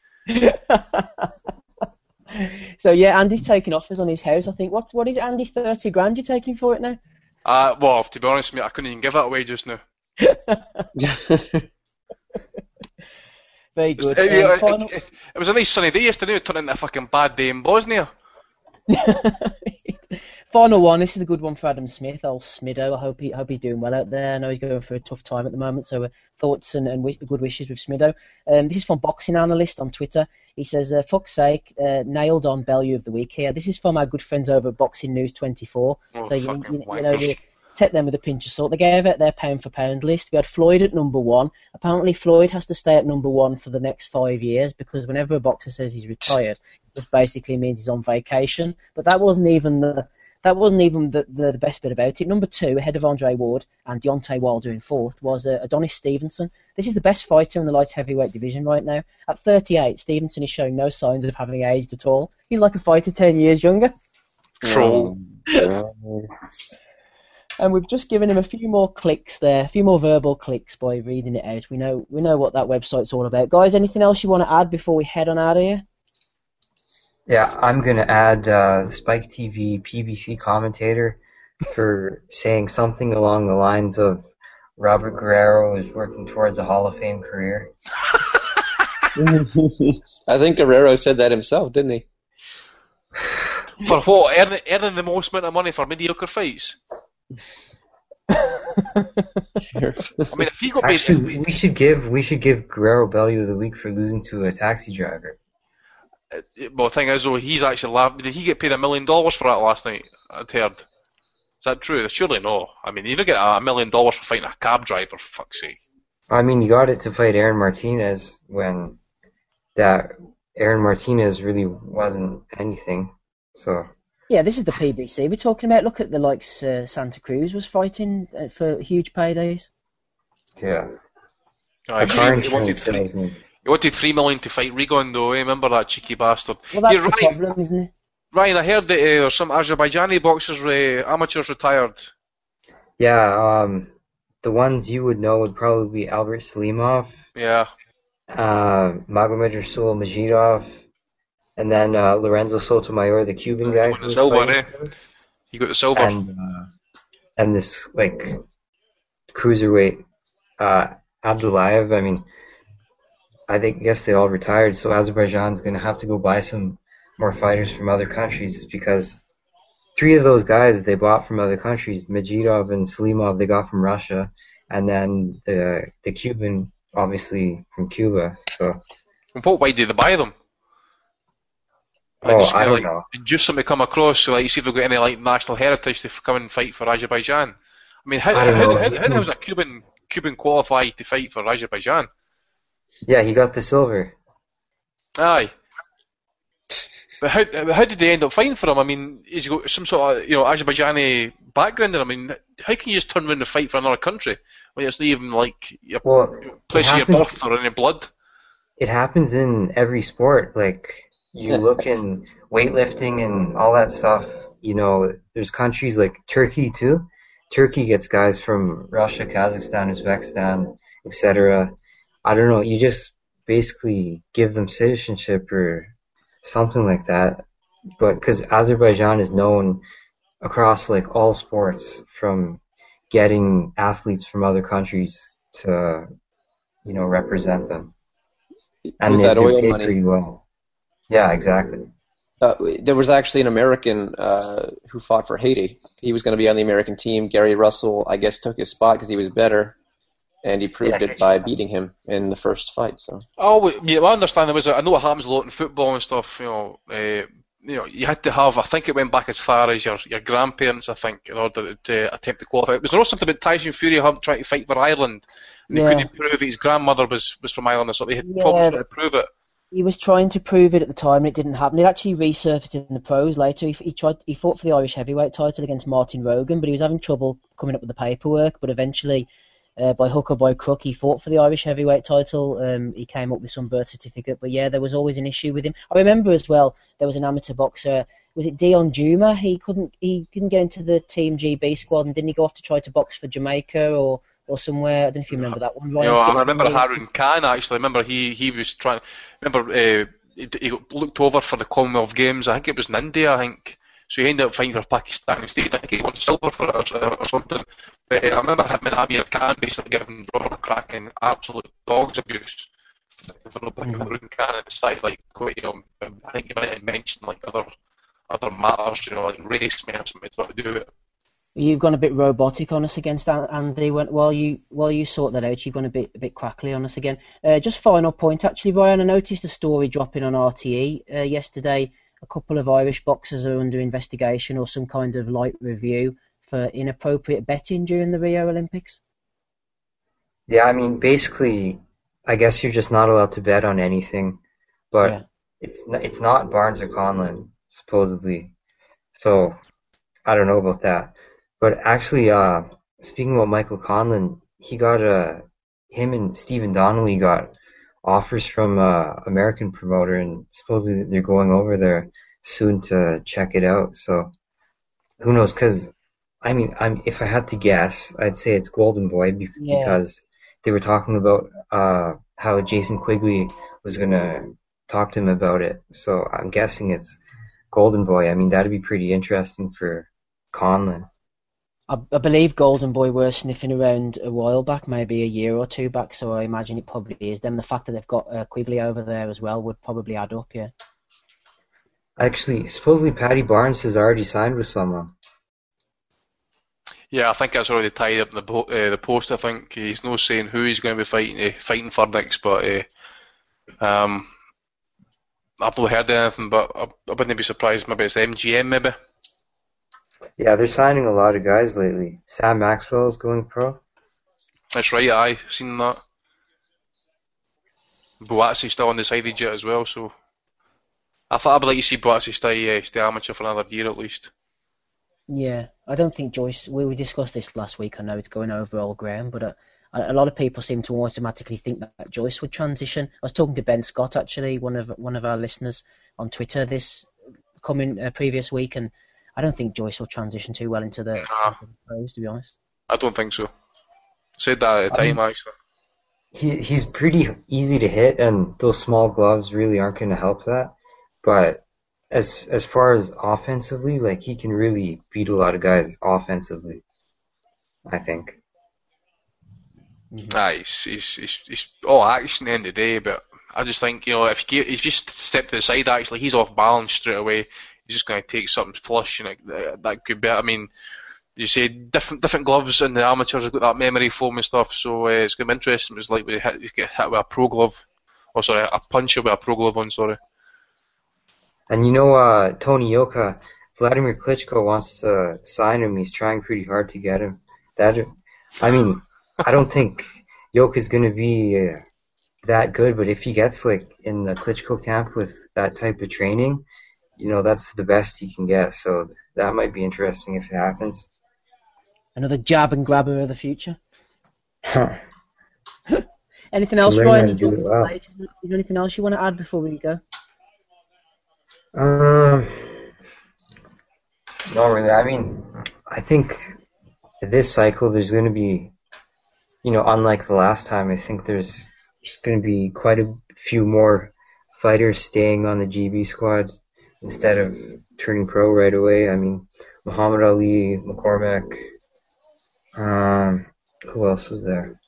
So yeah, Andy's taking offers on his house. I think, what what is it, Andy, thirty grand you're taking for it now? Uh, well, to be honest, mate, I couldn't even give that away just now. Very good. It, Um, it, final... it, it was a nice sunny day yesterday. It turned into a fucking bad day in Bosnia. Final one. This is a good one for Adam Smith, old Smido. I hope he hope he's doing well out there. I know he's going for a tough time at the moment, so uh, thoughts and, and wish, good wishes with Smido. Um, this is from Boxing Analyst on Twitter. He says, uh, fuck's sake, uh, nailed on Bellew of the Week here. This is from our good friends over at Boxing News twenty-four. Oh, so you, you, you know, you take them with a pinch of salt. They gave out their pound for pound list. We had Floyd at number one. Apparently Floyd has to stay at number one for the next five years because whenever a boxer says he's retired, it just basically means he's on vacation. But that wasn't even the that wasn't even the, the, the best bit about it. Number two, ahead of Andre Ward and Deontay Wilder in fourth, was uh, Adonis Stevenson. This is the best fighter in the light heavyweight division right now. At thirty-eight, Stevenson is showing no signs of having aged at all. He's like a fighter ten years younger. Troll. And we've just given him a few more clicks there, a few more verbal clicks by reading it out. We know we know what that website's all about. Guys, anything else you want to add before we head on out of here? Yeah, I'm going to add uh, Spike T V P B C commentator for saying something along the lines of Robert Guerrero is working towards a Hall of Fame career. I think Guerrero said that himself, didn't he? For what? Earning, earning the most amount of money for mediocre fights? I mean, if he got Actually, paid, we should give we should give Guerrero Bellew of the Week for losing to a taxi driver. Uh, well, the thing is, though, he's actually laughed. Did he get paid a million dollars for that last night? I'd heard. Is that true? Surely no. I mean, you don't get a million dollars for fighting a cab driver, for fuck's sake. I mean, you got it to fight Aaron Martinez when that Aaron Martinez really wasn't anything. So. Yeah, this is the P B C we're talking about. Look at the likes uh, Santa Cruz was fighting uh, for huge paydays. Yeah. Oh, he, he, wanted three, he wanted three million to fight Rigon, though. Eh? Remember that cheeky bastard? Well, that's yeah, the Ryan, problem, isn't it? Ryan, I heard that uh, there's some Azerbaijani boxers, uh, amateurs retired. Yeah, um, the ones you would know would probably be Albert Salimov. Yeah. Uh, Magomed Rasul Majidov. And then uh, Lorenzo Sotomayor, the Cuban guy. The silver, eh? You got the silver. And, uh, and this, like, cruiserweight uh, Abdullayev, I mean, I think guess they all retired, so Azerbaijan's going to have to go buy some more fighters from other countries because three of those guys they bought from other countries, Majidov and Salimov, they got from Russia, and then the the Cuban, obviously from Cuba. So, what way did they buy them? Like, oh, just I kinda, don't like, know. Just something come across, so like you see if they've got any like national heritage to f- come and fight for Azerbaijan. I mean, how I don't how, know. how, how, how was a Cuban Cuban qualified to fight for Azerbaijan? Yeah, he got the silver. Aye. But how how did they end up fighting for him? I mean, he's got some sort of you know Azerbaijani background. And I mean, how can you just turn around and fight for another country when it's not even like your Well, place it of your happens- birth or any blood? It happens in every sport. Like, you look in weightlifting and all that stuff, you know, there's countries like Turkey too. Turkey gets guys from Russia, Kazakhstan, Uzbekistan, et cetera. I don't know, you just basically give them citizenship or something like that. But because Azerbaijan is known across like all sports from getting athletes from other countries to, you know, represent them. And With they, that they're oil paid money. pretty well. Yeah, exactly. Uh, there was actually an American uh, who fought for Haiti. He was going to be on the American team. Gary Russell, I guess, took his spot because he was better, and he proved Yeah. it by beating him in the first fight. So Oh, yeah, I understand. There was. A, I know it happens a lot in football and stuff. You know, uh, you know, you had to have. I think it went back as far as your, your grandparents. I think in order to attempt to qualify. Was there also something about Tyson Fury having trying to fight for Ireland, and Yeah. he couldn't prove it. His grandmother was, was from Ireland or something. He had Yeah. problems trying to prove it. He was trying to prove it at the time, and it didn't happen. It actually resurfaced in the pros later. He, he tried. He fought for the Irish heavyweight title against Martin Rogan, but he was having trouble coming up with the paperwork. But eventually, uh, by hook or by crook, he fought for the Irish heavyweight title. Um, he came up with some birth certificate. But yeah, there was always an issue with him. I remember as well. There was an amateur boxer. Was it Dion Juma? He couldn't. He didn't get into the Team G B squad, and didn't he go off to try to box for Jamaica or? Or somewhere, I don't know if you remember that one. You know, I remember Harun Khan actually. I remember he, he was trying. Remember uh, he, he got looked over for the Commonwealth Games. I think it was in India. I think so. He ended up fighting for Pakistan instead. I think he won silver for it or, or something. But uh, I remember him and Amir Khan basically giving Robert Kraken absolute dog's abuse for not putting Harun Khan on the side. Like, quite, you know, I think he might have mentioned like other other matters, you know, like race may have something to do with it. You've gone a bit robotic on us against An- Andy. When, while you while you sort that out, you've gone a bit a bit crackly on us again. Uh, just final point, actually, Ryan. I noticed a story dropping on R T E uh, yesterday. A couple of Irish boxers are under investigation or some kind of light review for inappropriate betting during the Rio Olympics. Yeah, I mean, basically, I guess you're just not allowed to bet on anything, but Yeah. it's n- it's not Barnes or Conlon, supposedly. So, I don't know about that. But actually, uh, speaking about Michael Conlon, he got a, him and Stephen Donnelly got offers from a American promoter, and supposedly they're going over there soon to check it out. So, who knows? Because, I mean, I'm if I had to guess, I'd say it's Golden Boy be- Yeah. because they were talking about uh, how Jason Quigley was gonna talk to him about it. So I'm guessing it's Golden Boy. I mean, that'd be pretty interesting for Conlon. I, I believe Golden Boy were sniffing around a while back, maybe a year or two back. So I imagine it probably is them. The fact that they've got uh, Quigley over there as well would probably add up. Yeah. Actually, supposedly Paddy Barnes has already signed with someone. Yeah, I think that's already tied up in the po- uh, the post. I think he's no saying who he's going to be fighting uh, fighting for next, but uh, um, I've not heard anything. But I, I wouldn't be surprised. Maybe it's M G M, maybe. Yeah, they're signing a lot of guys lately. Sam Maxwell's going pro. That's right. I seen that. Boatsi's still undecided yet as well. So I thought I'd like to see Boatsi stay uh, stay amateur for another year at least. Yeah, I don't think Joyce. We, we discussed this last week. I know it's going over all ground, but uh, a, a lot of people seem to automatically think that, that Joyce would transition. I was talking to Ben Scott, actually, one of one of our listeners on Twitter this coming uh, previous week, and I don't think Joyce will transition too well into the, Nah. into the pros, to be honest. I don't think so. Said that at the time actually. He he's pretty easy to hit, and those small gloves really aren't going to help that. But as as far as offensively, like he can really beat a lot of guys offensively, I think. Mm-hmm. Ah, he's, he's, he's, he's all action at the end of the day, but I just think, you know, if you if you just step to the side, actually, he's off balance straight away. He's just going to take something flush, and it, that could be. I mean, you say different different gloves, and the amateurs have got that memory foam and stuff, so uh, it's going to be interesting. It's like we hit, you get hit with a pro glove, or sorry, a puncher with a pro glove on. Sorry. And you know, uh, Tony Yoka, Vladimir Klitschko wants to sign him. He's trying pretty hard to get him. That, I mean, I don't think Yoka's going to be uh, that good, but if he gets like in the Klitschko camp with that type of training, you know, that's the best he can get. So that might be interesting if it happens. Another jab and grabber of the future. Anything else, Ryan? You well. Is there anything else you want to add before we go? Um, not really. I mean, I think this cycle there's going to be, you know, unlike the last time, I think there's just going to be quite a few more fighters staying on the G B squads instead of turning pro right away. I mean, Muhammad Ali, McCormack, um, who else was there?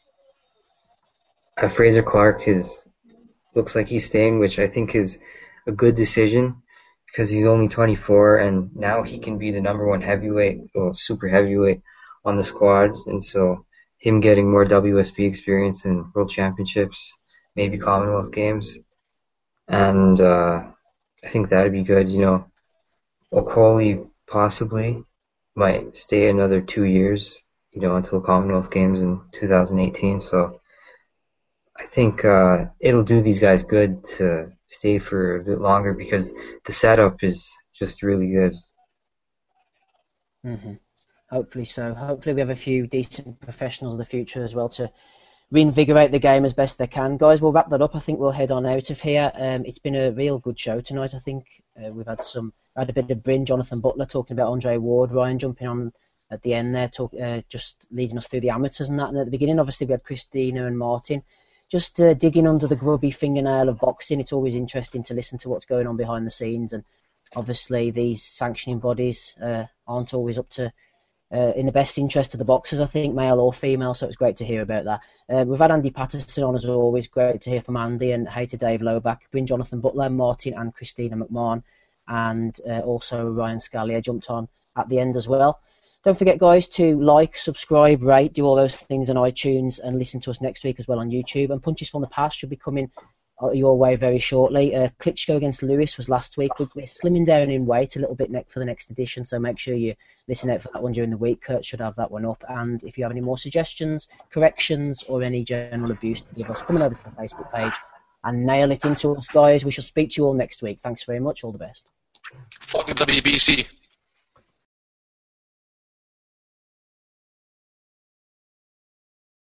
Uh, Fraser Clark is looks like he's staying, which I think is a good decision because he's only twenty-four and now he can be the number one heavyweight, well, super heavyweight on the squad, and so him getting more W S B experience in World Championships, maybe Commonwealth Games, and uh, I think that'd be good. You know, Okoli possibly might stay another two years, you know, until Commonwealth Games in two thousand eighteen. So I think uh, it'll do these guys good to stay for a bit longer because the setup is just really good. Mm-hmm. Hopefully so. Hopefully we have a few decent professionals in the future as well to reinvigorate the game as best they can. Guys, we'll wrap that up. I think we'll head on out of here. Um, it's been a real good show tonight, I think. Uh, we've had some, had a bit of Bryn, Jonathan Butler talking about Andre Ward, Ryan jumping on at the end there, talk, uh, just leading us through the amateurs and that. And at the beginning, obviously, we had Christina and Martin just uh, digging under the grubby fingernail of boxing. It's always interesting to listen to what's going on behind the scenes. And obviously, these sanctioning bodies uh, aren't always up to Uh, in the best interest of the boxers, I think, male or female, so it's great to hear about that. Uh, we've had Andy Patterson on as always, great to hear from Andy, and hey to Dave Loback, Bryn Jonathan Butler, Martin and Christina McMahon, and uh, also Ryan Scallier jumped on at the end as well. Don't forget, guys, to like, subscribe, rate, do all those things on iTunes, and listen to us next week as well on YouTube. And Punches from the Past should be coming your way very shortly. Uh, Klitschko against Lewis was last week. We're slimming down in weight a little bit next for the next edition, so make sure you listen out for that one during the week. Kurt should have that one up. And if you have any more suggestions, corrections, or any general abuse to give us, come on over to the Facebook page and nail it into us, guys. We shall speak to you all next week. Thanks very much. All the best. Fucking W B C.